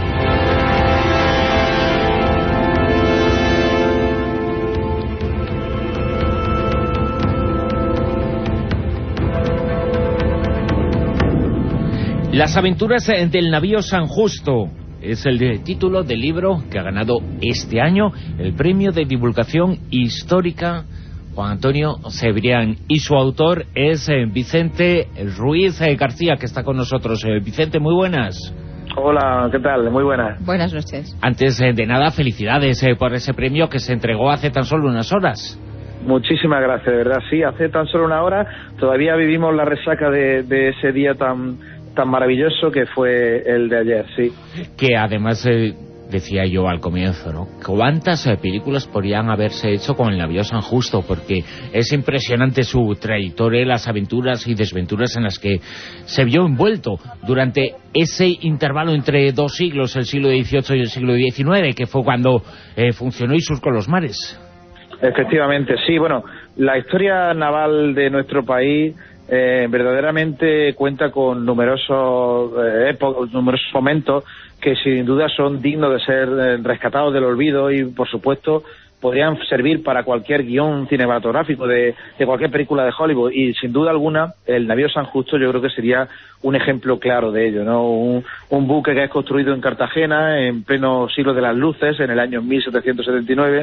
Las aventuras del navío San Justo es el título del libro que ha ganado este año el premio de divulgación histórica Juan Antonio Cebrián, y su autor es eh, Vicente Ruiz eh, García, que está con nosotros. Eh, Vicente, muy buenas. Hola, ¿qué tal? Muy buenas. Buenas noches. Antes eh, de nada, felicidades eh, por ese premio que se entregó hace tan solo unas horas. Muchísimas gracias, de verdad. Sí, hace tan solo una hora todavía vivimos la resaca de, de ese día tan tan maravilloso que fue el de ayer, sí. Que además, eh, decía yo al comienzo, ¿no? ¿Cuántas eh, películas podrían haberse hecho con el navío San Justo? Porque es impresionante su trayectoria, las aventuras y desventuras en las que se vio envuelto durante ese intervalo entre dos siglos, el siglo dieciocho y el siglo diecinueve, que fue cuando eh, funcionó y surcó los mares. Efectivamente, sí. Bueno, la historia naval de nuestro país eh, verdaderamente cuenta con numerosos, eh, numerosos momentos que sin duda son dignos de ser eh, rescatados del olvido y, por supuesto, podrían servir para cualquier guión cinematográfico de, de cualquier película de Hollywood. Y, sin duda alguna, el navío San Justo yo creo que sería un ejemplo claro de ello, ¿no? Un, un buque que es construido en Cartagena en pleno siglo de las luces, en el año mil setecientos setenta y nueve,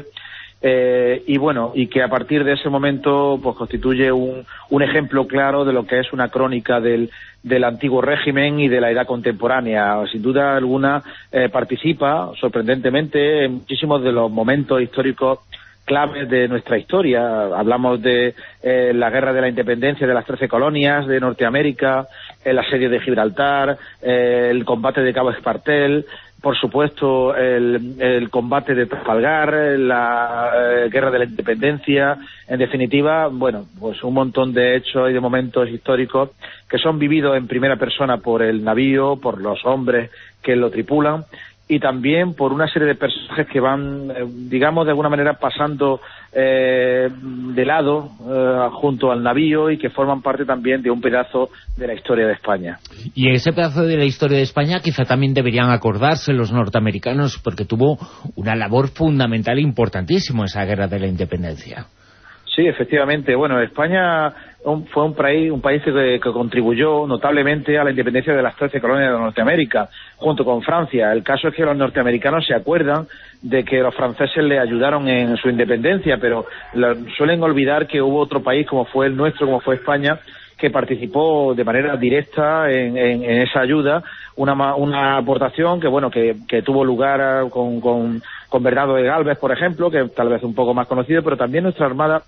Eh, y bueno, y que a partir de ese momento pues constituye un, un ejemplo claro de lo que es una crónica del, del antiguo régimen y de la edad contemporánea. Sin duda alguna eh, participa sorprendentemente en muchísimos de los momentos históricos claves de nuestra historia. Hablamos de eh, la guerra de la independencia de las trece colonias de Norteamérica, el asedio de Gibraltar, eh, el combate de Cabo Espartel, por supuesto el, el combate de Trafalgar, la eh, guerra de la independencia. En definitiva, bueno, pues un montón de hechos y de momentos históricos que son vividos en primera persona por el navío, por los hombres que lo tripulan, y también por una serie de personajes que van, eh, digamos, de alguna manera pasando eh, de lado eh, junto al navío y que forman parte también de un pedazo de la historia de España. Y ese pedazo de la historia de España quizá también deberían acordarse los norteamericanos, porque tuvo una labor fundamental e importantísima esa guerra de la independencia. Sí, efectivamente. Bueno, España fue un país, un país que, que contribuyó notablemente a la independencia de las trece colonias de Norteamérica, junto con Francia. El caso es que los norteamericanos se acuerdan de que los franceses le ayudaron en su independencia, pero lo, suelen olvidar que hubo otro país, como fue el nuestro, como fue España, que participó de manera directa en, en, en esa ayuda, una, una aportación que bueno que, que tuvo lugar con, con, con Bernardo de Galvez, por ejemplo, que tal vez un poco más conocido, pero también nuestra Armada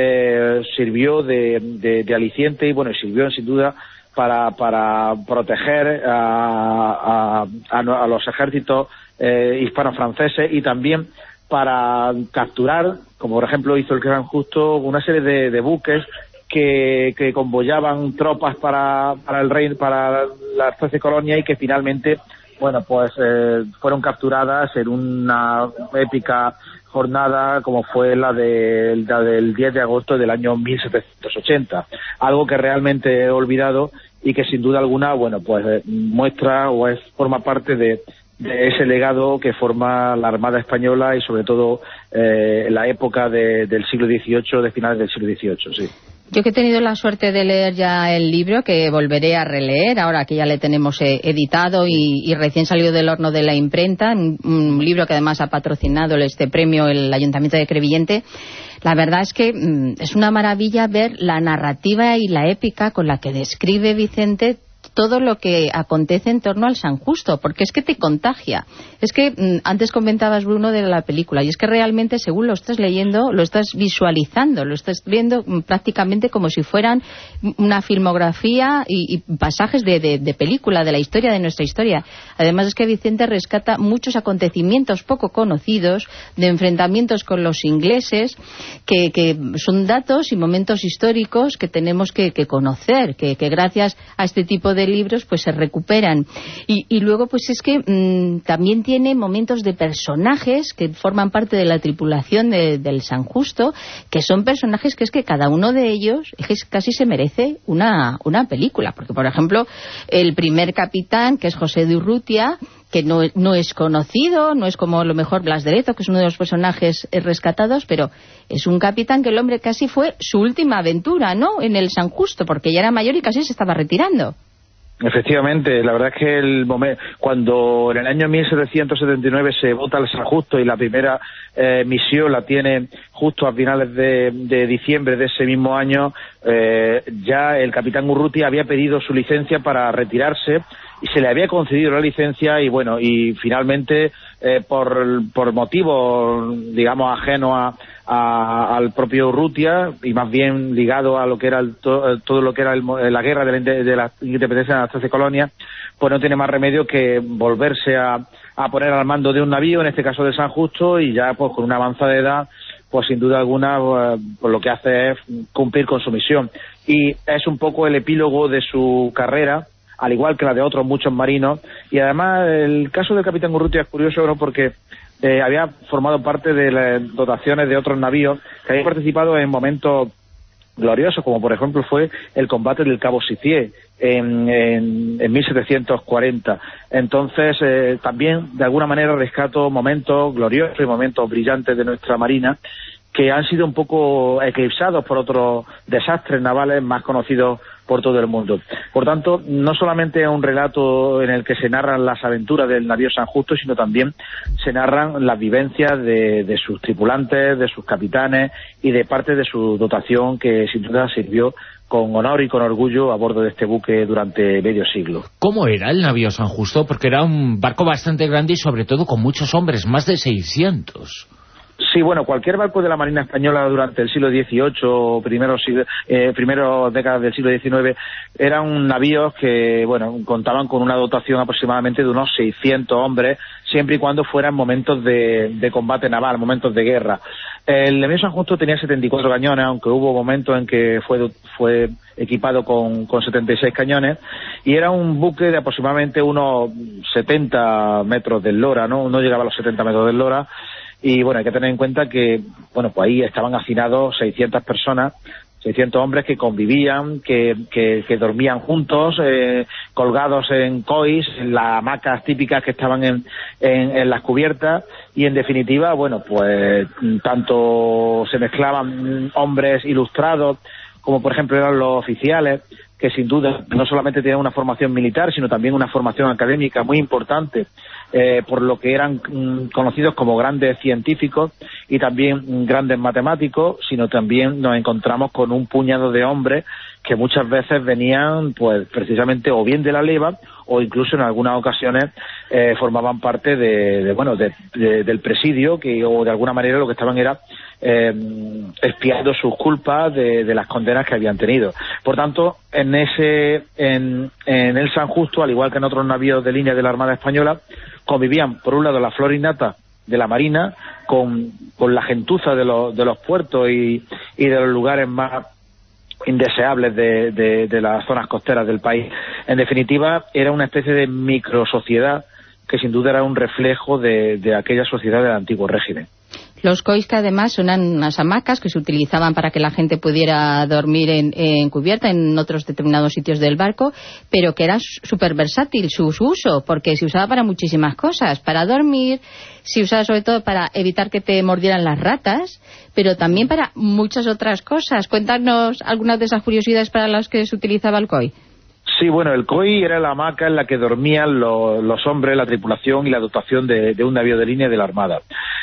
eh, sirvió de, de, de aliciente y bueno, sirvió sin duda para, para proteger a, a, a, a los ejércitos eh, hispano-franceses y también para capturar, como por ejemplo hizo el Gran Justo, una serie de, de buques que, que convoyaban tropas para, para el rey, para las trece colonias y que finalmente, bueno, pues eh, fueron capturadas en una épica jornada como fue la, de, la del diez de agosto del año mil setecientos ochenta. Algo que realmente he olvidado y que sin duda alguna, bueno, pues eh, muestra o es forma parte de de ese legado que forma la Armada Española y sobre todo eh, la época de, del siglo dieciocho, de finales del siglo dieciocho, sí. Yo que he tenido la suerte de leer ya el libro, que volveré a releer, ahora que ya le tenemos eh, editado y, y recién salido del horno de la imprenta, un, un libro que además ha patrocinado este premio el Ayuntamiento de Crevillente. La verdad es que mmm, es una maravilla ver la narrativa y la épica con la que describe Vicente todo lo que acontece en torno al San Justo, porque es que te contagia. Es que mmm, antes comentabas, Bruno, de la película, y es que realmente, según lo estás leyendo, lo estás visualizando, lo estás viendo mmm, prácticamente como si fueran una filmografía y, y pasajes de, de, de película, de la historia, de nuestra historia. Además es que Vicente rescata muchos acontecimientos poco conocidos, de enfrentamientos con los ingleses, que, que son datos y momentos históricos que tenemos que, que conocer, que, que gracias a este tipo de libros pues se recuperan. Y, y luego pues es que mmm, también tiene momentos de personajes que forman parte de la tripulación de, del San Justo, que son personajes que es que cada uno de ellos es, casi se merece una, una película, porque por ejemplo el primer capitán, que es José de Urrutia, que no, no es conocido, no es como a lo mejor Blas de Lezo, que es uno de los personajes rescatados, pero es un capitán que el hombre casi fue su última aventura, ¿no?, en el San Justo, porque ya era mayor y casi se estaba retirando. Efectivamente, la verdad es que el momento, cuando en el año mil setecientos setenta y nueve se vota el San Justo y la primera eh, misión la tiene justo a finales de, de diciembre de ese mismo año, eh, ya el capitán Urrutia había pedido su licencia para retirarse y se le había concedido la licencia y bueno, y finalmente eh, por, por motivos, digamos, ajenos a A, al propio Urrutia y más bien ligado a lo que era el, to, todo lo que era el, la guerra de la, de la independencia de las trece colonias, pues no tiene más remedio que volverse a, a poner al mando de un navío, en este caso de San Justo, y ya pues con una avanzada edad, pues sin duda alguna pues lo que hace es cumplir con su misión. Y es un poco el epílogo de su carrera, al igual que la de otros muchos marinos, y además el caso del capitán Urrutia es curioso, ¿no?, porque Eh, había formado parte de las dotaciones de otros navíos que habían participado en momentos gloriosos, como por ejemplo fue el combate del Cabo Sicié en, en, en mil setecientos cuarenta. Entonces, eh, también de alguna manera rescato momentos gloriosos y momentos brillantes de nuestra Marina que han sido un poco eclipsados por otros desastres navales más conocidos por todo el mundo. Por tanto, no solamente es un relato en el que se narran las aventuras del navío San Justo, sino también se narran las vivencias de, de sus tripulantes, de sus capitanes y de parte de su dotación, que sin duda sirvió con honor y con orgullo a bordo de este buque durante medio siglo. ¿Cómo era el navío San Justo? Porque era un barco bastante grande y sobre todo con muchos hombres, más de seiscientos. Sí, bueno, cualquier barco de la Marina Española durante el siglo dieciocho, primeros eh, primeros décadas del siglo diecinueve, eran navíos que, bueno, contaban con una dotación aproximadamente de unos seiscientos hombres, siempre y cuando fueran momentos de, de combate naval, momentos de guerra. El navío San Justo tenía setenta y cuatro cañones, aunque hubo momentos en que fue fue equipado con, con setenta y seis cañones, y era un buque de aproximadamente unos setenta metros de eslora, ¿no? No llegaba a los setenta metros de eslora. Y bueno, hay que tener en cuenta que, bueno, pues ahí estaban hacinados seiscientas personas, seiscientos hombres que convivían, que, que, que dormían juntos, eh, colgados en cois, en las hamacas típicas que estaban en, en, en las cubiertas, y en definitiva, bueno, pues tanto se mezclaban hombres ilustrados, como por ejemplo eran los oficiales, que sin duda no solamente tenían una formación militar, sino también una formación académica muy importante, eh, por lo que eran mm, conocidos como grandes científicos y también mm, grandes matemáticos, sino también nos encontramos con un puñado de hombres que muchas veces venían pues precisamente o bien de la leva o incluso en algunas ocasiones eh, formaban parte de, de bueno de, de, del presidio, que o de alguna manera lo que estaban era eh, expiando sus culpas de, de las condenas que habían tenido. Por tanto, en ese en, en el San Justo, al igual que en otros navíos de línea de la Armada Española, convivían por un lado la flora innata de la Marina con, con la gentuza de los, de los puertos y, y de los lugares más indeseables de, de, de las zonas costeras del país. En definitiva, era una especie de microsociedad que sin duda era un reflejo de, de aquella sociedad del antiguo régimen. Los cois, que además son unas hamacas que se utilizaban para que la gente pudiera dormir en, en cubierta en otros determinados sitios del barco, pero que era súper versátil su, su uso, porque se usaba para muchísimas cosas, para dormir, se usaba sobre todo para evitar que te mordieran las ratas, pero también para muchas otras cosas. Cuéntanos algunas de esas curiosidades para las que se utilizaba el coi. Sí, bueno, el coi era la hamaca en la que dormían los, los hombres, la tripulación y la dotación de, de un navío de línea de la Armada.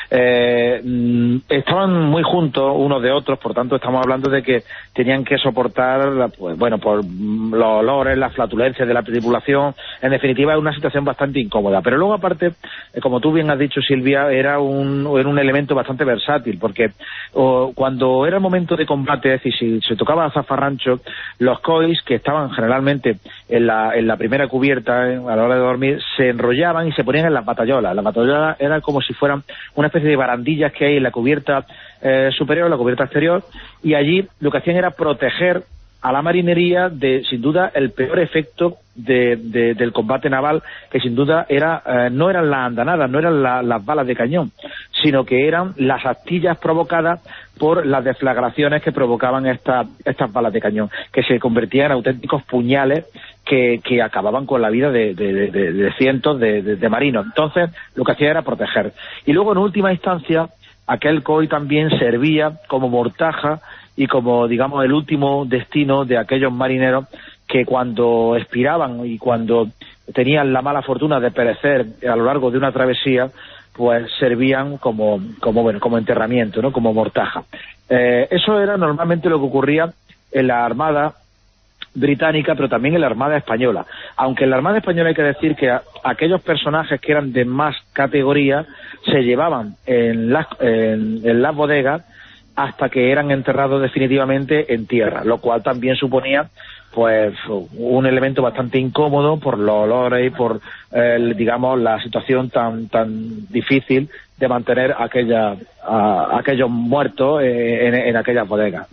Eh, estaban muy juntos unos de otros, por tanto estamos hablando de que tenían que soportar, pues bueno, por los olores, las flatulencias de la tripulación. En definitiva, es una situación bastante incómoda. Pero luego, aparte, eh, como tú bien has dicho, Silvia, era un, era un elemento bastante versátil, porque oh, cuando era el momento de combate, es decir, si se tocaba a zafarrancho, los cois, que estaban generalmente en la, en la primera cubierta eh, a la hora de dormir, se enrollaban y se ponían en las batallolas. Las batallolas eran como si fueran una especie de barandillas que hay en la cubierta eh, superior, la cubierta exterior, y allí lo que hacían era proteger a la marinería de, sin duda, el peor efecto de, de, del combate naval, que sin duda era eh, no eran las andanadas, no eran la, las balas de cañón, sino que eran las astillas provocadas por las deflagraciones que provocaban esta, estas balas de cañón, que se convertían en auténticos puñales que, que acababan con la vida de, de, de, de cientos de, de, de marinos. Entonces, lo que hacía era proteger. Y luego, en última instancia, aquel coi también servía como mortaja y como, digamos, el último destino de aquellos marineros que cuando expiraban y cuando tenían la mala fortuna de perecer a lo largo de una travesía, pues servían como, como bueno, como enterramiento, ¿no? Como mortaja. Eh, eso era normalmente lo que ocurría en la Armada británica, pero también en la Armada española. Aunque en la Armada española hay que decir que a, aquellos personajes que eran de más categoría se llevaban en las, en, en las bodegas hasta que eran enterrados definitivamente en tierra, lo cual también suponía pues un elemento bastante incómodo por los olores y por eh, digamos la situación tan tan difícil de mantener aquella a, aquellos muertos eh, en, en aquellas bodegas.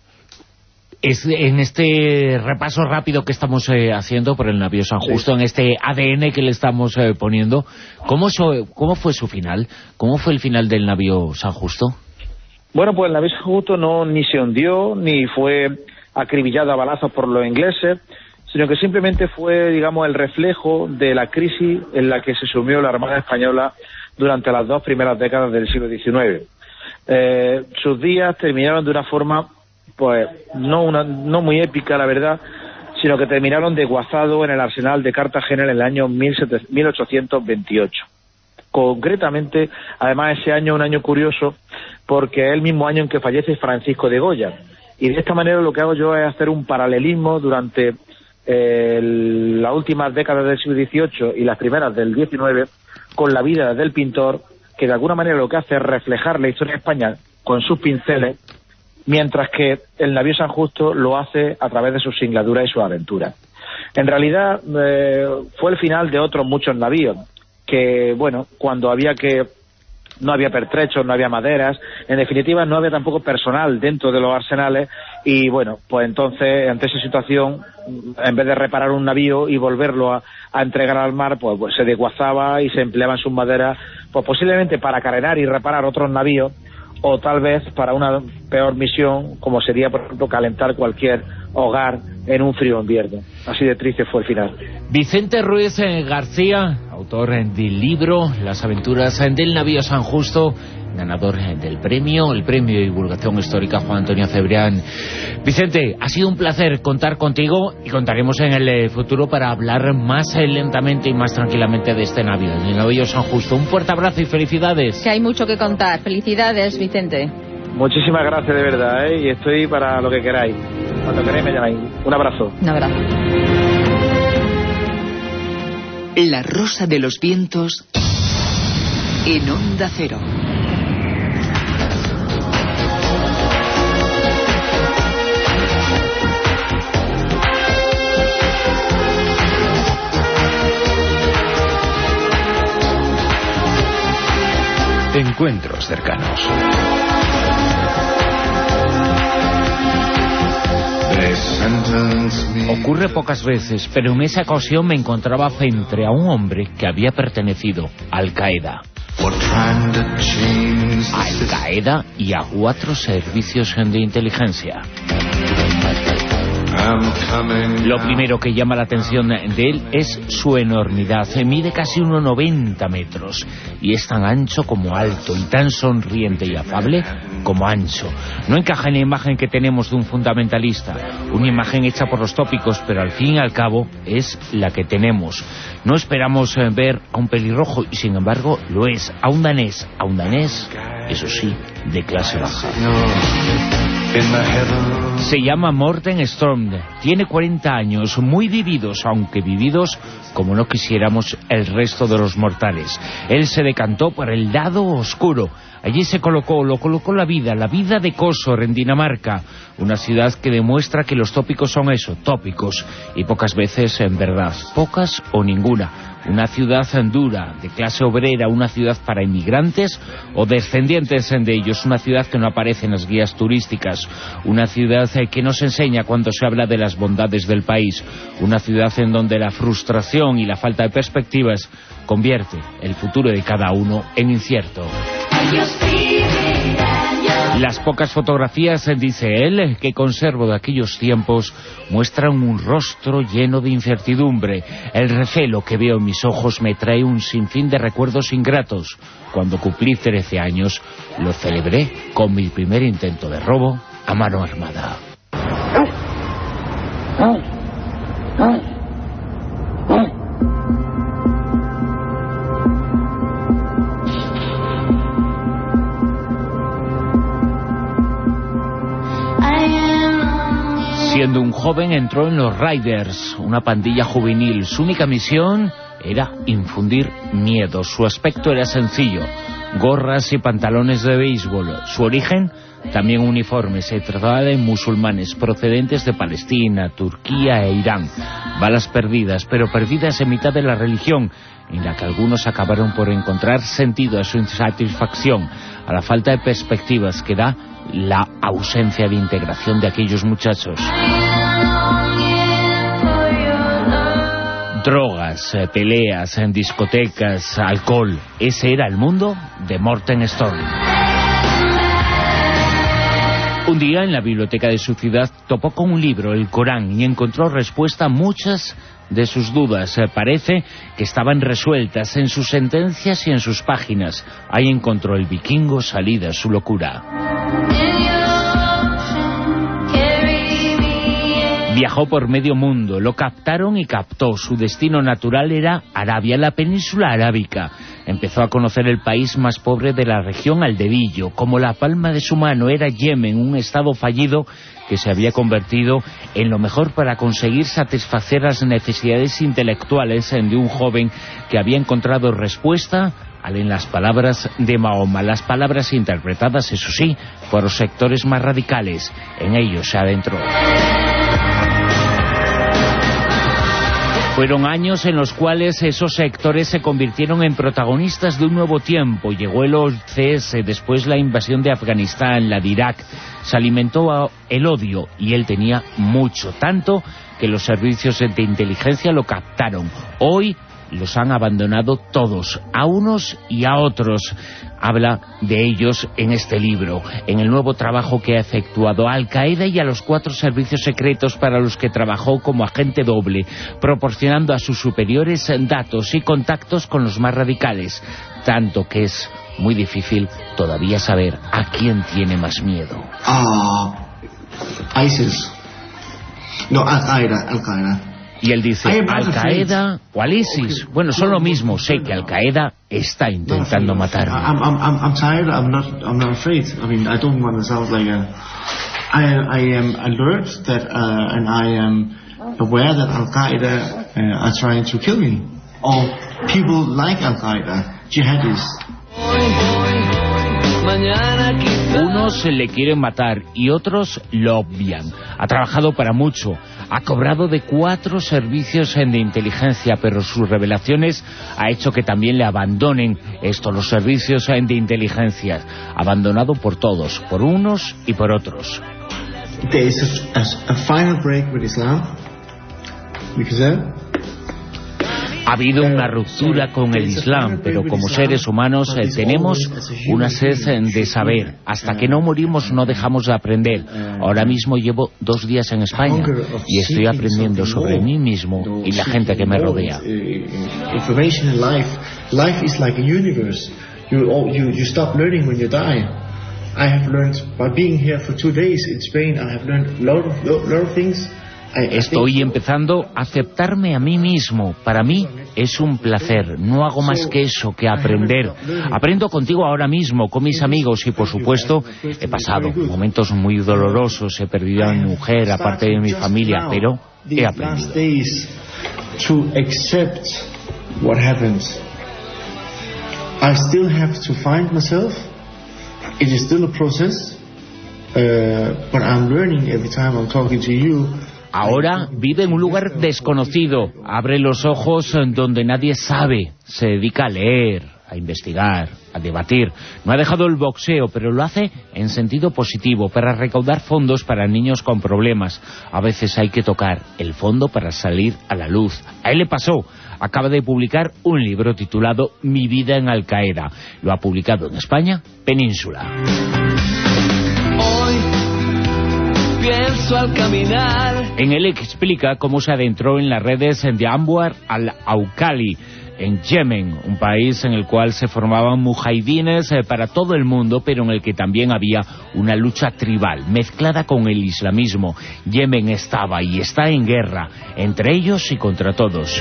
Es en este repaso rápido que estamos eh, haciendo por el navío San Justo, sí, en este A D N que le estamos eh, poniendo, ¿cómo, so, ¿cómo fue su final? ¿Cómo fue el final del navío San Justo? Bueno, pues el navío San Justo no ni se hundió, ni fue acribillado a balazos por los ingleses, sino que simplemente fue, digamos, el reflejo de la crisis en la que se sumió la Armada Española durante las dos primeras décadas del siglo diecinueve. Eh, sus días terminaron de una forma pues no una no muy épica, la verdad, sino que terminaron desguazados en el arsenal de Cartagena en el año mil ochocientos veintiocho. Concretamente, además, ese año es un año curioso porque es el mismo año en que fallece Francisco de Goya. Y de esta manera lo que hago yo es hacer un paralelismo durante eh, las últimas décadas del siglo dieciocho y las primeras del diecinueve con la vida del pintor, que de alguna manera lo que hace es reflejar la historia de España con sus pinceles, mientras que el navío San Justo lo hace a través de sus singladuras y sus aventuras. En realidad eh, fue el final de otros muchos navíos, que bueno, cuando había que no había pertrechos, no había maderas, en definitiva no había tampoco personal dentro de los arsenales, y bueno, pues entonces ante esa situación, en vez de reparar un navío y volverlo a, a entregar al mar, pues, pues se desguazaba y se empleaban sus maderas, pues posiblemente para carenar y reparar otros navíos, o tal vez para una peor misión, como sería, por ejemplo, calentar cualquier hogar en un frío invierno. Así de triste fue el final. Vicente Ruiz García, autor del libro Las aventuras del navío San Justo, ganador del premio, el premio de divulgación histórica Juan Antonio Cebrián. Vicente, ha sido un placer contar contigo y contaremos en el futuro para hablar más lentamente y más tranquilamente de este navío, del navío San Justo. Un fuerte abrazo y felicidades. Que hay mucho que contar. Felicidades, Vicente. Muchísimas gracias de verdad, ¿eh? Y estoy para lo que queráis. Cuando queráis me llamáis. Un abrazo. Un abrazo. La Rosa de los Vientos en Onda Cero. Encuentros cercanos. Ocurre pocas veces, pero en esa ocasión me encontraba frente a un hombre que había pertenecido a Al-Qaeda. A Al-Qaeda y a cuatro servicios de inteligencia. Lo primero que llama la atención de él es su enormidad. Mide casi unos noventa metros y es tan ancho como alto y tan sonriente y afable como ancho. No encaja en la imagen que tenemos de un fundamentalista, una imagen hecha por los tópicos, pero al fin y al cabo es la que tenemos. No esperamos ver a un pelirrojo y sin embargo lo es, a un danés, a un danés, eso sí, de clase baja. Se llama Morten Storm, tiene cuarenta años, muy vividos, aunque vividos como no quisiéramos el resto de los mortales. Él se decantó por el lado oscuro. Allí se colocó, lo colocó la vida, la vida de Kosovo, en Dinamarca, una ciudad que demuestra que los tópicos son eso, tópicos, y pocas veces en verdad, pocas o ninguna. Una ciudad dura, de clase obrera, una ciudad para inmigrantes o descendientes de ellos, una ciudad que no aparece en las guías turísticas, una ciudad que nos enseña cuando se habla de las bondades del país, una ciudad en donde la frustración y la falta de perspectivas convierte el futuro de cada uno en incierto. Las pocas fotografías, dice él, que conservo de aquellos tiempos muestran un rostro lleno de incertidumbre. El recelo que veo en mis ojos me trae un sinfín de recuerdos ingratos. Cuando cumplí trece años, lo celebré con mi primer intento de robo a mano armada. Siendo un joven entró en los Riders, una pandilla juvenil. Su única misión era infundir miedo. Su aspecto era sencillo: gorras y pantalones de béisbol. Su origen, también uniforme. Se trataba de musulmanes procedentes de Palestina, Turquía e Irán. Balas perdidas, pero perdidas en mitad de la religión, en la que algunos acabaron por encontrar sentido a su insatisfacción, a la falta de perspectivas que da la ausencia de integración de aquellos muchachos. Drogas, eh, peleas en discotecas, alcohol. Ese era el mundo de Morten Storm. Un día en la biblioteca de su ciudad topó con un libro, el Corán, y encontró respuesta a muchas de sus dudas. Eh, parece que estaban resueltas en sus sentencias y en sus páginas. Ahí encontró el vikingo salida a su locura. Viajó por medio mundo, lo captaron y captó. Su destino natural era Arabia, la península arábica. Empezó a conocer el país más pobre de la región al dedillo. Como la palma de su mano era Yemen, un estado fallido que se había convertido en lo mejor para conseguir satisfacer las necesidades intelectuales de un joven que había encontrado respuesta en las palabras de Mahoma, las palabras interpretadas, eso sí, por los sectores más radicales. En ellos se adentró. Fueron años en los cuales esos sectores se convirtieron en protagonistas de un nuevo tiempo. Llegó el once ese, después la invasión de Afganistán, la de Irak. Se alimentó el odio y él tenía mucho, tanto que los servicios de inteligencia lo captaron. Hoy los han abandonado todos, a unos y a otros. Habla de ellos en este libro, en el nuevo trabajo que ha efectuado a Al-Qaeda y a los cuatro servicios secretos para los que trabajó como agente doble, proporcionando a sus superiores datos y contactos con los más radicales, tanto que es muy difícil todavía saber a quién tiene más miedo. Ah, uh, ISIS. No, Al-Qaeda, Al-Qaeda. Y él dice, Al-Qaeda o al-ISIS. Bueno, son lo mismo. Sé que Al-Qaeda está intentando matarme. I'm, I'm, I'm tired. I'm not. I'm not afraid. I mean, I don't want to sound like a. I, I am alert that, uh, and I am aware that Al-Qaeda uh, are trying to kill me. Or people like Al-Qaeda, jihadis. Unos le quieren matar y otros lo obvian. Ha trabajado para mucho. Ha cobrado de cuatro servicios de inteligencia, pero sus revelaciones ha hecho que también le abandonen esto, los servicios de inteligencia. Abandonado por todos, por unos y por otros. There is a, a, a final break with Islam. Because uh, Ha habido una ruptura con el Islam, pero como seres humanos eh, tenemos una sed de saber. Hasta que no morimos no dejamos de aprender. Ahora mismo llevo dos días en España y estoy aprendiendo sobre mí mismo y la gente que me rodea. Information in life, life is like a universe. You you you stop learning when you die. I have learned by being here for two days in Spain. I have learned a lot of lot of things. Estoy empezando a aceptarme a mí mismo. Para mí es un placer. No hago más que eso, que aprender. Aprendo contigo ahora mismo, con mis amigos, y por supuesto he pasado momentos muy dolorosos. He perdido a mi mujer, aparte de mi familia, pero he aprendido. I still have to find myself. It is still a process, uh, but I'm learning every time I'm talking to you. Ahora vive en un lugar desconocido, abre los ojos donde nadie sabe, se dedica a leer, a investigar, a debatir. No ha dejado el boxeo, pero lo hace en sentido positivo, para recaudar fondos para niños con problemas. A veces hay que tocar el fondo para salir a la luz. A él le pasó. Acaba de publicar un libro titulado Mi vida en Al-Qaeda. Lo ha publicado en España, Península. Pienso al caminar. En él explica cómo se adentró en las redes de Anwar al-Awkali, en Yemen, un país en el cual se formaban mujahidines para todo el mundo, pero en el que también había una lucha tribal, mezclada con el islamismo. Yemen estaba y está en guerra, entre ellos y contra todos.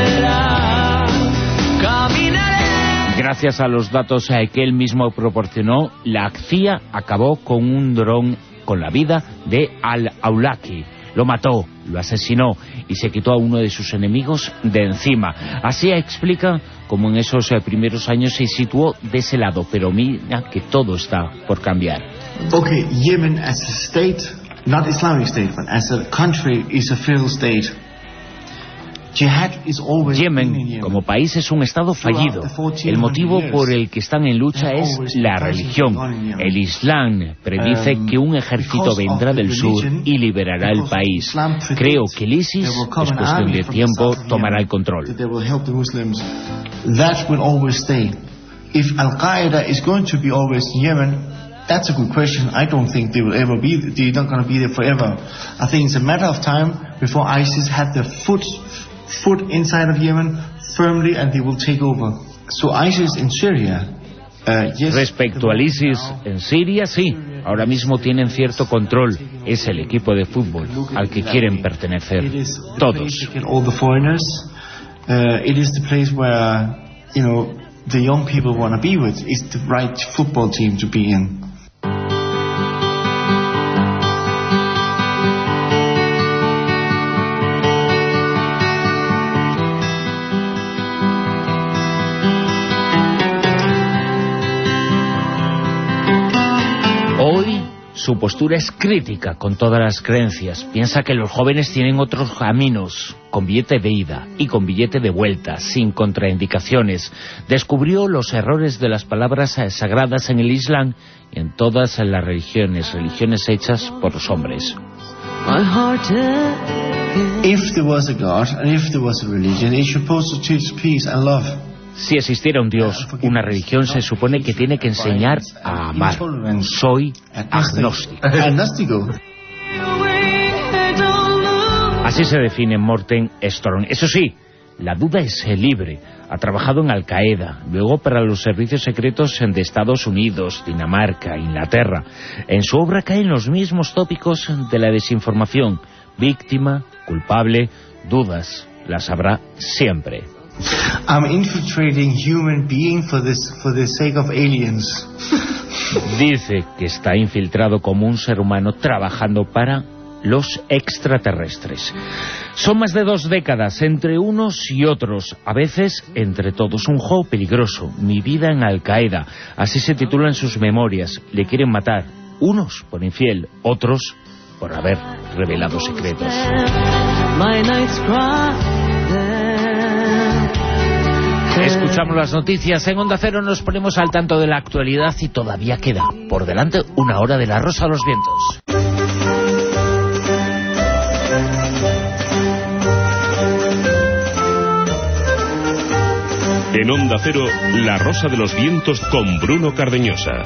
Gracias a los datos que él mismo proporcionó, la C I A acabó con un dron con la vida de al-Awlaki. Lo mató, lo asesinó y se quitó a uno de sus enemigos de encima. Así explica cómo en esos eh, primeros años se situó de ese lado, pero mira que todo está por cambiar. Okay, Yemen as a state, not Islamic state, but as a country is a failed state. Yemen, como país, es un estado fallido. El motivo por el que están en lucha es la religión. El Islam predice que un ejército vendrá del sur y liberará el país. Creo que el ISIS, es cuestión de tiempo, tomará el control. If Al-Qaeda is going to be always in Yemen, that's a good question. I don't think they will ever be, they're not going to be there forever. I think it's a matter of time before ISIS had their foot, foot inside of Yemen firmly and they will take over. So ISIS in Syria... Uh, yes, Respecto al ISIS en Siria, sí, ahora mismo tienen cierto control. Es el equipo de fútbol al que quieren pertenecer todos. All the foreigners. Uh, it is the place where, you know, the young people want to be with. It's the right football team to be in. Hoy su postura es crítica con todas las creencias. Piensa que los jóvenes tienen otros caminos, con billete de ida y con billete de vuelta, sin contraindicaciones. Descubrió los errores de las palabras sagradas en el Islam y en todas las religiones, religiones hechas por los hombres. If there was a God and if there was a religion, it's supposed to teach peace and love. Si existiera un Dios, una religión se supone que tiene que enseñar a amar. Soy agnóstico. Así se define Morten Storm. Eso sí, la duda es libre. Ha trabajado en Al-Qaeda, luego para los servicios secretos de Estados Unidos, Dinamarca, Inglaterra. En su obra caen los mismos tópicos de la desinformación. Víctima, culpable, dudas. Las habrá siempre. I'm infiltrating human being for this, for the sake of aliens. Dice que está infiltrado como un ser humano trabajando para los extraterrestres. Son más de dos décadas entre unos y otros, a veces entre todos. Un juego peligroso, mi vida en Al-Qaeda. Así se titulan sus memorias. Le quieren matar, unos por infiel, otros por haber revelado secretos. Escuchamos las noticias en Onda Cero, nos ponemos al tanto de la actualidad y todavía queda por delante una hora de La Rosa de los Vientos. En Onda Cero, La Rosa de los Vientos con Bruno Cardeñosa.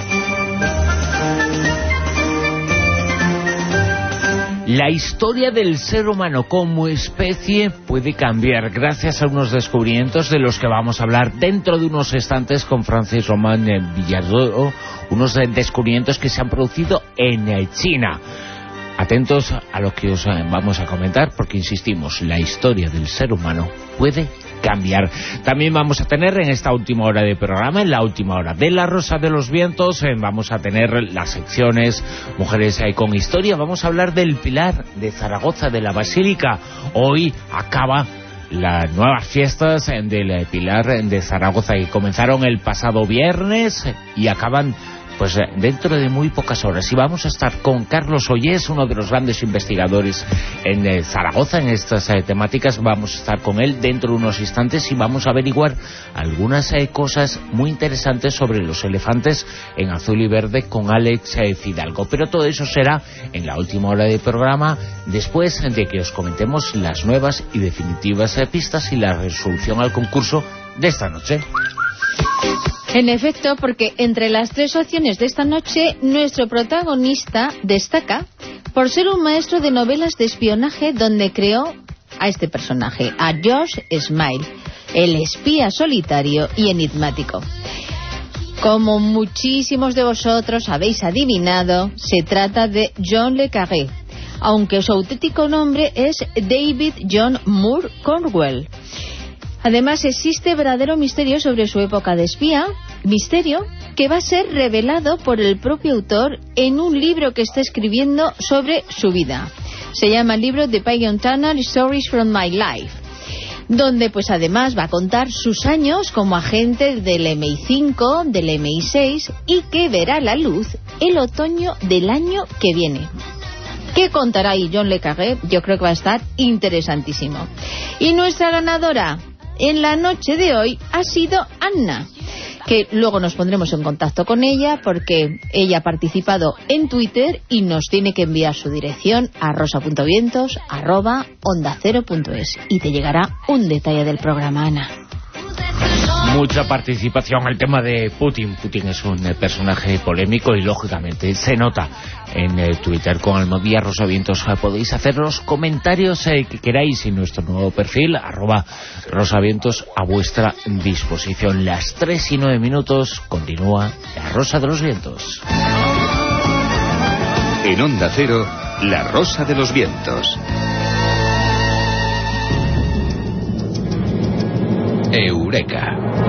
La historia del ser humano como especie puede cambiar gracias a unos descubrimientos de los que vamos a hablar dentro de unos instantes con Francis Román Villadoro, unos descubrimientos que se han producido en China. Atentos a lo que os vamos a comentar porque, insistimos, la historia del ser humano puede cambiar. También vamos a tener en esta última hora de programa, en la última hora de La Rosa de los Vientos, eh, vamos a tener las secciones Mujeres eh, con Historia. Vamos a hablar del Pilar de Zaragoza, de la Basílica. Hoy acaba las nuevas fiestas eh, del Pilar de Zaragoza que comenzaron el pasado viernes y acaban pues dentro de muy pocas horas. Y vamos a estar con Carlos Ollés, uno de los grandes investigadores en eh, Zaragoza en estas eh, temáticas. Vamos a estar con él dentro de unos instantes y vamos a averiguar algunas eh, cosas muy interesantes sobre los elefantes en azul y verde con Alex eh, Fidalgo. Pero todo eso será en la última hora del programa, después de que os comentemos las nuevas y definitivas eh, pistas y la resolución al concurso de esta noche. En efecto, porque entre las tres opciones de esta noche, nuestro protagonista destaca por ser un maestro de novelas de espionaje donde creó a este personaje, a George Smile, el espía solitario y enigmático. Como muchísimos de vosotros habéis adivinado, se trata de John le Carré, aunque su auténtico nombre es David John Moore Cornwell. Además, existe verdadero misterio sobre su época de espía, misterio que va a ser revelado por el propio autor en un libro que está escribiendo sobre su vida. Se llama el libro The Pagan Tunnel, Stories from My Life, donde pues además va a contar sus años como agente del M I cinco, del M I seis, y que verá la luz el otoño del año que viene. ¿Qué contará ahí John le Carré? Yo creo que va a estar interesantísimo. Y nuestra ganadora en la noche de hoy ha sido Anna, que luego nos pondremos en contacto con ella porque ella ha participado en Twitter y nos tiene que enviar su dirección a rosa.vientos arroba onda cero punto es y te llegará un detalle del programa, Ana. Mucha participación. El tema de Putin. Putin es un eh, personaje polémico y lógicamente se nota en eh, Twitter con Almodía Rosavientos. Eh, podéis hacer los comentarios eh, que queráis en nuestro nuevo perfil, arroba Rosavientos, a vuestra disposición. Las tres y nueve minutos continúa La Rosa de los Vientos. En Onda Cero, La Rosa de los Vientos. Eureka.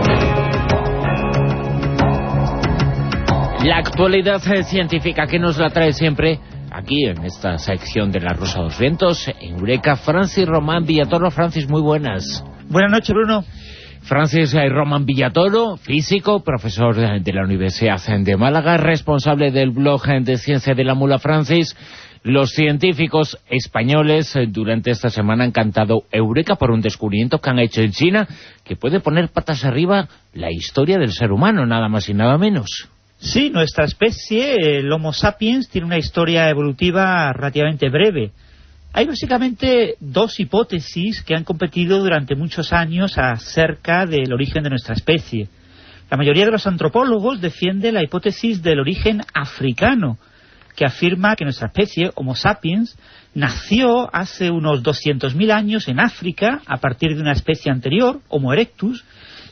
La actualidad eh, científica que nos la trae siempre aquí en esta sección de La Rosa de los Vientos, Eureka. Francis Román Villatoro. Francis, muy buenas. Buenas noches, Bruno. Francis eh, Román Villatoro, físico, profesor de, de la Universidad de Málaga, responsable del blog eh, de Ciencia de la Mula. Francis, los científicos españoles eh, durante esta semana han cantado Eureka por un descubrimiento que han hecho en China que puede poner patas arriba la historia del ser humano, nada más y nada menos. Sí, nuestra especie, el Homo sapiens, tiene una historia evolutiva relativamente breve. Hay básicamente dos hipótesis que han competido durante muchos años acerca del origen de nuestra especie. La mayoría de los antropólogos defiende la hipótesis del origen africano, que afirma que nuestra especie, Homo sapiens, nació hace unos doscientos mil años en África a partir de una especie anterior, Homo erectus,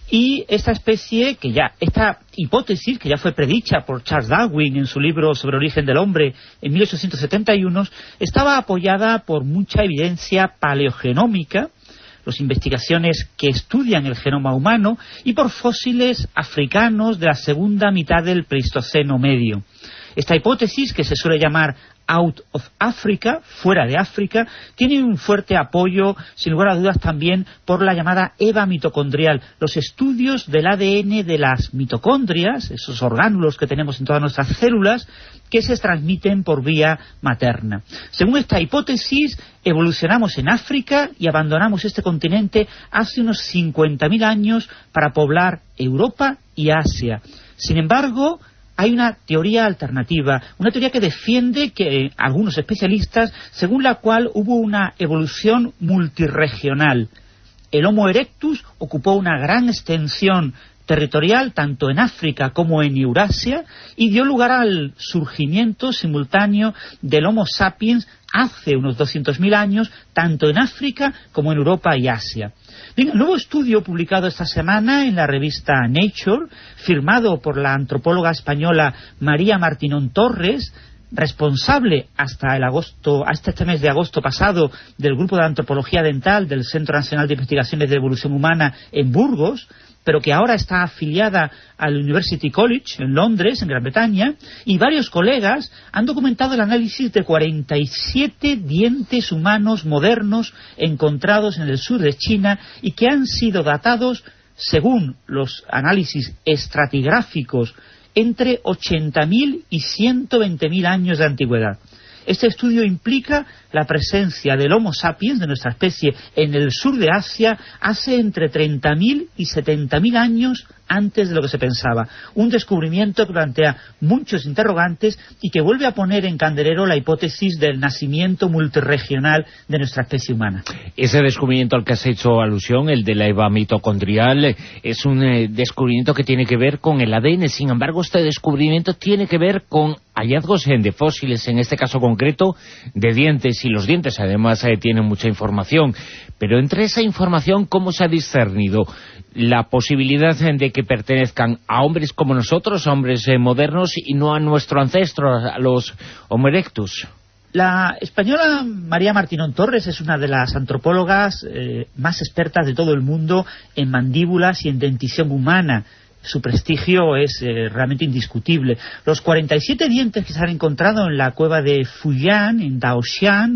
y esta especie, que ya, esta hipótesis, que ya fue predicha por Charles Darwin en su libro sobre el origen del hombre en mil ochocientos setenta y uno, estaba apoyada por mucha evidencia paleogenómica, las investigaciones que estudian el genoma humano, y por fósiles africanos de la segunda mitad del Pleistoceno medio. Esta hipótesis, que se suele llamar out of Africa, fuera de África, tiene un fuerte apoyo, sin lugar a dudas también, por la llamada EVA mitocondrial, los estudios del A D N de las mitocondrias, esos orgánulos que tenemos en todas nuestras células, que se transmiten por vía materna. Según esta hipótesis, evolucionamos en África y abandonamos este continente hace unos cincuenta mil años para poblar Europa y Asia. Sin embargo, hay una teoría alternativa, una teoría que defiende que eh, algunos especialistas, según la cual hubo una evolución multirregional. El Homo erectus ocupó una gran extensión territorial tanto en África como en Eurasia y dio lugar al surgimiento simultáneo del Homo sapiens hace unos doscientos mil años, tanto en África como en Europa y Asia. Bien, el nuevo estudio publicado esta semana en la revista Nature, firmado por la antropóloga española María Martinón Torres, responsable hasta el agosto, hasta este mes de agosto pasado del Grupo de Antropología Dental del Centro Nacional de Investigaciones de Evolución Humana en Burgos, pero que ahora está afiliada al University College en Londres, en Gran Bretaña, y varios colegas han documentado el análisis de cuarenta y siete dientes humanos modernos encontrados en el sur de China y que han sido datados, según los análisis estratigráficos, entre ochenta mil y ciento veinte mil años de antigüedad. Este estudio implica la presencia del Homo sapiens, de nuestra especie, en el sur de Asia hace entre treinta mil y setenta mil años antes de lo que se pensaba. Un descubrimiento que plantea muchos interrogantes y que vuelve a poner en candelero la hipótesis del nacimiento multirregional de nuestra especie humana. Ese descubrimiento al que has hecho alusión, el de la EVA mitocondrial, es un eh, descubrimiento que tiene que ver con el A D N. Sin embargo, este descubrimiento tiene que ver con hallazgos de fósiles, en este caso concreto, de dientes. Y los dientes, además, eh, tienen mucha información. Pero entre esa información, ¿cómo se ha discernido la posibilidad de que pertenezcan a hombres como nosotros, a hombres eh, modernos, y no a nuestro ancestro, a los Homo erectus? La española María Martinón Torres es una de las antropólogas eh, más expertas de todo el mundo en mandíbulas y en dentición humana. Su prestigio es eh, realmente indiscutible. Los cuarenta y siete dientes que se han encontrado en la cueva de Fujian, en Daoxian,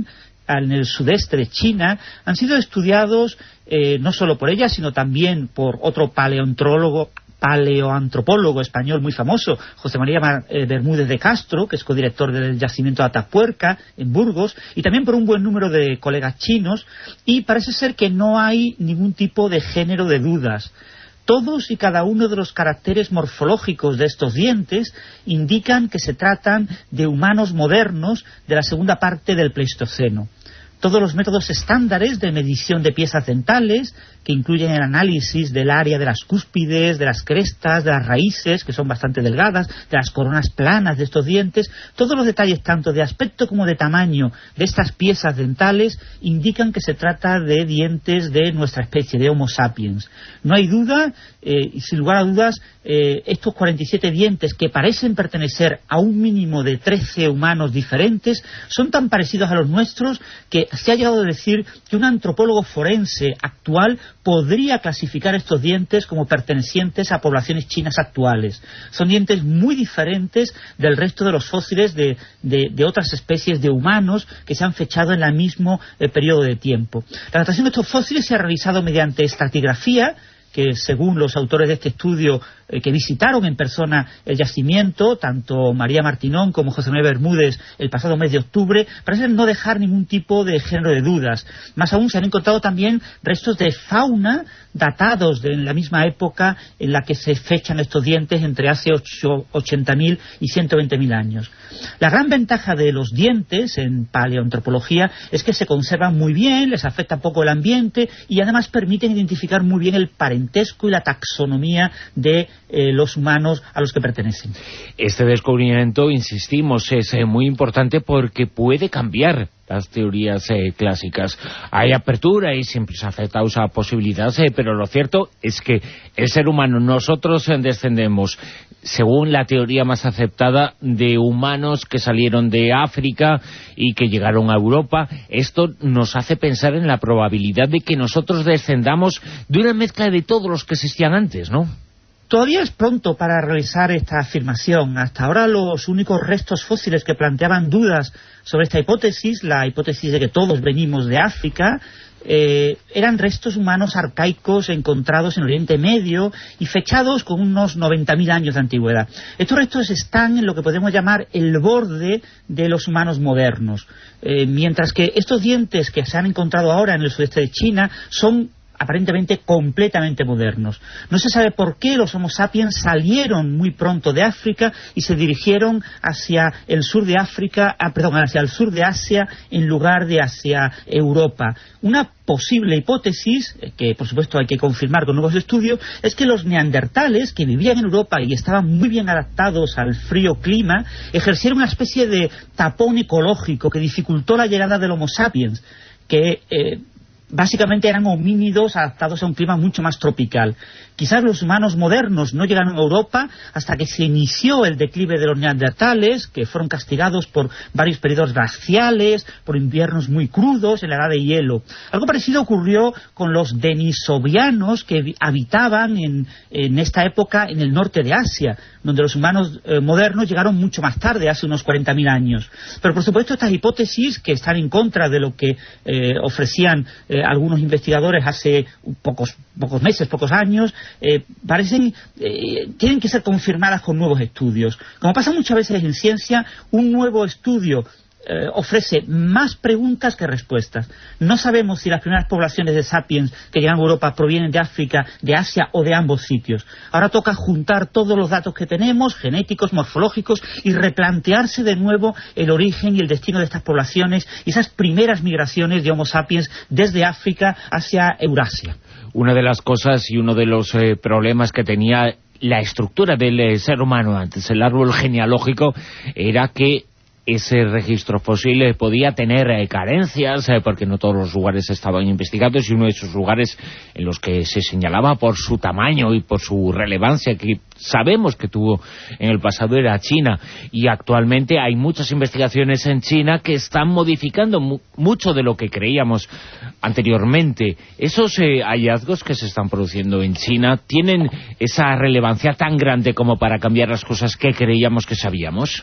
en el sudeste de China han sido estudiados eh, no solo por ella, sino también por otro paleontólogo, paleoantropólogo español muy famoso, José María Mar eh, Bermúdez de Castro, que es codirector del yacimiento de Atapuerca, en Burgos, y también por un buen número de colegas chinos, y parece ser que no hay ningún tipo de género de dudas. Todos y cada uno de los caracteres morfológicos de estos dientes indican que se tratan de humanos modernos de la segunda parte del Pleistoceno. Todos los métodos estándares de medición de piezas dentales, que incluyen el análisis del área de las cúspides, de las crestas, de las raíces, que son bastante delgadas, de las coronas planas de estos dientes, todos los detalles, tanto de aspecto como de tamaño de estas piezas dentales, indican que se trata de dientes de nuestra especie, de Homo sapiens. No hay duda, eh, y sin lugar a dudas, eh, estos cuarenta y siete dientes, que parecen pertenecer a un mínimo de trece humanos diferentes, son tan parecidos a los nuestros que se ha llegado a decir que un antropólogo forense actual podría clasificar estos dientes como pertenecientes a poblaciones chinas actuales. Son dientes muy diferentes del resto de los fósiles de, de, de otras especies de humanos que se han fechado en el mismo eh, periodo de tiempo. La datación de estos fósiles se ha realizado mediante estratigrafía, que según los autores de este estudio eh, que visitaron en persona el yacimiento, tanto María Martinón como José María Bermúdez el pasado mes de octubre, parecen no dejar ningún tipo de género de dudas. Más aún se han encontrado también restos de fauna datados de en la misma época en la que se fechan estos dientes, entre hace ochenta mil y ciento veinte mil años. La gran ventaja de los dientes en paleoantropología es que se conservan muy bien, les afecta poco el ambiente y además permiten identificar muy bien el parentesco y la taxonomía de eh, los humanos a los que pertenecen. Este descubrimiento, insistimos, es eh, muy importante porque puede cambiar las teorías eh, clásicas. Hay apertura y siempre se ha aceptado esa posibilidad, eh, pero lo cierto es que el ser humano, nosotros eh, descendemos, según la teoría más aceptada, de humanos que salieron de África y que llegaron a Europa. Esto nos hace pensar en la probabilidad de que nosotros descendamos de una mezcla de todos los que existían antes, ¿no? Todavía es pronto para realizar esta afirmación. Hasta ahora los únicos restos fósiles que planteaban dudas sobre esta hipótesis, la hipótesis de que todos venimos de África, eh, eran restos humanos arcaicos encontrados en Oriente Medio y fechados con unos noventa mil años de antigüedad. Estos restos están en lo que podemos llamar el borde de los humanos modernos, eh, mientras que estos dientes que se han encontrado ahora en el sudeste de China son aparentemente completamente modernos. No se sabe por qué los Homo sapiens salieron muy pronto de África y se dirigieron hacia el sur de África, ah, perdón, hacia el sur de Asia en lugar de hacia Europa. Una posible hipótesis, que por supuesto hay que confirmar con nuevos estudios, es que los neandertales, que vivían en Europa y estaban muy bien adaptados al frío clima, ejercieron una especie de tapón ecológico que dificultó la llegada del Homo sapiens, que eh, básicamente eran homínidos adaptados a un clima mucho más tropical. Quizás los humanos modernos no llegaron a Europa hasta que se inició el declive de los neandertales, que fueron castigados por varios periodos glaciales, por inviernos muy crudos en la edad de hielo. Algo parecido ocurrió con los denisovianos, que habitaban en, en esta época en el norte de Asia, donde los humanos eh, modernos llegaron mucho más tarde, hace unos cuarenta mil años. Pero por supuesto estas hipótesis, que están en contra de lo que eh, ofrecían eh, algunos investigadores hace pocos, pocos meses, pocos años, eh, parecen eh, tienen que ser confirmadas con nuevos estudios. Como pasa muchas veces en ciencia, un nuevo estudio Eh, ofrece más preguntas que respuestas. No sabemos si las primeras poblaciones de sapiens que llegan a Europa provienen de África, de Asia o de ambos sitios. Ahora toca juntar todos los datos que tenemos, genéticos, morfológicos, y replantearse de nuevo el origen y el destino de estas poblaciones y esas primeras migraciones de Homo sapiens desde África hacia Eurasia. Una de las cosas y uno de los eh, problemas que tenía la estructura del eh, ser humano antes, el árbol genealógico, era que ese registro fósil eh, podía tener eh, carencias, eh, porque no todos los lugares estaban investigados, y uno de esos lugares en los que se señalaba por su tamaño y por su relevancia, que sabemos que tuvo en el pasado, era China. Y actualmente hay muchas investigaciones en China que están modificando mu mucho de lo que creíamos anteriormente. Esos eh, hallazgos que se están produciendo en China tienen esa relevancia tan grande como para cambiar las cosas que creíamos que sabíamos.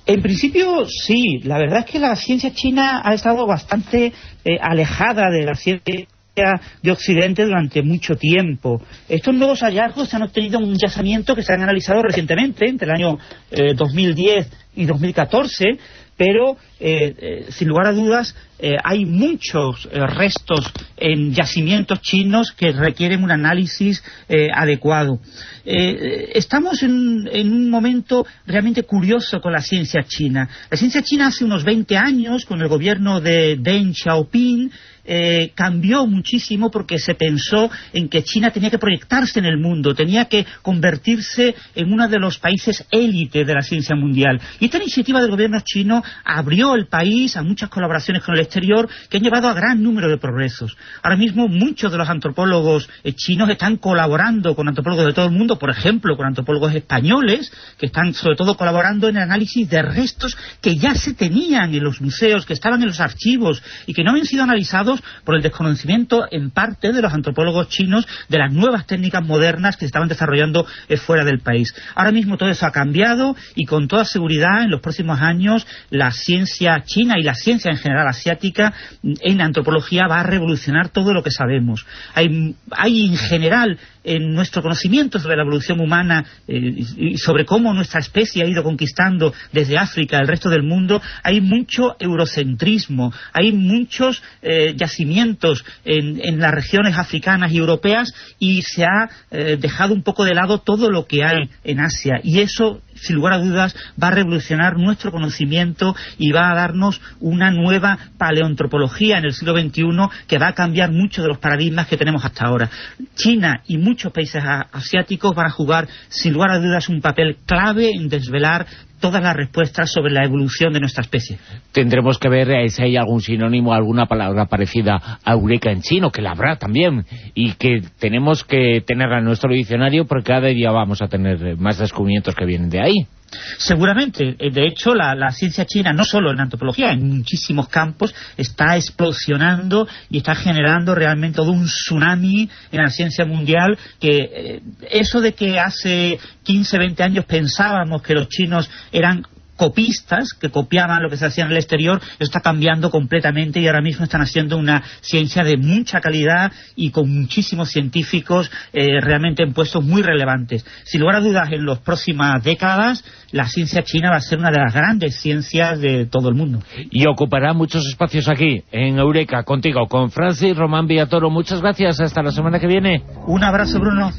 En principio, sí. La verdad es que la ciencia china ha estado bastante eh, alejada de la ciencia de Occidente durante mucho tiempo. Estos nuevos hallazgos se han obtenido en un yacimiento que se han analizado recientemente, entre el año eh, dos mil diez y dos mil catorce, pero eh, eh, sin lugar a dudas eh, hay muchos eh, restos en yacimientos chinos que requieren un análisis eh, adecuado. Eh, estamos en, en un momento realmente curioso con la ciencia china. La ciencia china hace unos veinte años, con el gobierno de Deng Xiaoping, Eh, cambió muchísimo porque se pensó en que China tenía que proyectarse en el mundo, tenía que convertirse en uno de los países élite de la ciencia mundial. Y esta iniciativa del gobierno chino abrió el país a muchas colaboraciones con el exterior que han llevado a gran número de progresos. Ahora mismo muchos de los antropólogos eh, chinos están colaborando con antropólogos de todo el mundo, por ejemplo, con antropólogos españoles, que están sobre todo colaborando en el análisis de restos que ya se tenían en los museos, que estaban en los archivos y que no habían sido analizados por el desconocimiento en parte de los antropólogos chinos de las nuevas técnicas modernas que se estaban desarrollando eh, fuera del país. Ahora mismo todo eso ha cambiado y con toda seguridad en los próximos años la ciencia china y la ciencia en general asiática en antropología va a revolucionar todo lo que sabemos. Hay, hay en general en nuestro conocimiento sobre la evolución humana eh, y sobre cómo nuestra especie ha ido conquistando desde África el resto del mundo, hay mucho eurocentrismo, hay muchos eh, yacimientos en, en las regiones africanas y europeas y se ha eh, dejado un poco de lado todo lo que hay en Asia, y eso sin lugar a dudas va a revolucionar nuestro conocimiento y va a darnos una nueva paleoantropología en el siglo veintiuno que va a cambiar mucho de los paradigmas que tenemos hasta ahora. China y muchos países asiáticos van a jugar sin lugar a dudas un papel clave en desvelar todas las respuestas sobre la evolución de nuestra especie. Tendremos que ver eh, si hay algún sinónimo, alguna palabra parecida a eureka en chino, que la habrá también, y que tenemos que tenerla en nuestro diccionario porque cada día vamos a tener más descubrimientos que vienen de ahí. Seguramente. De hecho, la, la ciencia china, no solo en antropología, en muchísimos campos, está explosionando y está generando realmente todo un tsunami en la ciencia mundial, que eh, eso de que hace quince, veinte años pensábamos que los chinos eran copistas, que copiaban lo que se hacía en el exterior, está cambiando completamente y ahora mismo están haciendo una ciencia de mucha calidad y con muchísimos científicos eh, realmente en puestos muy relevantes. Sin lugar a dudas, en las próximas décadas la ciencia china va a ser una de las grandes ciencias de todo el mundo. Y ocupará muchos espacios aquí, en Eureka, contigo, con Francis Román Villatoro. Muchas gracias, hasta la semana que viene. Un abrazo, Bruno.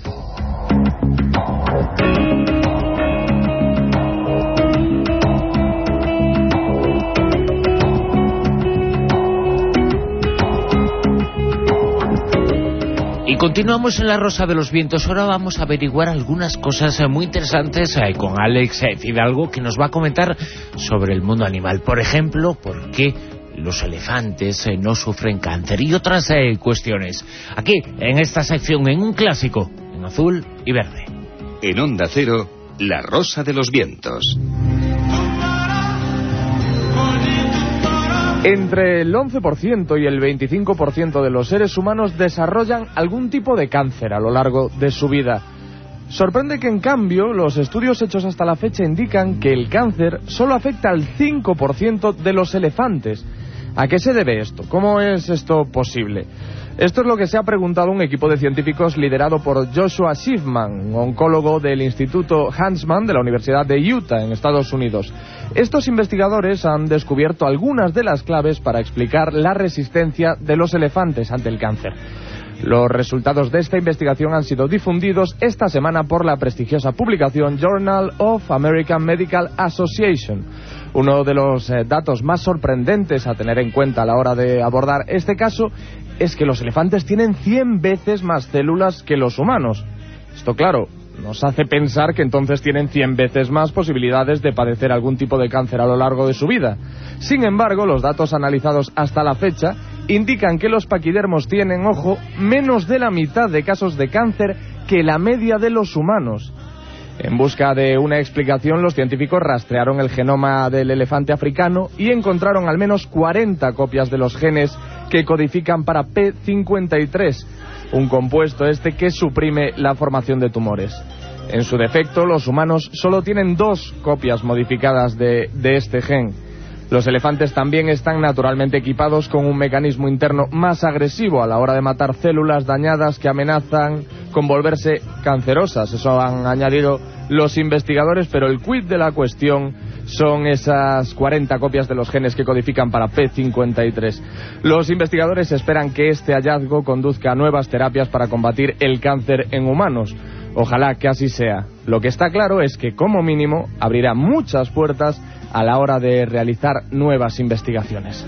Y continuamos en La Rosa de los Vientos. Ahora vamos a averiguar algunas cosas muy interesantes eh, con Alex Fidalgo, que nos va a comentar sobre el mundo animal. Por ejemplo, por qué los elefantes eh, no sufren cáncer y otras eh, cuestiones. Aquí, en esta sección, en un clásico, en azul y verde. En Onda Cero, La Rosa de los Vientos. Entre el once por ciento y el veinticinco por ciento de los seres humanos desarrollan algún tipo de cáncer a lo largo de su vida. Sorprende que, en cambio, los estudios hechos hasta la fecha indican que el cáncer solo afecta al cinco por ciento de los elefantes. ¿A qué se debe esto? ¿Cómo es esto posible? Esto es lo que se ha preguntado un equipo de científicos liderado por Joshua Schiffman, oncólogo del Instituto Huntsman de la Universidad de Utah, en Estados Unidos. Estos investigadores han descubierto algunas de las claves para explicar la resistencia de los elefantes ante el cáncer. Los resultados de esta investigación han sido difundidos esta semana por la prestigiosa publicación Journal of American Medical Association. Uno de los eh, datos más sorprendentes a tener en cuenta a la hora de abordar este caso es que los elefantes tienen cien veces más células que los humanos. Esto, claro, nos hace pensar que entonces tienen cien veces más posibilidades de padecer algún tipo de cáncer a lo largo de su vida. Sin embargo, los datos analizados hasta la fecha indican que los paquidermos tienen, ojo, menos de la mitad de casos de cáncer que la media de los humanos. En busca de una explicación, los científicos rastrearon el genoma del elefante africano y encontraron al menos cuarenta copias de los genes que codifican para P cincuenta y tres, un compuesto este que suprime la formación de tumores. En su defecto, los humanos solo tienen dos copias modificadas de, de este gen. Los elefantes también están naturalmente equipados con un mecanismo interno más agresivo a la hora de matar células dañadas que amenazan con volverse cancerosas. Eso han añadido los investigadores, pero el quid de la cuestión son esas cuarenta copias de los genes que codifican para P cincuenta y tres. Los investigadores esperan que este hallazgo conduzca a nuevas terapias para combatir el cáncer en humanos. Ojalá que así sea. Lo que está claro es que, como mínimo, abrirá muchas puertas a la hora de realizar nuevas investigaciones.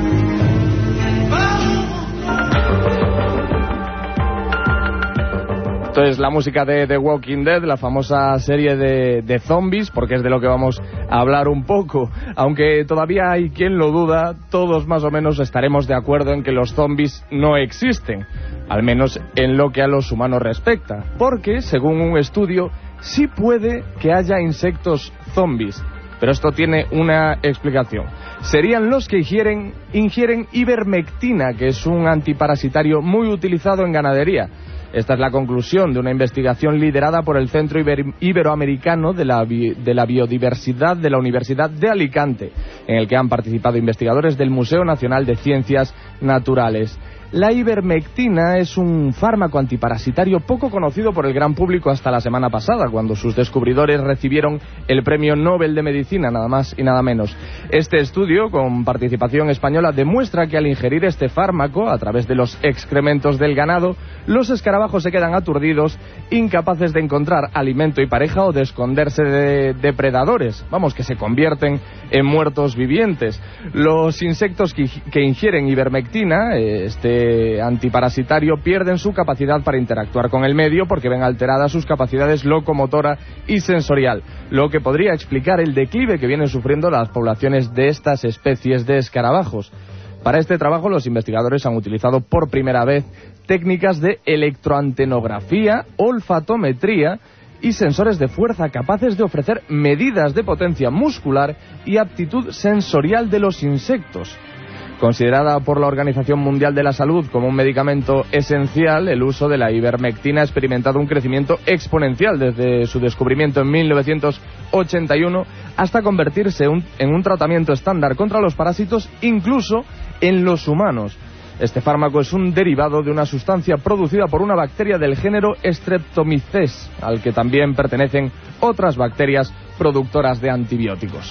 Entonces, la música de The Walking Dead, la famosa serie de, de zombies, porque es de lo que vamos a hablar un poco. Aunque todavía hay quien lo duda, todos más o menos estaremos de acuerdo en que los zombies no existen, al menos en lo que a los humanos respecta, porque, según un estudio, sí puede que haya insectos zombies. Pero esto tiene una explicación. Serían los que ingieren, ingieren ivermectina, que es un antiparasitario muy utilizado en ganadería. Esta es la conclusión de una investigación liderada por el Centro Iber- Iberoamericano de la, Bi- de la Biodiversidad de la Universidad de Alicante, en el que han participado investigadores del Museo Nacional de Ciencias Naturales. La ivermectina es un fármaco antiparasitario poco conocido por el gran público hasta la semana pasada, cuando sus descubridores recibieron el Premio Nobel de Medicina, nada más y nada menos. Este estudio, con participación española, demuestra que al ingerir este fármaco, a través de los excrementos del ganado, los escarabajos se quedan aturdidos, incapaces de encontrar alimento y pareja o de esconderse de depredadores. Vamos, que se convierten en muertos vivientes. Los insectos que, que ingieren ivermectina, este antiparasitario, pierden su capacidad para interactuar con el medio porque ven alteradas sus capacidades locomotora y sensorial, lo que podría explicar el declive que vienen sufriendo las poblaciones de estas especies de escarabajos. Para este trabajo, los investigadores han utilizado por primera vez técnicas de electroantenografía, olfatometría y sensores de fuerza capaces de ofrecer medidas de potencia muscular y aptitud sensorial de los insectos. Considerada por la Organización Mundial de la Salud como un medicamento esencial, el uso de la ivermectina ha experimentado un crecimiento exponencial desde su descubrimiento en mil novecientos ochenta y uno hasta convertirse un, en un tratamiento estándar contra los parásitos, incluso en los humanos. Este fármaco es un derivado de una sustancia producida por una bacteria del género Streptomyces, al que también pertenecen otras bacterias productoras de antibióticos.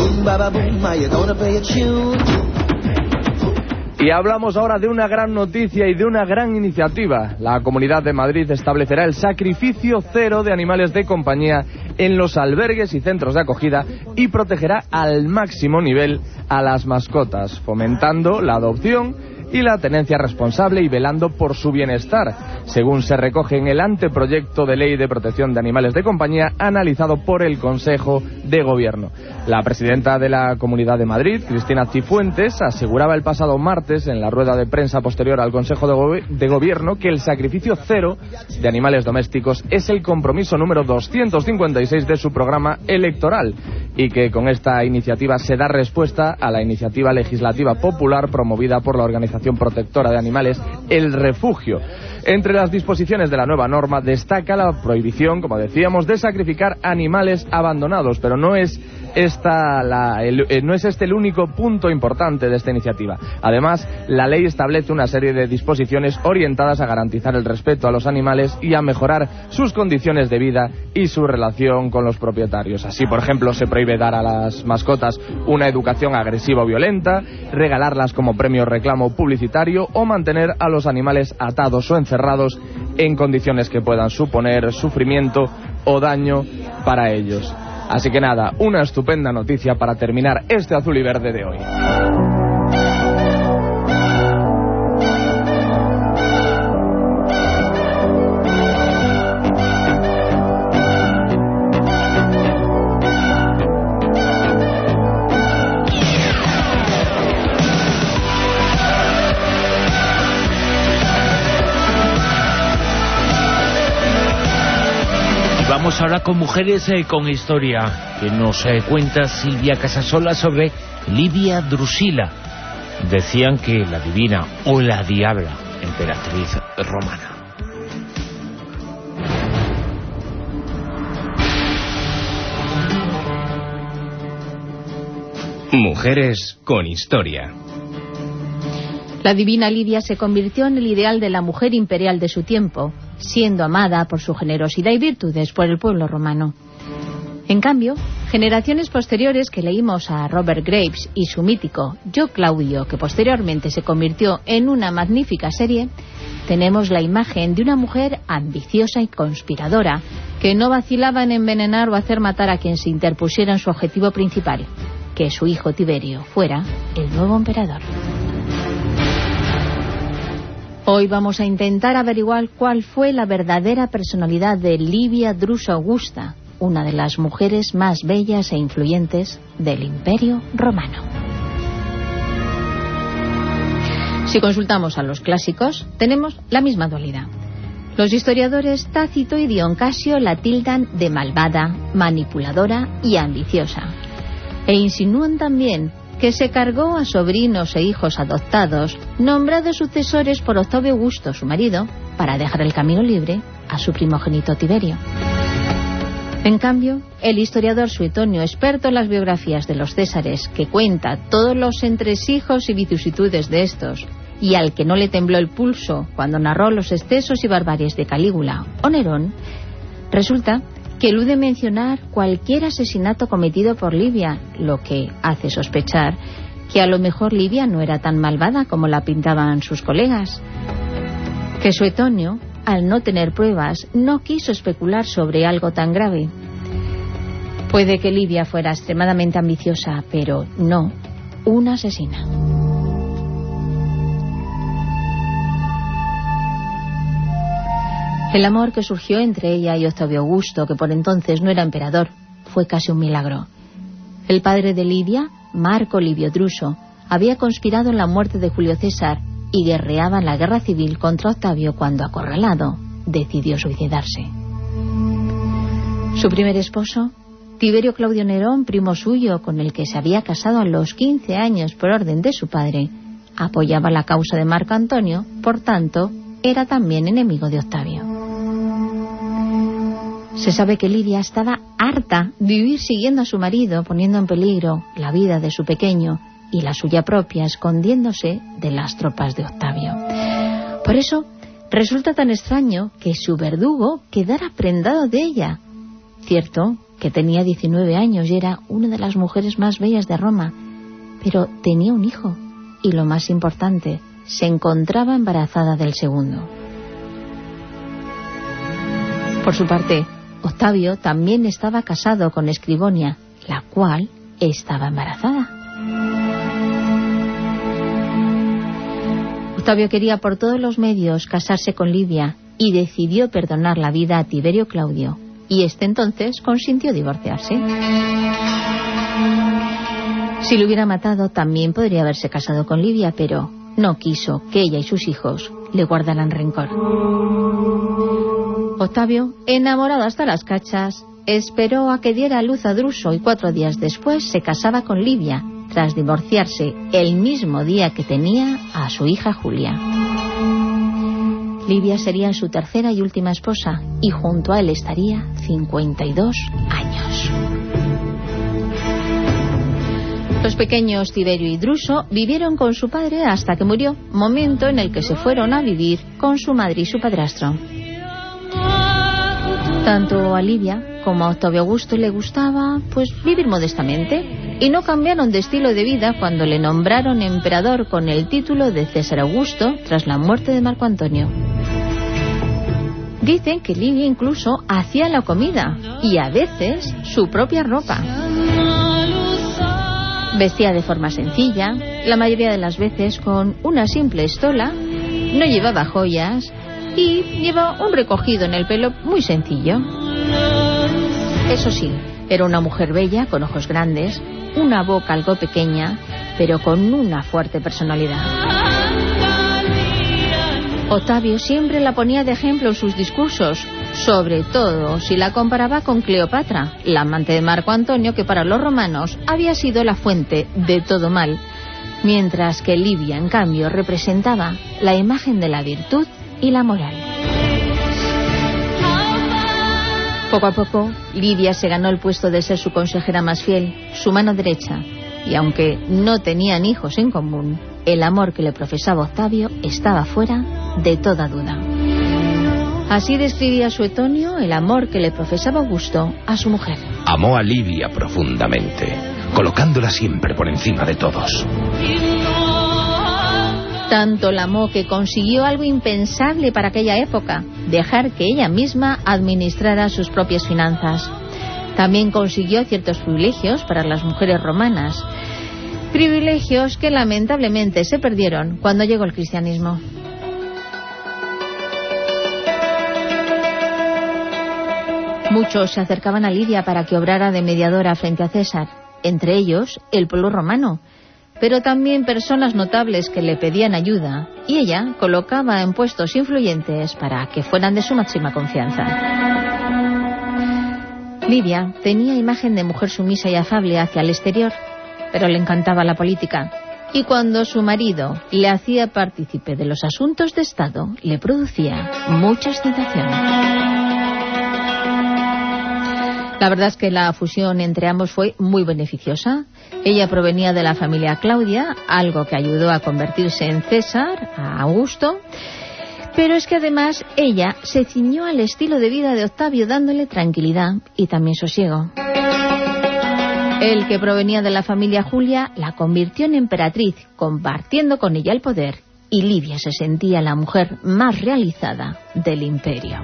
Y hablamos ahora de una gran noticia y de una gran iniciativa. La Comunidad de Madrid establecerá el sacrificio cero de animales de compañía en los albergues y centros de acogida y protegerá al máximo nivel a las mascotas, fomentando la adopción y la tenencia responsable y velando por su bienestar, según se recoge en el anteproyecto de ley de protección de animales de compañía analizado por el Consejo de Gobierno. La presidenta de la Comunidad de Madrid, Cristina Cifuentes, aseguraba el pasado martes en la rueda de prensa posterior al Consejo de, Go- de Gobierno que el sacrificio cero de animales domésticos es el compromiso número doscientos cincuenta y seis de su programa electoral y que con esta iniciativa se da respuesta a la iniciativa legislativa popular promovida por la organización protectora de animales El Refugio. Entre las disposiciones de la nueva norma destaca la prohibición, como decíamos, de sacrificar animales abandonados, pero no es esta la, el, no es este el único punto importante de esta iniciativa. Además, la ley establece una serie de disposiciones orientadas a garantizar el respeto a los animales y a mejorar sus condiciones de vida y su relación con los propietarios. Así, por ejemplo, se prohíbe dar a las mascotas una educación agresiva o violenta, regalarlas como premio reclamo publicitario o mantener a los animales atados o encerrados en condiciones que puedan suponer sufrimiento o daño para ellos. Así que nada, una estupenda noticia para terminar este azul y verde de hoy. Vamos ahora con Mujeres eh, con Historia, que nos eh, cuenta Silvia Casasola sobre Livia Drusila. Decían que la divina o la diabla emperatriz romana. Mujeres con historia. La divina Livia se convirtió en el ideal de la mujer imperial de su tiempo, siendo amada por su generosidad y virtudes por el pueblo romano. En cambio, generaciones posteriores que leímos a Robert Graves y su mítico Yo Claudio, que posteriormente se convirtió en una magnífica serie, tenemos la imagen de una mujer ambiciosa y conspiradora, que no vacilaba en envenenar o hacer matar a quien se interpusiera en su objetivo principal, que su hijo Tiberio fuera el nuevo emperador. Hoy vamos a intentar averiguar cuál fue la verdadera personalidad de Livia Drusa Augusta, una de las mujeres más bellas e influyentes del Imperio Romano. Si consultamos a los clásicos, tenemos la misma dualidad. Los historiadores Tácito y Dion Casio la tildan de malvada, manipuladora y ambiciosa, e insinúan también que se cargó a sobrinos e hijos adoptados, nombrados sucesores por Octavio Augusto, su marido, para dejar el camino libre a su primogénito Tiberio. En cambio, el historiador Suetonio, experto en las biografías de los Césares, que cuenta todos los entresijos y vicisitudes de estos, y al que no le tembló el pulso cuando narró los excesos y barbaries de Calígula o Nerón, resulta que elude mencionar cualquier asesinato cometido por Livia, lo que hace sospechar que a lo mejor Livia no era tan malvada como la pintaban sus colegas. Que Suetonio, al no tener pruebas, no quiso especular sobre algo tan grave. Puede que Livia fuera extremadamente ambiciosa, pero no una asesina. El amor que surgió entre ella y Octavio Augusto, que por entonces no era emperador, fue casi un milagro. El padre de Livia, Marco Livio Druso, había conspirado en la muerte de Julio César y guerreaba en la guerra civil contra Octavio cuando, acorralado, decidió suicidarse. Su primer esposo, Tiberio Claudio Nerón, primo suyo, con el que se había casado a los quince años por orden de su padre, apoyaba la causa de Marco Antonio, por tanto, era también enemigo de Octavio. Se sabe que Livia estaba harta de vivir siguiendo a su marido, poniendo en peligro la vida de su pequeño y la suya propia, escondiéndose de las tropas de Octavio. Por eso resulta tan extraño que su verdugo quedara prendado de ella. Cierto que tenía diecinueve años y era una de las mujeres más bellas de Roma, pero tenía un hijo y, lo más importante, se encontraba embarazada del segundo. Por su parte, Octavio también estaba casado con Escribonia, la cual estaba embarazada. Octavio quería por todos los medios casarse con Livia y decidió perdonar la vida a Tiberio Claudio, y este entonces consintió divorciarse. Si lo hubiera matado, también podría haberse casado con Livia, pero no quiso que ella y sus hijos le guardaran rencor. Octavio, enamorado hasta las cachas, esperó a que diera a luz a Druso y cuatro días después se casaba con Livia, tras divorciarse el mismo día que tenía a su hija Julia. Livia sería su tercera y última esposa y junto a él estaría cincuenta y dos años. Los pequeños Tiberio y Druso vivieron con su padre hasta que murió, momento en el que se fueron a vivir con su madre y su padrastro. Tanto a Livia como a Octavio Augusto le gustaba, pues, vivir modestamente, y no cambiaron de estilo de vida cuando le nombraron emperador con el título de César Augusto tras la muerte de Marco Antonio. Dicen que Livia incluso hacía la comida y a veces su propia ropa. Vestía de forma sencilla, la mayoría de las veces con una simple estola, no llevaba joyas y llevaba un recogido en el pelo muy sencillo. Eso sí, era una mujer bella, con ojos grandes, una boca algo pequeña, pero con una fuerte personalidad. Octavio siempre la ponía de ejemplo en sus discursos, sobre todo si la comparaba con Cleopatra, la amante de Marco Antonio, que para los romanos había sido la fuente de todo mal, mientras que Livia, en cambio, representaba la imagen de la virtud y la moral. Poco a poco, Livia se ganó el puesto de ser su consejera más fiel, su mano derecha, y aunque no tenían hijos en común, el amor que le profesaba Octavio estaba fuera de toda duda. Así describía Suetonio el amor que le profesaba Augusto a su mujer. Amó a Livia profundamente, colocándola siempre por encima de todos. Tanto la amó que consiguió algo impensable para aquella época, dejar que ella misma administrara sus propias finanzas. También consiguió ciertos privilegios para las mujeres romanas, privilegios que lamentablemente se perdieron cuando llegó el cristianismo. Muchos se acercaban a Livia para que obrara de mediadora frente a César, entre ellos el pueblo romano, pero también personas notables que le pedían ayuda, y ella colocaba en puestos influyentes para que fueran de su máxima confianza. Livia tenía imagen de mujer sumisa y afable hacia el exterior, pero le encantaba la política, y cuando su marido le hacía partícipe de los asuntos de Estado, le producía mucha excitación. La verdad es que la fusión entre ambos fue muy beneficiosa. Ella provenía de la familia Claudia, algo que ayudó a convertirse en César, a Augusto. Pero es que además ella se ciñó al estilo de vida de Octavio, dándole tranquilidad y también sosiego. El que provenía de la familia Julia la convirtió en emperatriz, compartiendo con ella el poder, y Livia se sentía la mujer más realizada del imperio.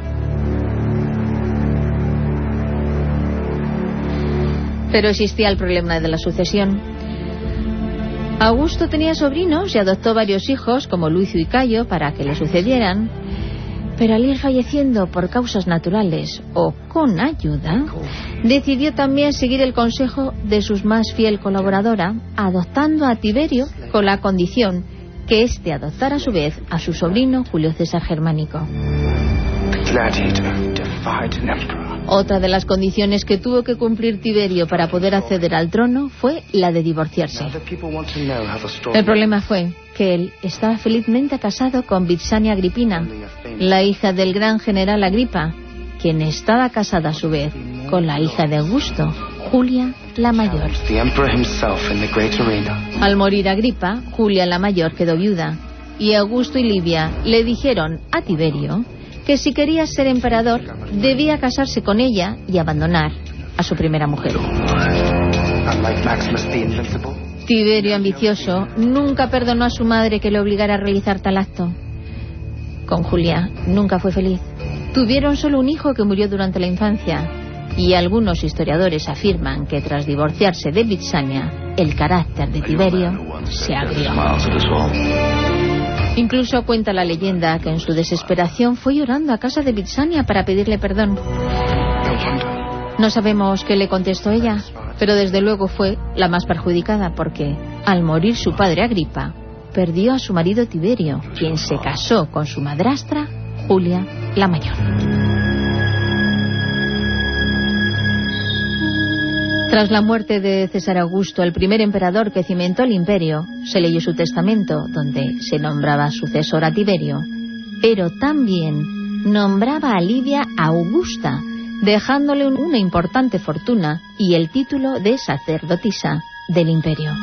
Pero existía el problema de la sucesión. Augusto tenía sobrinos y adoptó varios hijos, como Lucio y Cayo, para que le sucedieran. Pero al ir falleciendo por causas naturales o con ayuda, decidió también seguir el consejo de su más fiel colaboradora, adoptando a Tiberio con la condición que éste adoptara a su vez a su sobrino Julio César Germánico. Otra de las condiciones que tuvo que cumplir Tiberio para poder acceder al trono fue la de divorciarse. El problema fue que él estaba felizmente casado con Vipsania Agripina, la hija del gran general Agripa, quien estaba casada a su vez con la hija de Augusto, Julia la Mayor. Al morir Agripa, Julia la Mayor quedó viuda, y Augusto y Livia le dijeron a Tiberio que si quería ser emperador debía casarse con ella y abandonar a su primera mujer. Tiberio, ambicioso, nunca perdonó a su madre que le obligara a realizar tal acto. Con Julia nunca fue feliz. Tuvieron solo un hijo que murió durante la infancia, y algunos historiadores afirman que tras divorciarse de Vipsania, el carácter de Tiberio se agrió. Incluso cuenta la leyenda que en su desesperación fue llorando a casa de Vipsania para pedirle perdón. No sabemos qué le contestó ella, pero desde luego fue la más perjudicada, porque al morir su padre Agripa, perdió a su marido Tiberio, quien se casó con su madrastra Julia la Mayor. Tras la muerte de César Augusto, el primer emperador que cimentó el imperio, se leyó su testamento, donde se nombraba sucesor a Tiberio, pero también nombraba a Livia Augusta, dejándole una importante fortuna y el título de sacerdotisa del imperio.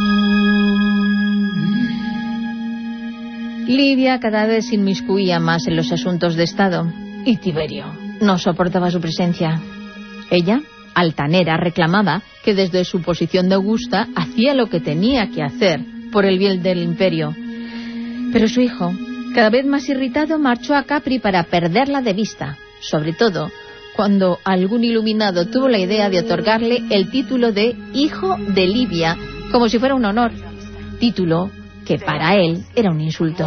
Livia cada vez se inmiscuía más en los asuntos de Estado, y Tiberio no soportaba su presencia. Ella, altanera, reclamaba que desde su posición de Augusta hacía lo que tenía que hacer por el bien del imperio. Pero su hijo, cada vez más irritado, marchó a Capri para perderla de vista, sobre todo cuando algún iluminado tuvo la idea de otorgarle el título de hijo de Livia, como si fuera un honor, título que para él era un insulto.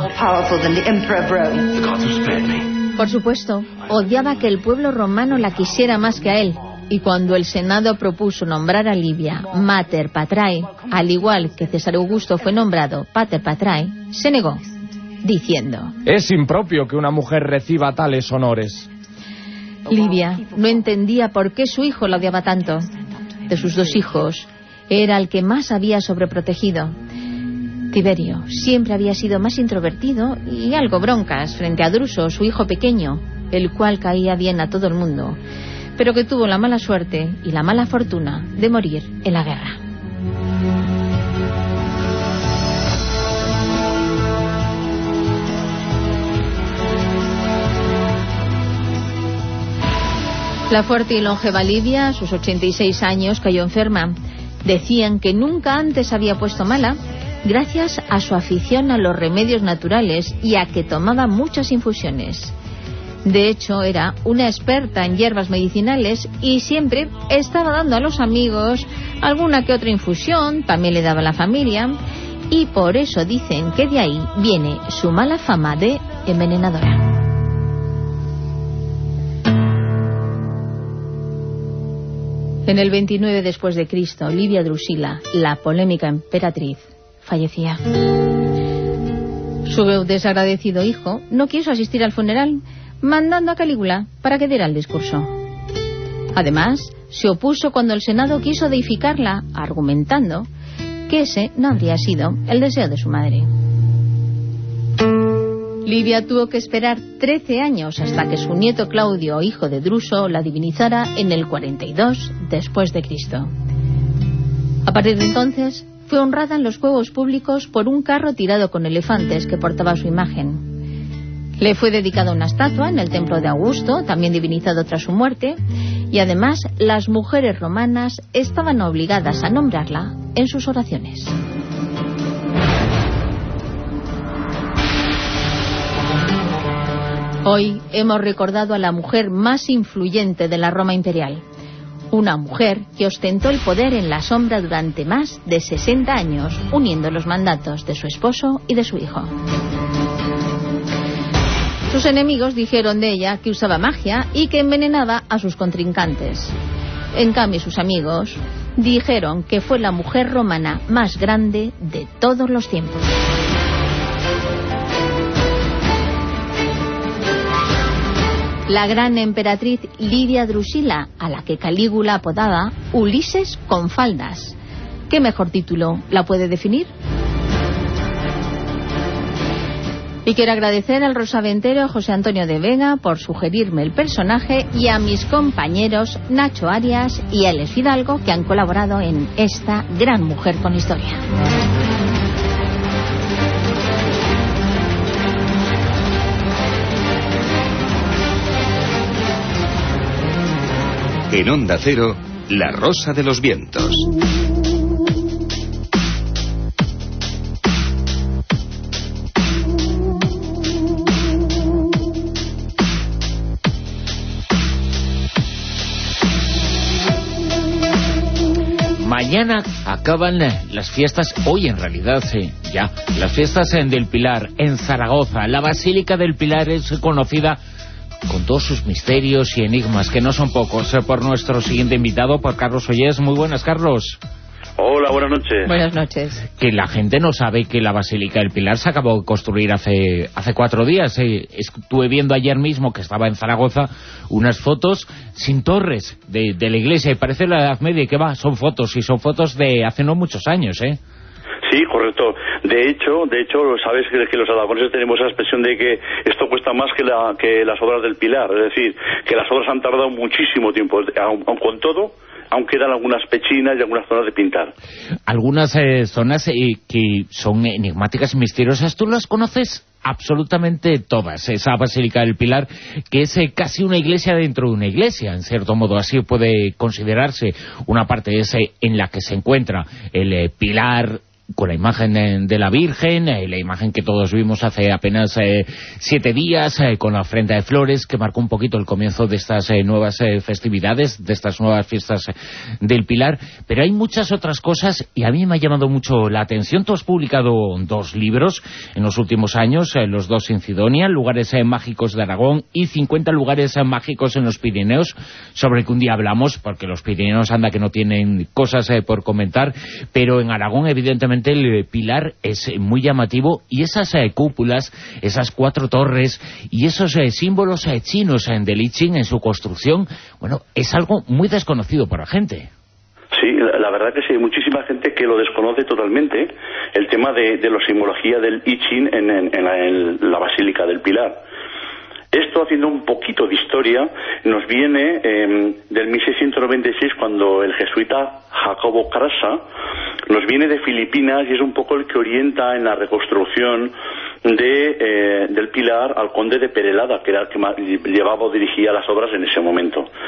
Por supuesto, odiaba que el pueblo romano la quisiera más que a él, y cuando el Senado propuso nombrar a Livia Mater Patrae, al igual que César Augusto fue nombrado Pater Patrae, se negó, diciendo: es impropio que una mujer reciba tales honores. Livia no entendía por qué su hijo la odiaba tanto. De sus dos hijos, era el que más había sobreprotegido. Tiberio siempre había sido más introvertido y algo broncas frente a Druso, su hijo pequeño, el cual caía bien a todo el mundo, pero que tuvo la mala suerte y la mala fortuna de morir en la guerra. La fuerte y longeva Livia, a sus ochenta y seis años, cayó enferma. Decían que nunca antes había puesto mala, gracias a su afición a los remedios naturales y a que tomaba muchas infusiones. De hecho, era una experta en hierbas medicinales y siempre estaba dando a los amigos alguna que otra infusión, también le daba a la familia, y por eso dicen que de ahí viene su mala fama de envenenadora. En el veintinueve después de Cristo, Livia Drusila, la polémica emperatriz, fallecía. Su desagradecido hijo no quiso asistir al funeral, mandando a Calígula para que diera el discurso. Además, se opuso cuando el Senado quiso deificarla, argumentando que ese no habría sido el deseo de su madre. Livia tuvo que esperar trece años hasta que su nieto Claudio, hijo de Druso, la divinizara en el cuarenta y dos después de Cristo. A partir de entonces, fue honrada en los juegos públicos por un carro tirado con elefantes que portaba su imagen. Le fue dedicada una estatua en el templo de Augusto, también divinizado tras su muerte, y además las mujeres romanas estaban obligadas a nombrarla en sus oraciones. Hoy hemos recordado a la mujer más influyente de la Roma imperial, una mujer que ostentó el poder en la sombra durante más de sesenta años, uniendo los mandatos de su esposo y de su hijo. Sus enemigos dijeron de ella que usaba magia y que envenenaba a sus contrincantes. En cambio, sus amigos dijeron que fue la mujer romana más grande de todos los tiempos. La gran emperatriz Livia Drusila, a la que Calígula apodaba Ulises con faldas. ¿Qué mejor título la puede definir? Y quiero agradecer al rosaventero José Antonio de Vega por sugerirme el personaje y a mis compañeros Nacho Arias y Alex Fidalgo, que han colaborado en esta gran mujer con historia. En Onda Cero, La Rosa de los Vientos. Mañana acaban las fiestas, hoy en realidad sí, ya, las fiestas en del Pilar, en Zaragoza. La Basílica del Pilar es conocida con todos sus misterios y enigmas, que no son pocos, por nuestro siguiente invitado, por Carlos Ollés. Muy buenas, Carlos. Hola, buenas noches. Buenas noches. Que la gente no sabe que la Basílica del Pilar se acabó de construir hace hace cuatro días. Eh, estuve viendo ayer mismo, que estaba en Zaragoza, unas fotos sin torres de, de la iglesia, y parece la Edad Media. ¿Qué va? Son fotos, y son fotos de hace no muchos años, ¿eh? Sí, correcto. De hecho, de hecho, sabes que, que los aragoneses tenemos esa expresión de que esto cuesta más que, la, que las obras del Pilar. Es decir, que las obras han tardado muchísimo tiempo. Aun, aun con todo, aún quedan algunas pechinas y algunas zonas de pintar. Algunas eh, zonas eh, que son enigmáticas y misteriosas, ¿tú las conoces? Absolutamente todas. Esa Basílica del Pilar, que es eh, casi una iglesia dentro de una iglesia, en cierto modo, así puede considerarse. Una parte es eh, en la que se encuentra el eh, Pilar con la imagen de, de la Virgen, eh, la imagen que todos vimos hace apenas eh, siete días, eh, con la ofrenda de flores, que marcó un poquito el comienzo de estas eh, nuevas eh, festividades, de estas nuevas fiestas eh, del Pilar. Pero hay muchas otras cosas, y a mí me ha llamado mucho la atención. Tú has publicado dos libros en los últimos años, eh, los dos en Cidonia, Lugares eh, Mágicos de Aragón, y cincuenta Lugares eh, Mágicos en los Pirineos, sobre que un día hablamos, porque los Pirineos anda que no tienen cosas eh, por comentar, pero en Aragón, evidentemente, el Pilar es muy llamativo, y esas eh, cúpulas, esas cuatro torres y esos eh, símbolos eh, chinos eh, del I Ching en su construcción, bueno, es algo muy desconocido por la gente. Sí, la, la verdad que sí, hay muchísima gente que lo desconoce totalmente, el tema de, de la simbología del I Ching en, en, en, la, en la Basílica del Pilar. Esto, haciendo un poquito de historia, nos viene eh, del mil seiscientos noventa y seis, cuando el jesuita Jacobo Crasa nos viene de Filipinas, y es un poco el que orienta en la reconstrucción de, eh, del Pilar al conde de Perelada, que era el que llevaba o dirigía las obras en ese momento.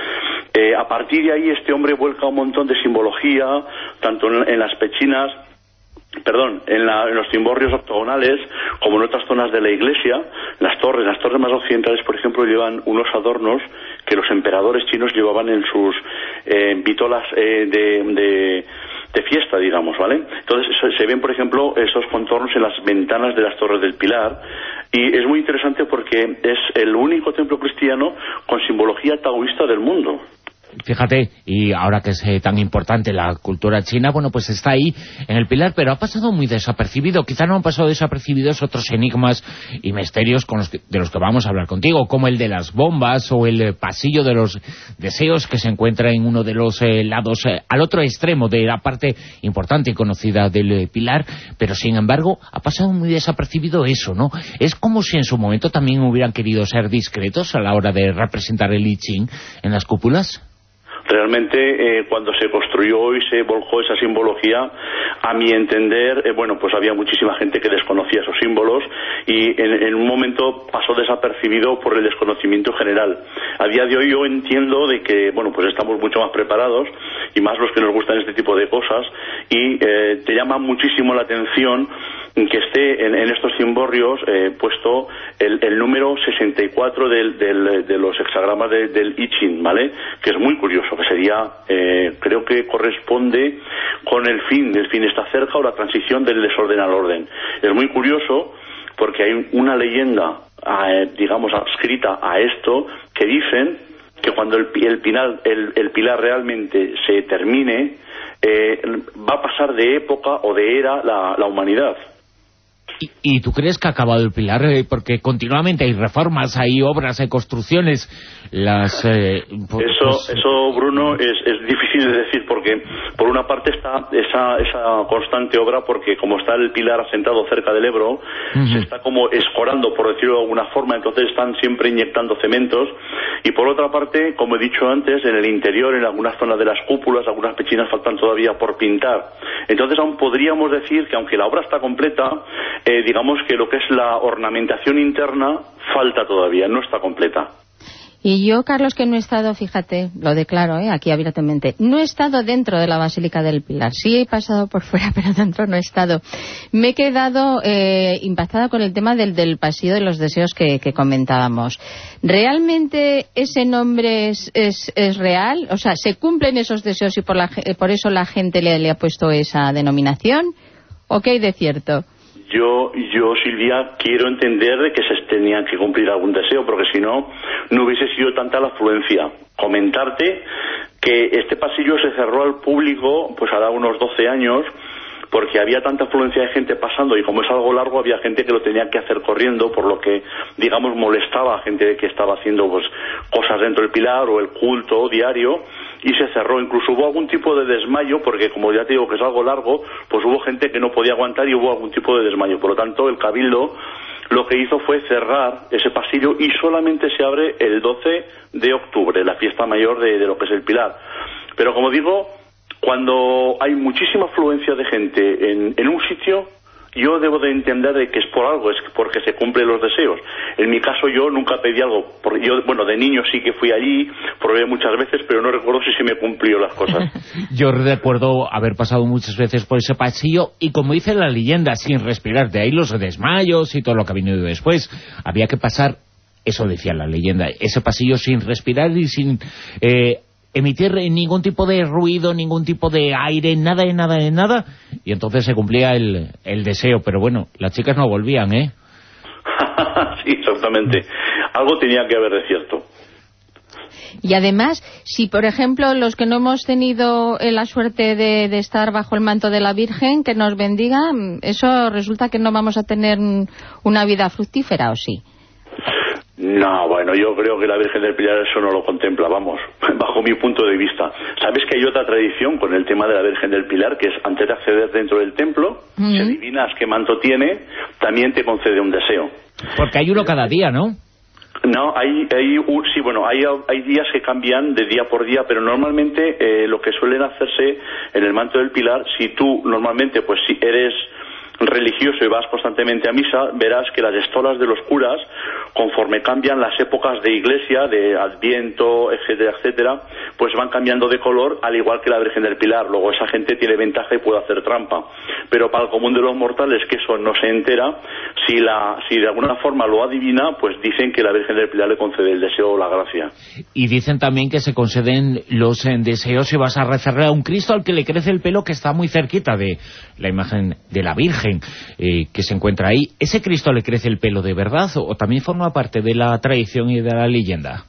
Eh, a partir de ahí este hombre vuelca un montón de simbología, tanto en, en las pechinas, perdón, en, la, en los cimborrios octogonales, como en otras zonas de la iglesia. Las torres, las torres más occidentales, por ejemplo, llevan unos adornos que los emperadores chinos llevaban en sus eh, vitolas eh, de, de, de fiesta, digamos, ¿vale? Entonces se, se ven, por ejemplo, esos contornos en las ventanas de las Torres del Pilar, y es muy interesante porque es el único templo cristiano con simbología taoísta del mundo. Fíjate, y ahora que es eh, tan importante la cultura china, bueno, pues está ahí en el Pilar, pero ha pasado muy desapercibido. Quizá no han pasado desapercibidos otros enigmas y misterios con los que, de los que vamos a hablar contigo, como el de las bombas o el eh, pasillo de los deseos, que se encuentra en uno de los eh, lados, eh, al otro extremo de la parte importante y conocida del eh, Pilar, pero sin embargo ha pasado muy desapercibido eso, ¿no? Es como si en su momento también hubieran querido ser discretos a la hora de representar el I Ching en las cúpulas. Realmente, eh, cuando se construyó y se volcó esa simbología, a mi entender, eh, bueno, pues había muchísima gente que desconocía esos símbolos y en, en un momento pasó desapercibido por el desconocimiento general. A día de hoy yo entiendo de que, bueno, pues estamos mucho más preparados, y más los que nos gustan este tipo de cosas, y eh, te llama muchísimo la atención que esté en, en estos cimborrios eh, puesto el, el número sesenta y cuatro del, del, de los hexagramas de, del I Ching, ¿vale? Que es muy curioso, que sería, eh, creo que corresponde con el fin, el fin está cerca, o la transición del desorden al orden. Es muy curioso porque hay una leyenda, eh, digamos, adscrita a esto, que dicen que cuando el, el, pilar, el, el pilar realmente se termine, eh, va a pasar de época o de era la, la humanidad. ¿Y, ¿Y tú crees que ha acabado el Pilar? Eh, porque continuamente hay reformas, hay obras, hay construcciones. Las eh, pues, eso, eso, Bruno, es, es difícil de decir, porque por una parte está esa, esa constante obra, porque como está el Pilar asentado cerca del Ebro, uh-huh. se está como escorando, por decirlo de alguna forma, entonces están siempre inyectando cementos. Y por otra parte, como he dicho antes, en el interior, en algunas zonas de las cúpulas, algunas pechinas faltan todavía por pintar. Entonces aún podríamos decir que aunque la obra está completa, eh, digamos que lo que es la ornamentación interna falta todavía, no está completa. Y yo, Carlos, que no he estado, fíjate, lo declaro, ¿eh? Aquí abiertamente, no he estado dentro de la Basílica del Pilar. Sí he pasado por fuera, pero dentro no he estado. Me he quedado eh, impactada con el tema del, del pasillo de los deseos que, que comentábamos. ¿Realmente ese nombre es, es, es real? O sea, ¿se cumplen esos deseos y por, la, por eso la gente le, le ha puesto esa denominación? ¿O qué hay de cierto? Yo, yo, Silvia, quiero entender de que se tenía que cumplir algún deseo, porque si no, no hubiese sido tanta la afluencia. Comentarte que este pasillo se cerró al público, pues hará unos doce años, porque había tanta afluencia de gente pasando, y como es algo largo, había gente que lo tenía que hacer corriendo, por lo que, digamos, molestaba a gente que estaba haciendo pues cosas dentro del Pilar o el culto diario, y se cerró. Incluso hubo algún tipo de desmayo, porque como ya te digo que es algo largo, pues hubo gente que no podía aguantar y hubo algún tipo de desmayo. Por lo tanto, el Cabildo lo que hizo fue cerrar ese pasillo, y solamente se abre el doce de octubre, la fiesta mayor de, de lo que es el Pilar. Pero como digo, cuando hay muchísima afluencia de gente en, en un sitio, yo debo de entender de que es por algo, es porque se cumplen los deseos. En mi caso yo nunca pedí algo, porque yo, bueno, de niño sí que fui allí, probé muchas veces, pero no recuerdo si se me cumplió las cosas. Yo recuerdo haber pasado muchas veces por ese pasillo, y como dice la leyenda, sin respirar, de ahí los desmayos y todo lo que ha venido después. Había que pasar, eso decía la leyenda, ese pasillo sin respirar y sin eh, emitir ningún tipo de ruido, ningún tipo de aire, nada de nada de nada, y entonces se cumplía el, el deseo. Pero bueno, las chicas no volvían, ¿eh? Sí, exactamente. Algo tenía que haber de cierto. Y además, si por ejemplo los que no hemos tenido la suerte de, de estar bajo el manto de la Virgen, que nos bendiga, eso resulta que no vamos a tener una vida fructífera, ¿o sí? No, bueno, yo creo que la Virgen del Pilar eso no lo contempla, vamos, bajo mi punto de vista. ¿Sabes que hay otra tradición con el tema de la Virgen del Pilar, que es antes de acceder dentro del templo, mm-hmm. si adivinas qué manto tiene, también te concede un deseo? Porque hay uno cada día, ¿no? No, hay, hay sí, bueno, hay, hay días que cambian de día por día, pero normalmente eh, lo que suelen hacerse en el manto del Pilar, si tú normalmente, pues si eres religioso y vas constantemente a misa, verás que las estolas de los curas, conforme cambian las épocas de iglesia, de Adviento, etcétera, etcétera, pues van cambiando de color, al igual que la Virgen del Pilar. Luego esa gente tiene ventaja y puede hacer trampa. Pero para el común de los mortales, que eso no se entera, si, la, si de alguna forma lo adivina, pues dicen que la Virgen del Pilar le concede el deseo o la gracia. Y dicen también que se conceden los eh, deseos si vas a rezarle a un Cristo al que le crece el pelo, que está muy cerquita de la imagen de la Virgen eh, que se encuentra ahí. ¿Ese Cristo le crece el pelo de verdad o también forma parte de la tradición y de la leyenda?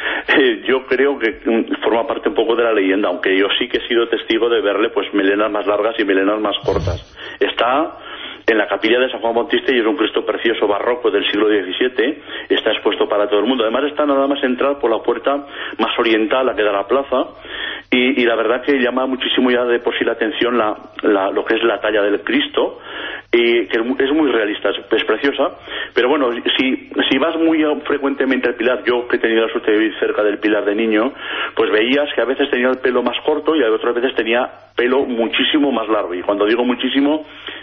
Eh, yo creo que forma parte un poco de la leyenda, aunque yo sí que he sido testigo de verle pues melenas más largas y melenas más cortas. Está en la capilla de San Juan Bautista y es un Cristo precioso barroco del siglo diecisiete, está expuesto para todo el mundo. Además está nada más entrar por la puerta más oriental, la que da a la plaza, y, y la verdad que llama muchísimo ya de por sí la atención la, la, lo que es la talla del Cristo, y que es muy realista, es, es preciosa. Pero bueno, si, si vas muy frecuentemente al Pilar, yo que he tenido la suerte de vivir cerca del Pilar de niño, pues veías que a veces tenía el pelo más corto y a otras veces tenía pelo muchísimo más largo, y cuando digo muchísimo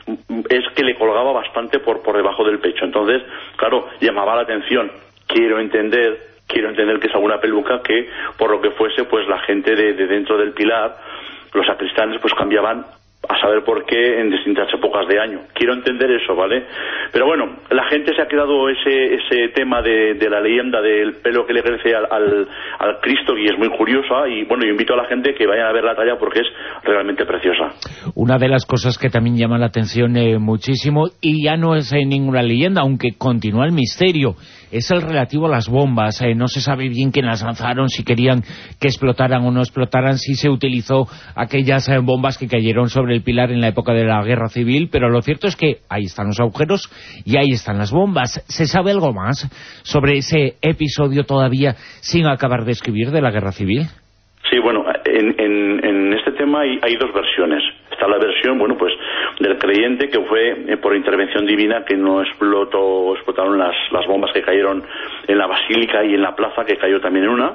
es que le colgaba bastante por, por debajo del pecho. Entonces, claro, llamaba la atención. Quiero entender, quiero entender que es alguna peluca que, por lo que fuese, pues la gente de, de dentro del Pilar, los sacristanes, pues cambiaban a saber por qué en distintas épocas de año. Quiero entender eso, ¿vale? Pero bueno, la gente se ha quedado ese ese tema de, de la leyenda del pelo que le crece al, al, al Cristo, y es muy curiosa, y bueno, yo invito a la gente que vayan a ver la talla porque es realmente preciosa. Una de las cosas que también llama la atención eh, muchísimo, y ya no es eh, ninguna leyenda, aunque continúa el misterio, es el relativo a las bombas. Eh, no se sabe bien quién las lanzaron, si querían que explotaran o no explotaran, si se utilizó aquellas eh, bombas que cayeron sobre el Pilar en la época de la Guerra Civil, pero lo cierto es que ahí están los agujeros y ahí están las bombas. ¿Se sabe algo más sobre ese episodio todavía sin acabar de escribir de la Guerra Civil? Sí, bueno, en, en, en este tema hay, hay dos versiones. Está la versión, bueno, pues del creyente, que fue eh, por intervención divina que no explotó, explotaron las, las bombas que cayeron en la basílica y en la plaza, que cayó también en una.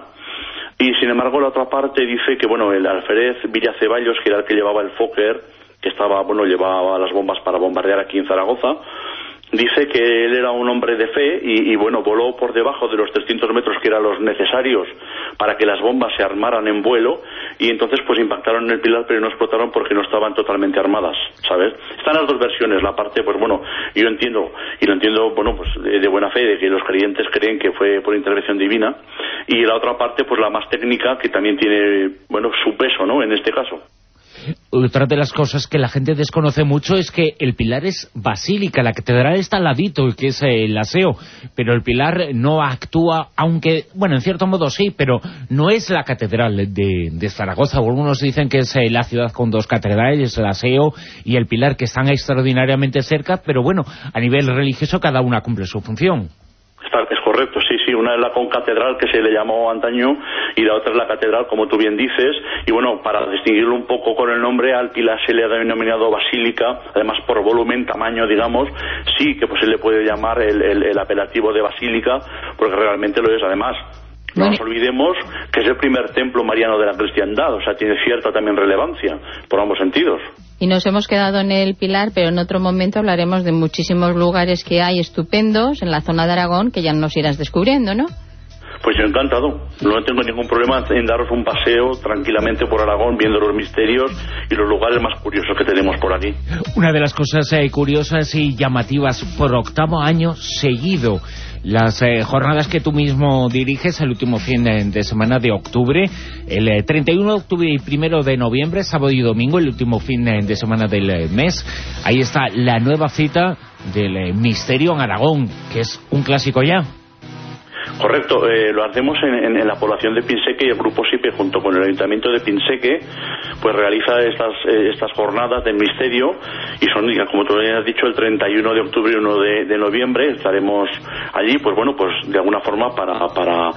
Y sin embargo la otra parte dice que, bueno, el alférez Villaceballos, que era el que llevaba el Fokker, que estaba, bueno, llevaba las bombas para bombardear aquí en Zaragoza, dice que él era un hombre de fe y, y bueno, voló por debajo de los trescientos metros que eran los necesarios para que las bombas se armaran en vuelo, y entonces pues impactaron en el Pilar, pero no explotaron porque no estaban totalmente armadas, ¿sabes? Están las dos versiones. La parte, pues bueno, yo entiendo, y lo entiendo, bueno, pues de, de buena fe, de que los creyentes creen que fue por intervención divina, y la otra parte, pues la más técnica, que también tiene, bueno, su peso, ¿no?, en este caso. Otra de las cosas que la gente desconoce mucho es que el Pilar es basílica, la catedral está al ladito, que es el aseo, pero el Pilar no actúa, aunque, bueno, en cierto modo sí, pero no es la catedral de, de Zaragoza. Algunos dicen que es la ciudad con dos catedrales, el aseo y el Pilar, que están extraordinariamente cerca, pero bueno, a nivel religioso cada una cumple su función. Es correcto, sí, sí. Una es la concatedral, que se le llamó antaño, y la otra es la catedral, como tú bien dices. Y bueno, para distinguirlo un poco con el nombre, al Pilar se le ha denominado basílica, además por volumen, tamaño, digamos, sí que pues se le puede llamar el, el, el apelativo de basílica, porque realmente lo es. Además, no bueno. nos olvidemos que es el primer templo mariano de la cristiandad, o sea, tiene cierta también relevancia, por ambos sentidos. Y nos hemos quedado en el Pilar, pero en otro momento hablaremos de muchísimos lugares que hay estupendos en la zona de Aragón, que ya nos irás descubriendo, ¿no? Pues yo encantado, no tengo ningún problema en daros un paseo tranquilamente por Aragón, viendo los misterios y los lugares más curiosos que tenemos por aquí. Una de las cosas eh, curiosas y llamativas, por octavo año seguido, las eh, jornadas que tú mismo diriges, el último fin de, de semana de octubre, el eh, treinta y uno de octubre y primero de noviembre, sábado y domingo, el último fin de, de semana del eh, mes. Ahí está la nueva cita del eh, misterio en Aragón, que es un clásico ya. Correcto, eh, lo hacemos en, en, en la población de Pinseque, y el Grupo SIPE, junto con el Ayuntamiento de Pinseque, pues realiza estas eh, estas jornadas del misterio, y son, como tú has dicho, el treinta y uno de octubre y uno de, de noviembre. Estaremos allí, pues bueno, pues de alguna forma para para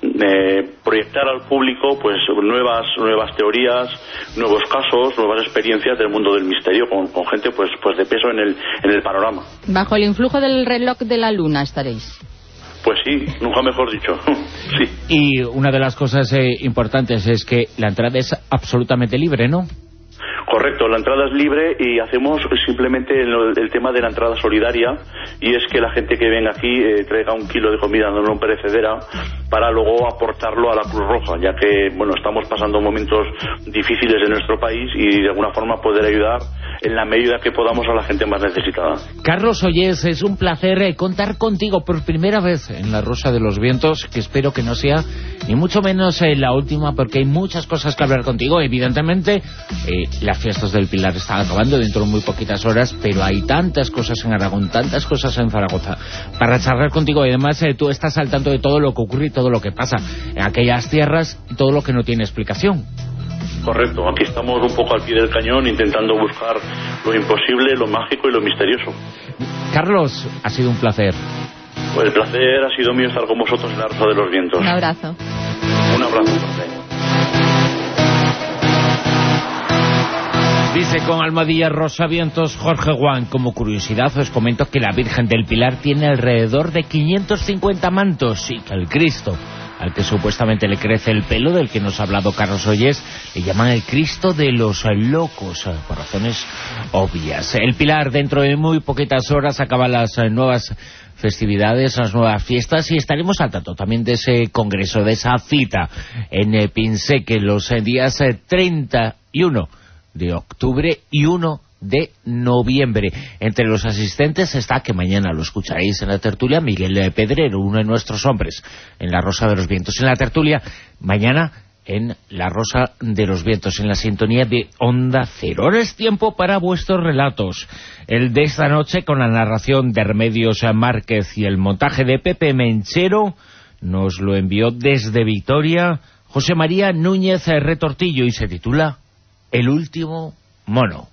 eh, proyectar al público pues nuevas nuevas teorías, nuevos casos, nuevas experiencias del mundo del misterio, con, con gente pues pues de peso en el en el panorama. Bajo el influjo del reloj de la luna estaréis. Pues sí, nunca mejor dicho, sí. Y una de las cosas eh, importantes es que la entrada es absolutamente libre, ¿no? Correcto, la entrada es libre y hacemos simplemente el, el tema de la entrada solidaria, y es que la gente que venga aquí eh, traiga un kilo de comida no perecedera para luego aportarlo a la Cruz Roja, ya que bueno, estamos pasando momentos difíciles en nuestro país y de alguna forma poder ayudar en la medida que podamos a la gente más necesitada. Carlos Ollés, es un placer eh, contar contigo por primera vez en La Rosa de los Vientos, que espero que no sea ni mucho menos eh, la última, porque hay muchas cosas que hablar contigo. Evidentemente, eh, las fiestas del Pilar están acabando dentro de muy poquitas horas, pero hay tantas cosas en Aragón, tantas cosas en Zaragoza para charlar contigo, y además eh, tú estás al tanto de todo lo que ocurre y todo lo que pasa en aquellas tierras y todo lo que no tiene explicación. Correcto, aquí estamos un poco al pie del cañón intentando buscar lo imposible, lo mágico y lo misterioso. Carlos, ha sido un placer. Pues el placer ha sido mío estar con vosotros en La Rosa de los Vientos. Un abrazo. Un abrazo, placer. Dice con almohadilla Rosavientos Jorge Juan. Como curiosidad os comento que la Virgen del Pilar tiene alrededor de quinientos cincuenta mantos, y que el Cristo al que supuestamente le crece el pelo, del que nos ha hablado Carlos Ollés, le llaman el Cristo de los locos, por razones obvias. El Pilar, dentro de muy poquitas horas, acaba las nuevas festividades, las nuevas fiestas, y estaremos al tanto también de ese congreso, de esa cita en Pinseque, los días treinta y uno de octubre y uno de noviembre. Entre los asistentes está, que mañana lo escucharéis en la tertulia, Miguel Pedrero, uno de nuestros hombres en La Rosa de los Vientos. En la tertulia, mañana en La Rosa de los Vientos, en la sintonía de Onda Cero. Ahora es tiempo para vuestros relatos. El de esta noche, con la narración de Remedios Márquez y el montaje de Pepe Menchero, nos lo envió desde Vitoria José María Núñez Retortillo, y se titula El último mono.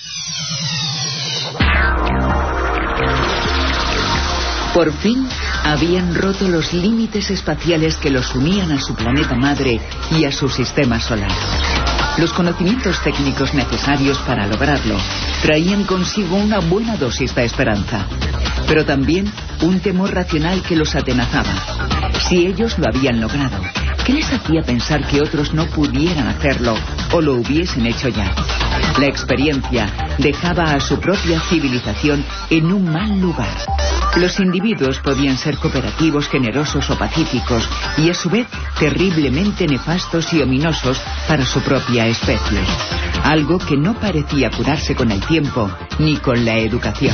Por fin habían roto los límites espaciales que los unían a su planeta madre y a su sistema solar. Los conocimientos técnicos necesarios para lograrlo traían consigo una buena dosis de esperanza, pero también un temor racional que los atenazaba. Si ellos lo habían logrado, ¿qué les hacía pensar que otros no pudieran hacerlo o lo hubiesen hecho ya? La experiencia dejaba a su propia civilización en un mal lugar. Los individuos podían ser cooperativos, generosos o pacíficos, y a su vez terriblemente nefastos y ominosos para su propia especie. Algo que no parecía curarse con el tiempo ni con la educación.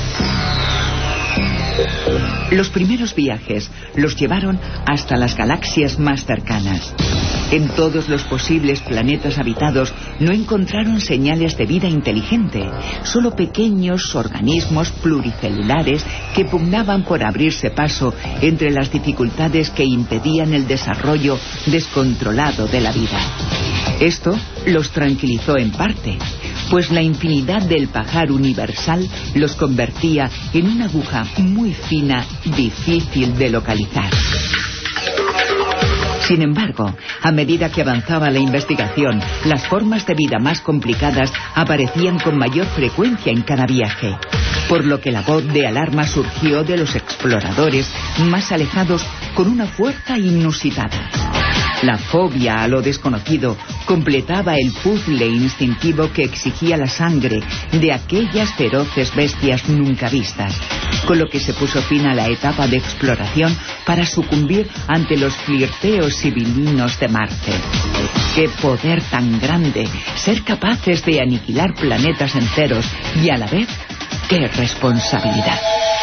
Los primeros viajes los llevaron hasta las galaxias más cercanas. En todos los posibles planetas habitados no encontraron señales de vida inteligente, solo pequeños organismos pluricelulares que pugnaban por abrirse paso entre las dificultades que impedían el desarrollo descontrolado de la vida. Esto los tranquilizó en parte, pues la infinidad del pajar universal los convertía en una aguja muy fina, difícil de localizar. Sin embargo, a medida que avanzaba la investigación, las formas de vida más complicadas aparecían con mayor frecuencia en cada viaje, por lo que la voz de alarma surgió de los exploradores más alejados con una fuerza inusitada. La fobia a lo desconocido completaba el puzzle instintivo que exigía la sangre de aquellas feroces bestias nunca vistas, con lo que se puso fin a la etapa de exploración para sucumbir ante los flirteos civilinos de Marte. ¡Qué poder tan grande! Ser capaces de aniquilar planetas enteros y a la vez, ¡qué responsabilidad!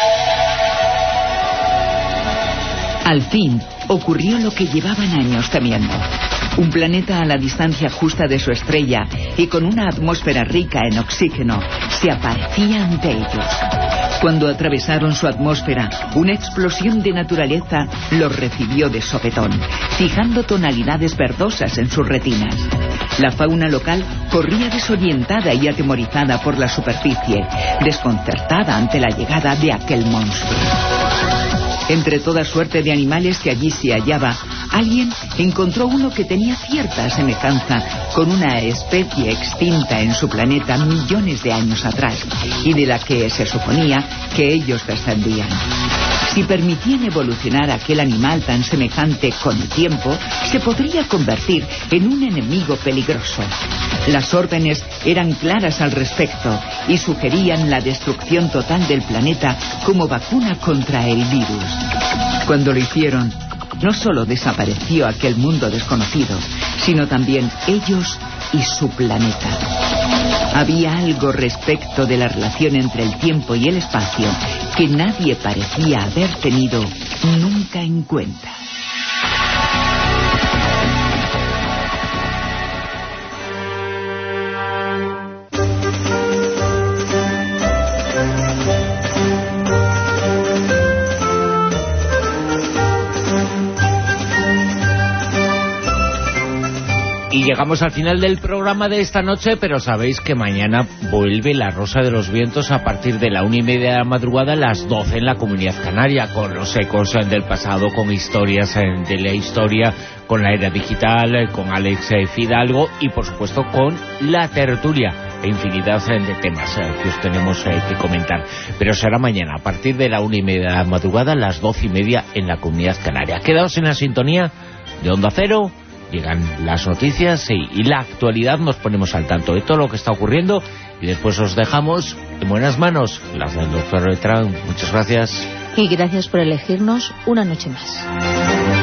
Al fin, ocurrió lo que llevaban años temiendo. Un planeta a la distancia justa de su estrella y con una atmósfera rica en oxígeno se aparecía ante ellos. Cuando atravesaron su atmósfera, una explosión de naturaleza los recibió de sopetón, fijando tonalidades verdosas en sus retinas. La fauna local corría desorientada y atemorizada por la superficie, desconcertada ante la llegada de aquel monstruo. Entre toda suerte de animales que allí se hallaba, alguien encontró uno que tenía cierta semejanza con una especie extinta en su planeta millones de años atrás, y de la que se suponía que ellos descendían. Si permitían evolucionar a aquel animal tan semejante con el tiempo, se podría convertir en un enemigo peligroso. Las órdenes eran claras al respecto y sugerían la destrucción total del planeta como vacuna contra el virus. Cuando lo hicieron, no solo desapareció aquel mundo desconocido, sino también ellos y su planeta. Había algo respecto de la relación entre el tiempo y el espacio que nadie parecía haber tenido nunca en cuenta. Y llegamos al final del programa de esta noche, pero sabéis que mañana vuelve La Rosa de los Vientos a partir de la una y media de la madrugada a las doce en la Comunidad Canaria, con los ecos del pasado, con historias de la historia, con la era digital, con Alex Fidalgo y por supuesto con la tertulia e infinidad de temas que os tenemos que comentar. Pero será mañana a partir de la una y media de la madrugada a las doce y media en la Comunidad Canaria. Quedaos en la sintonía de Onda Cero. Llegan las noticias y, y la actualidad, nos ponemos al tanto de todo lo que está ocurriendo y después os dejamos en buenas manos, las del doctor Letrán. Muchas gracias. Y gracias por elegirnos una noche más.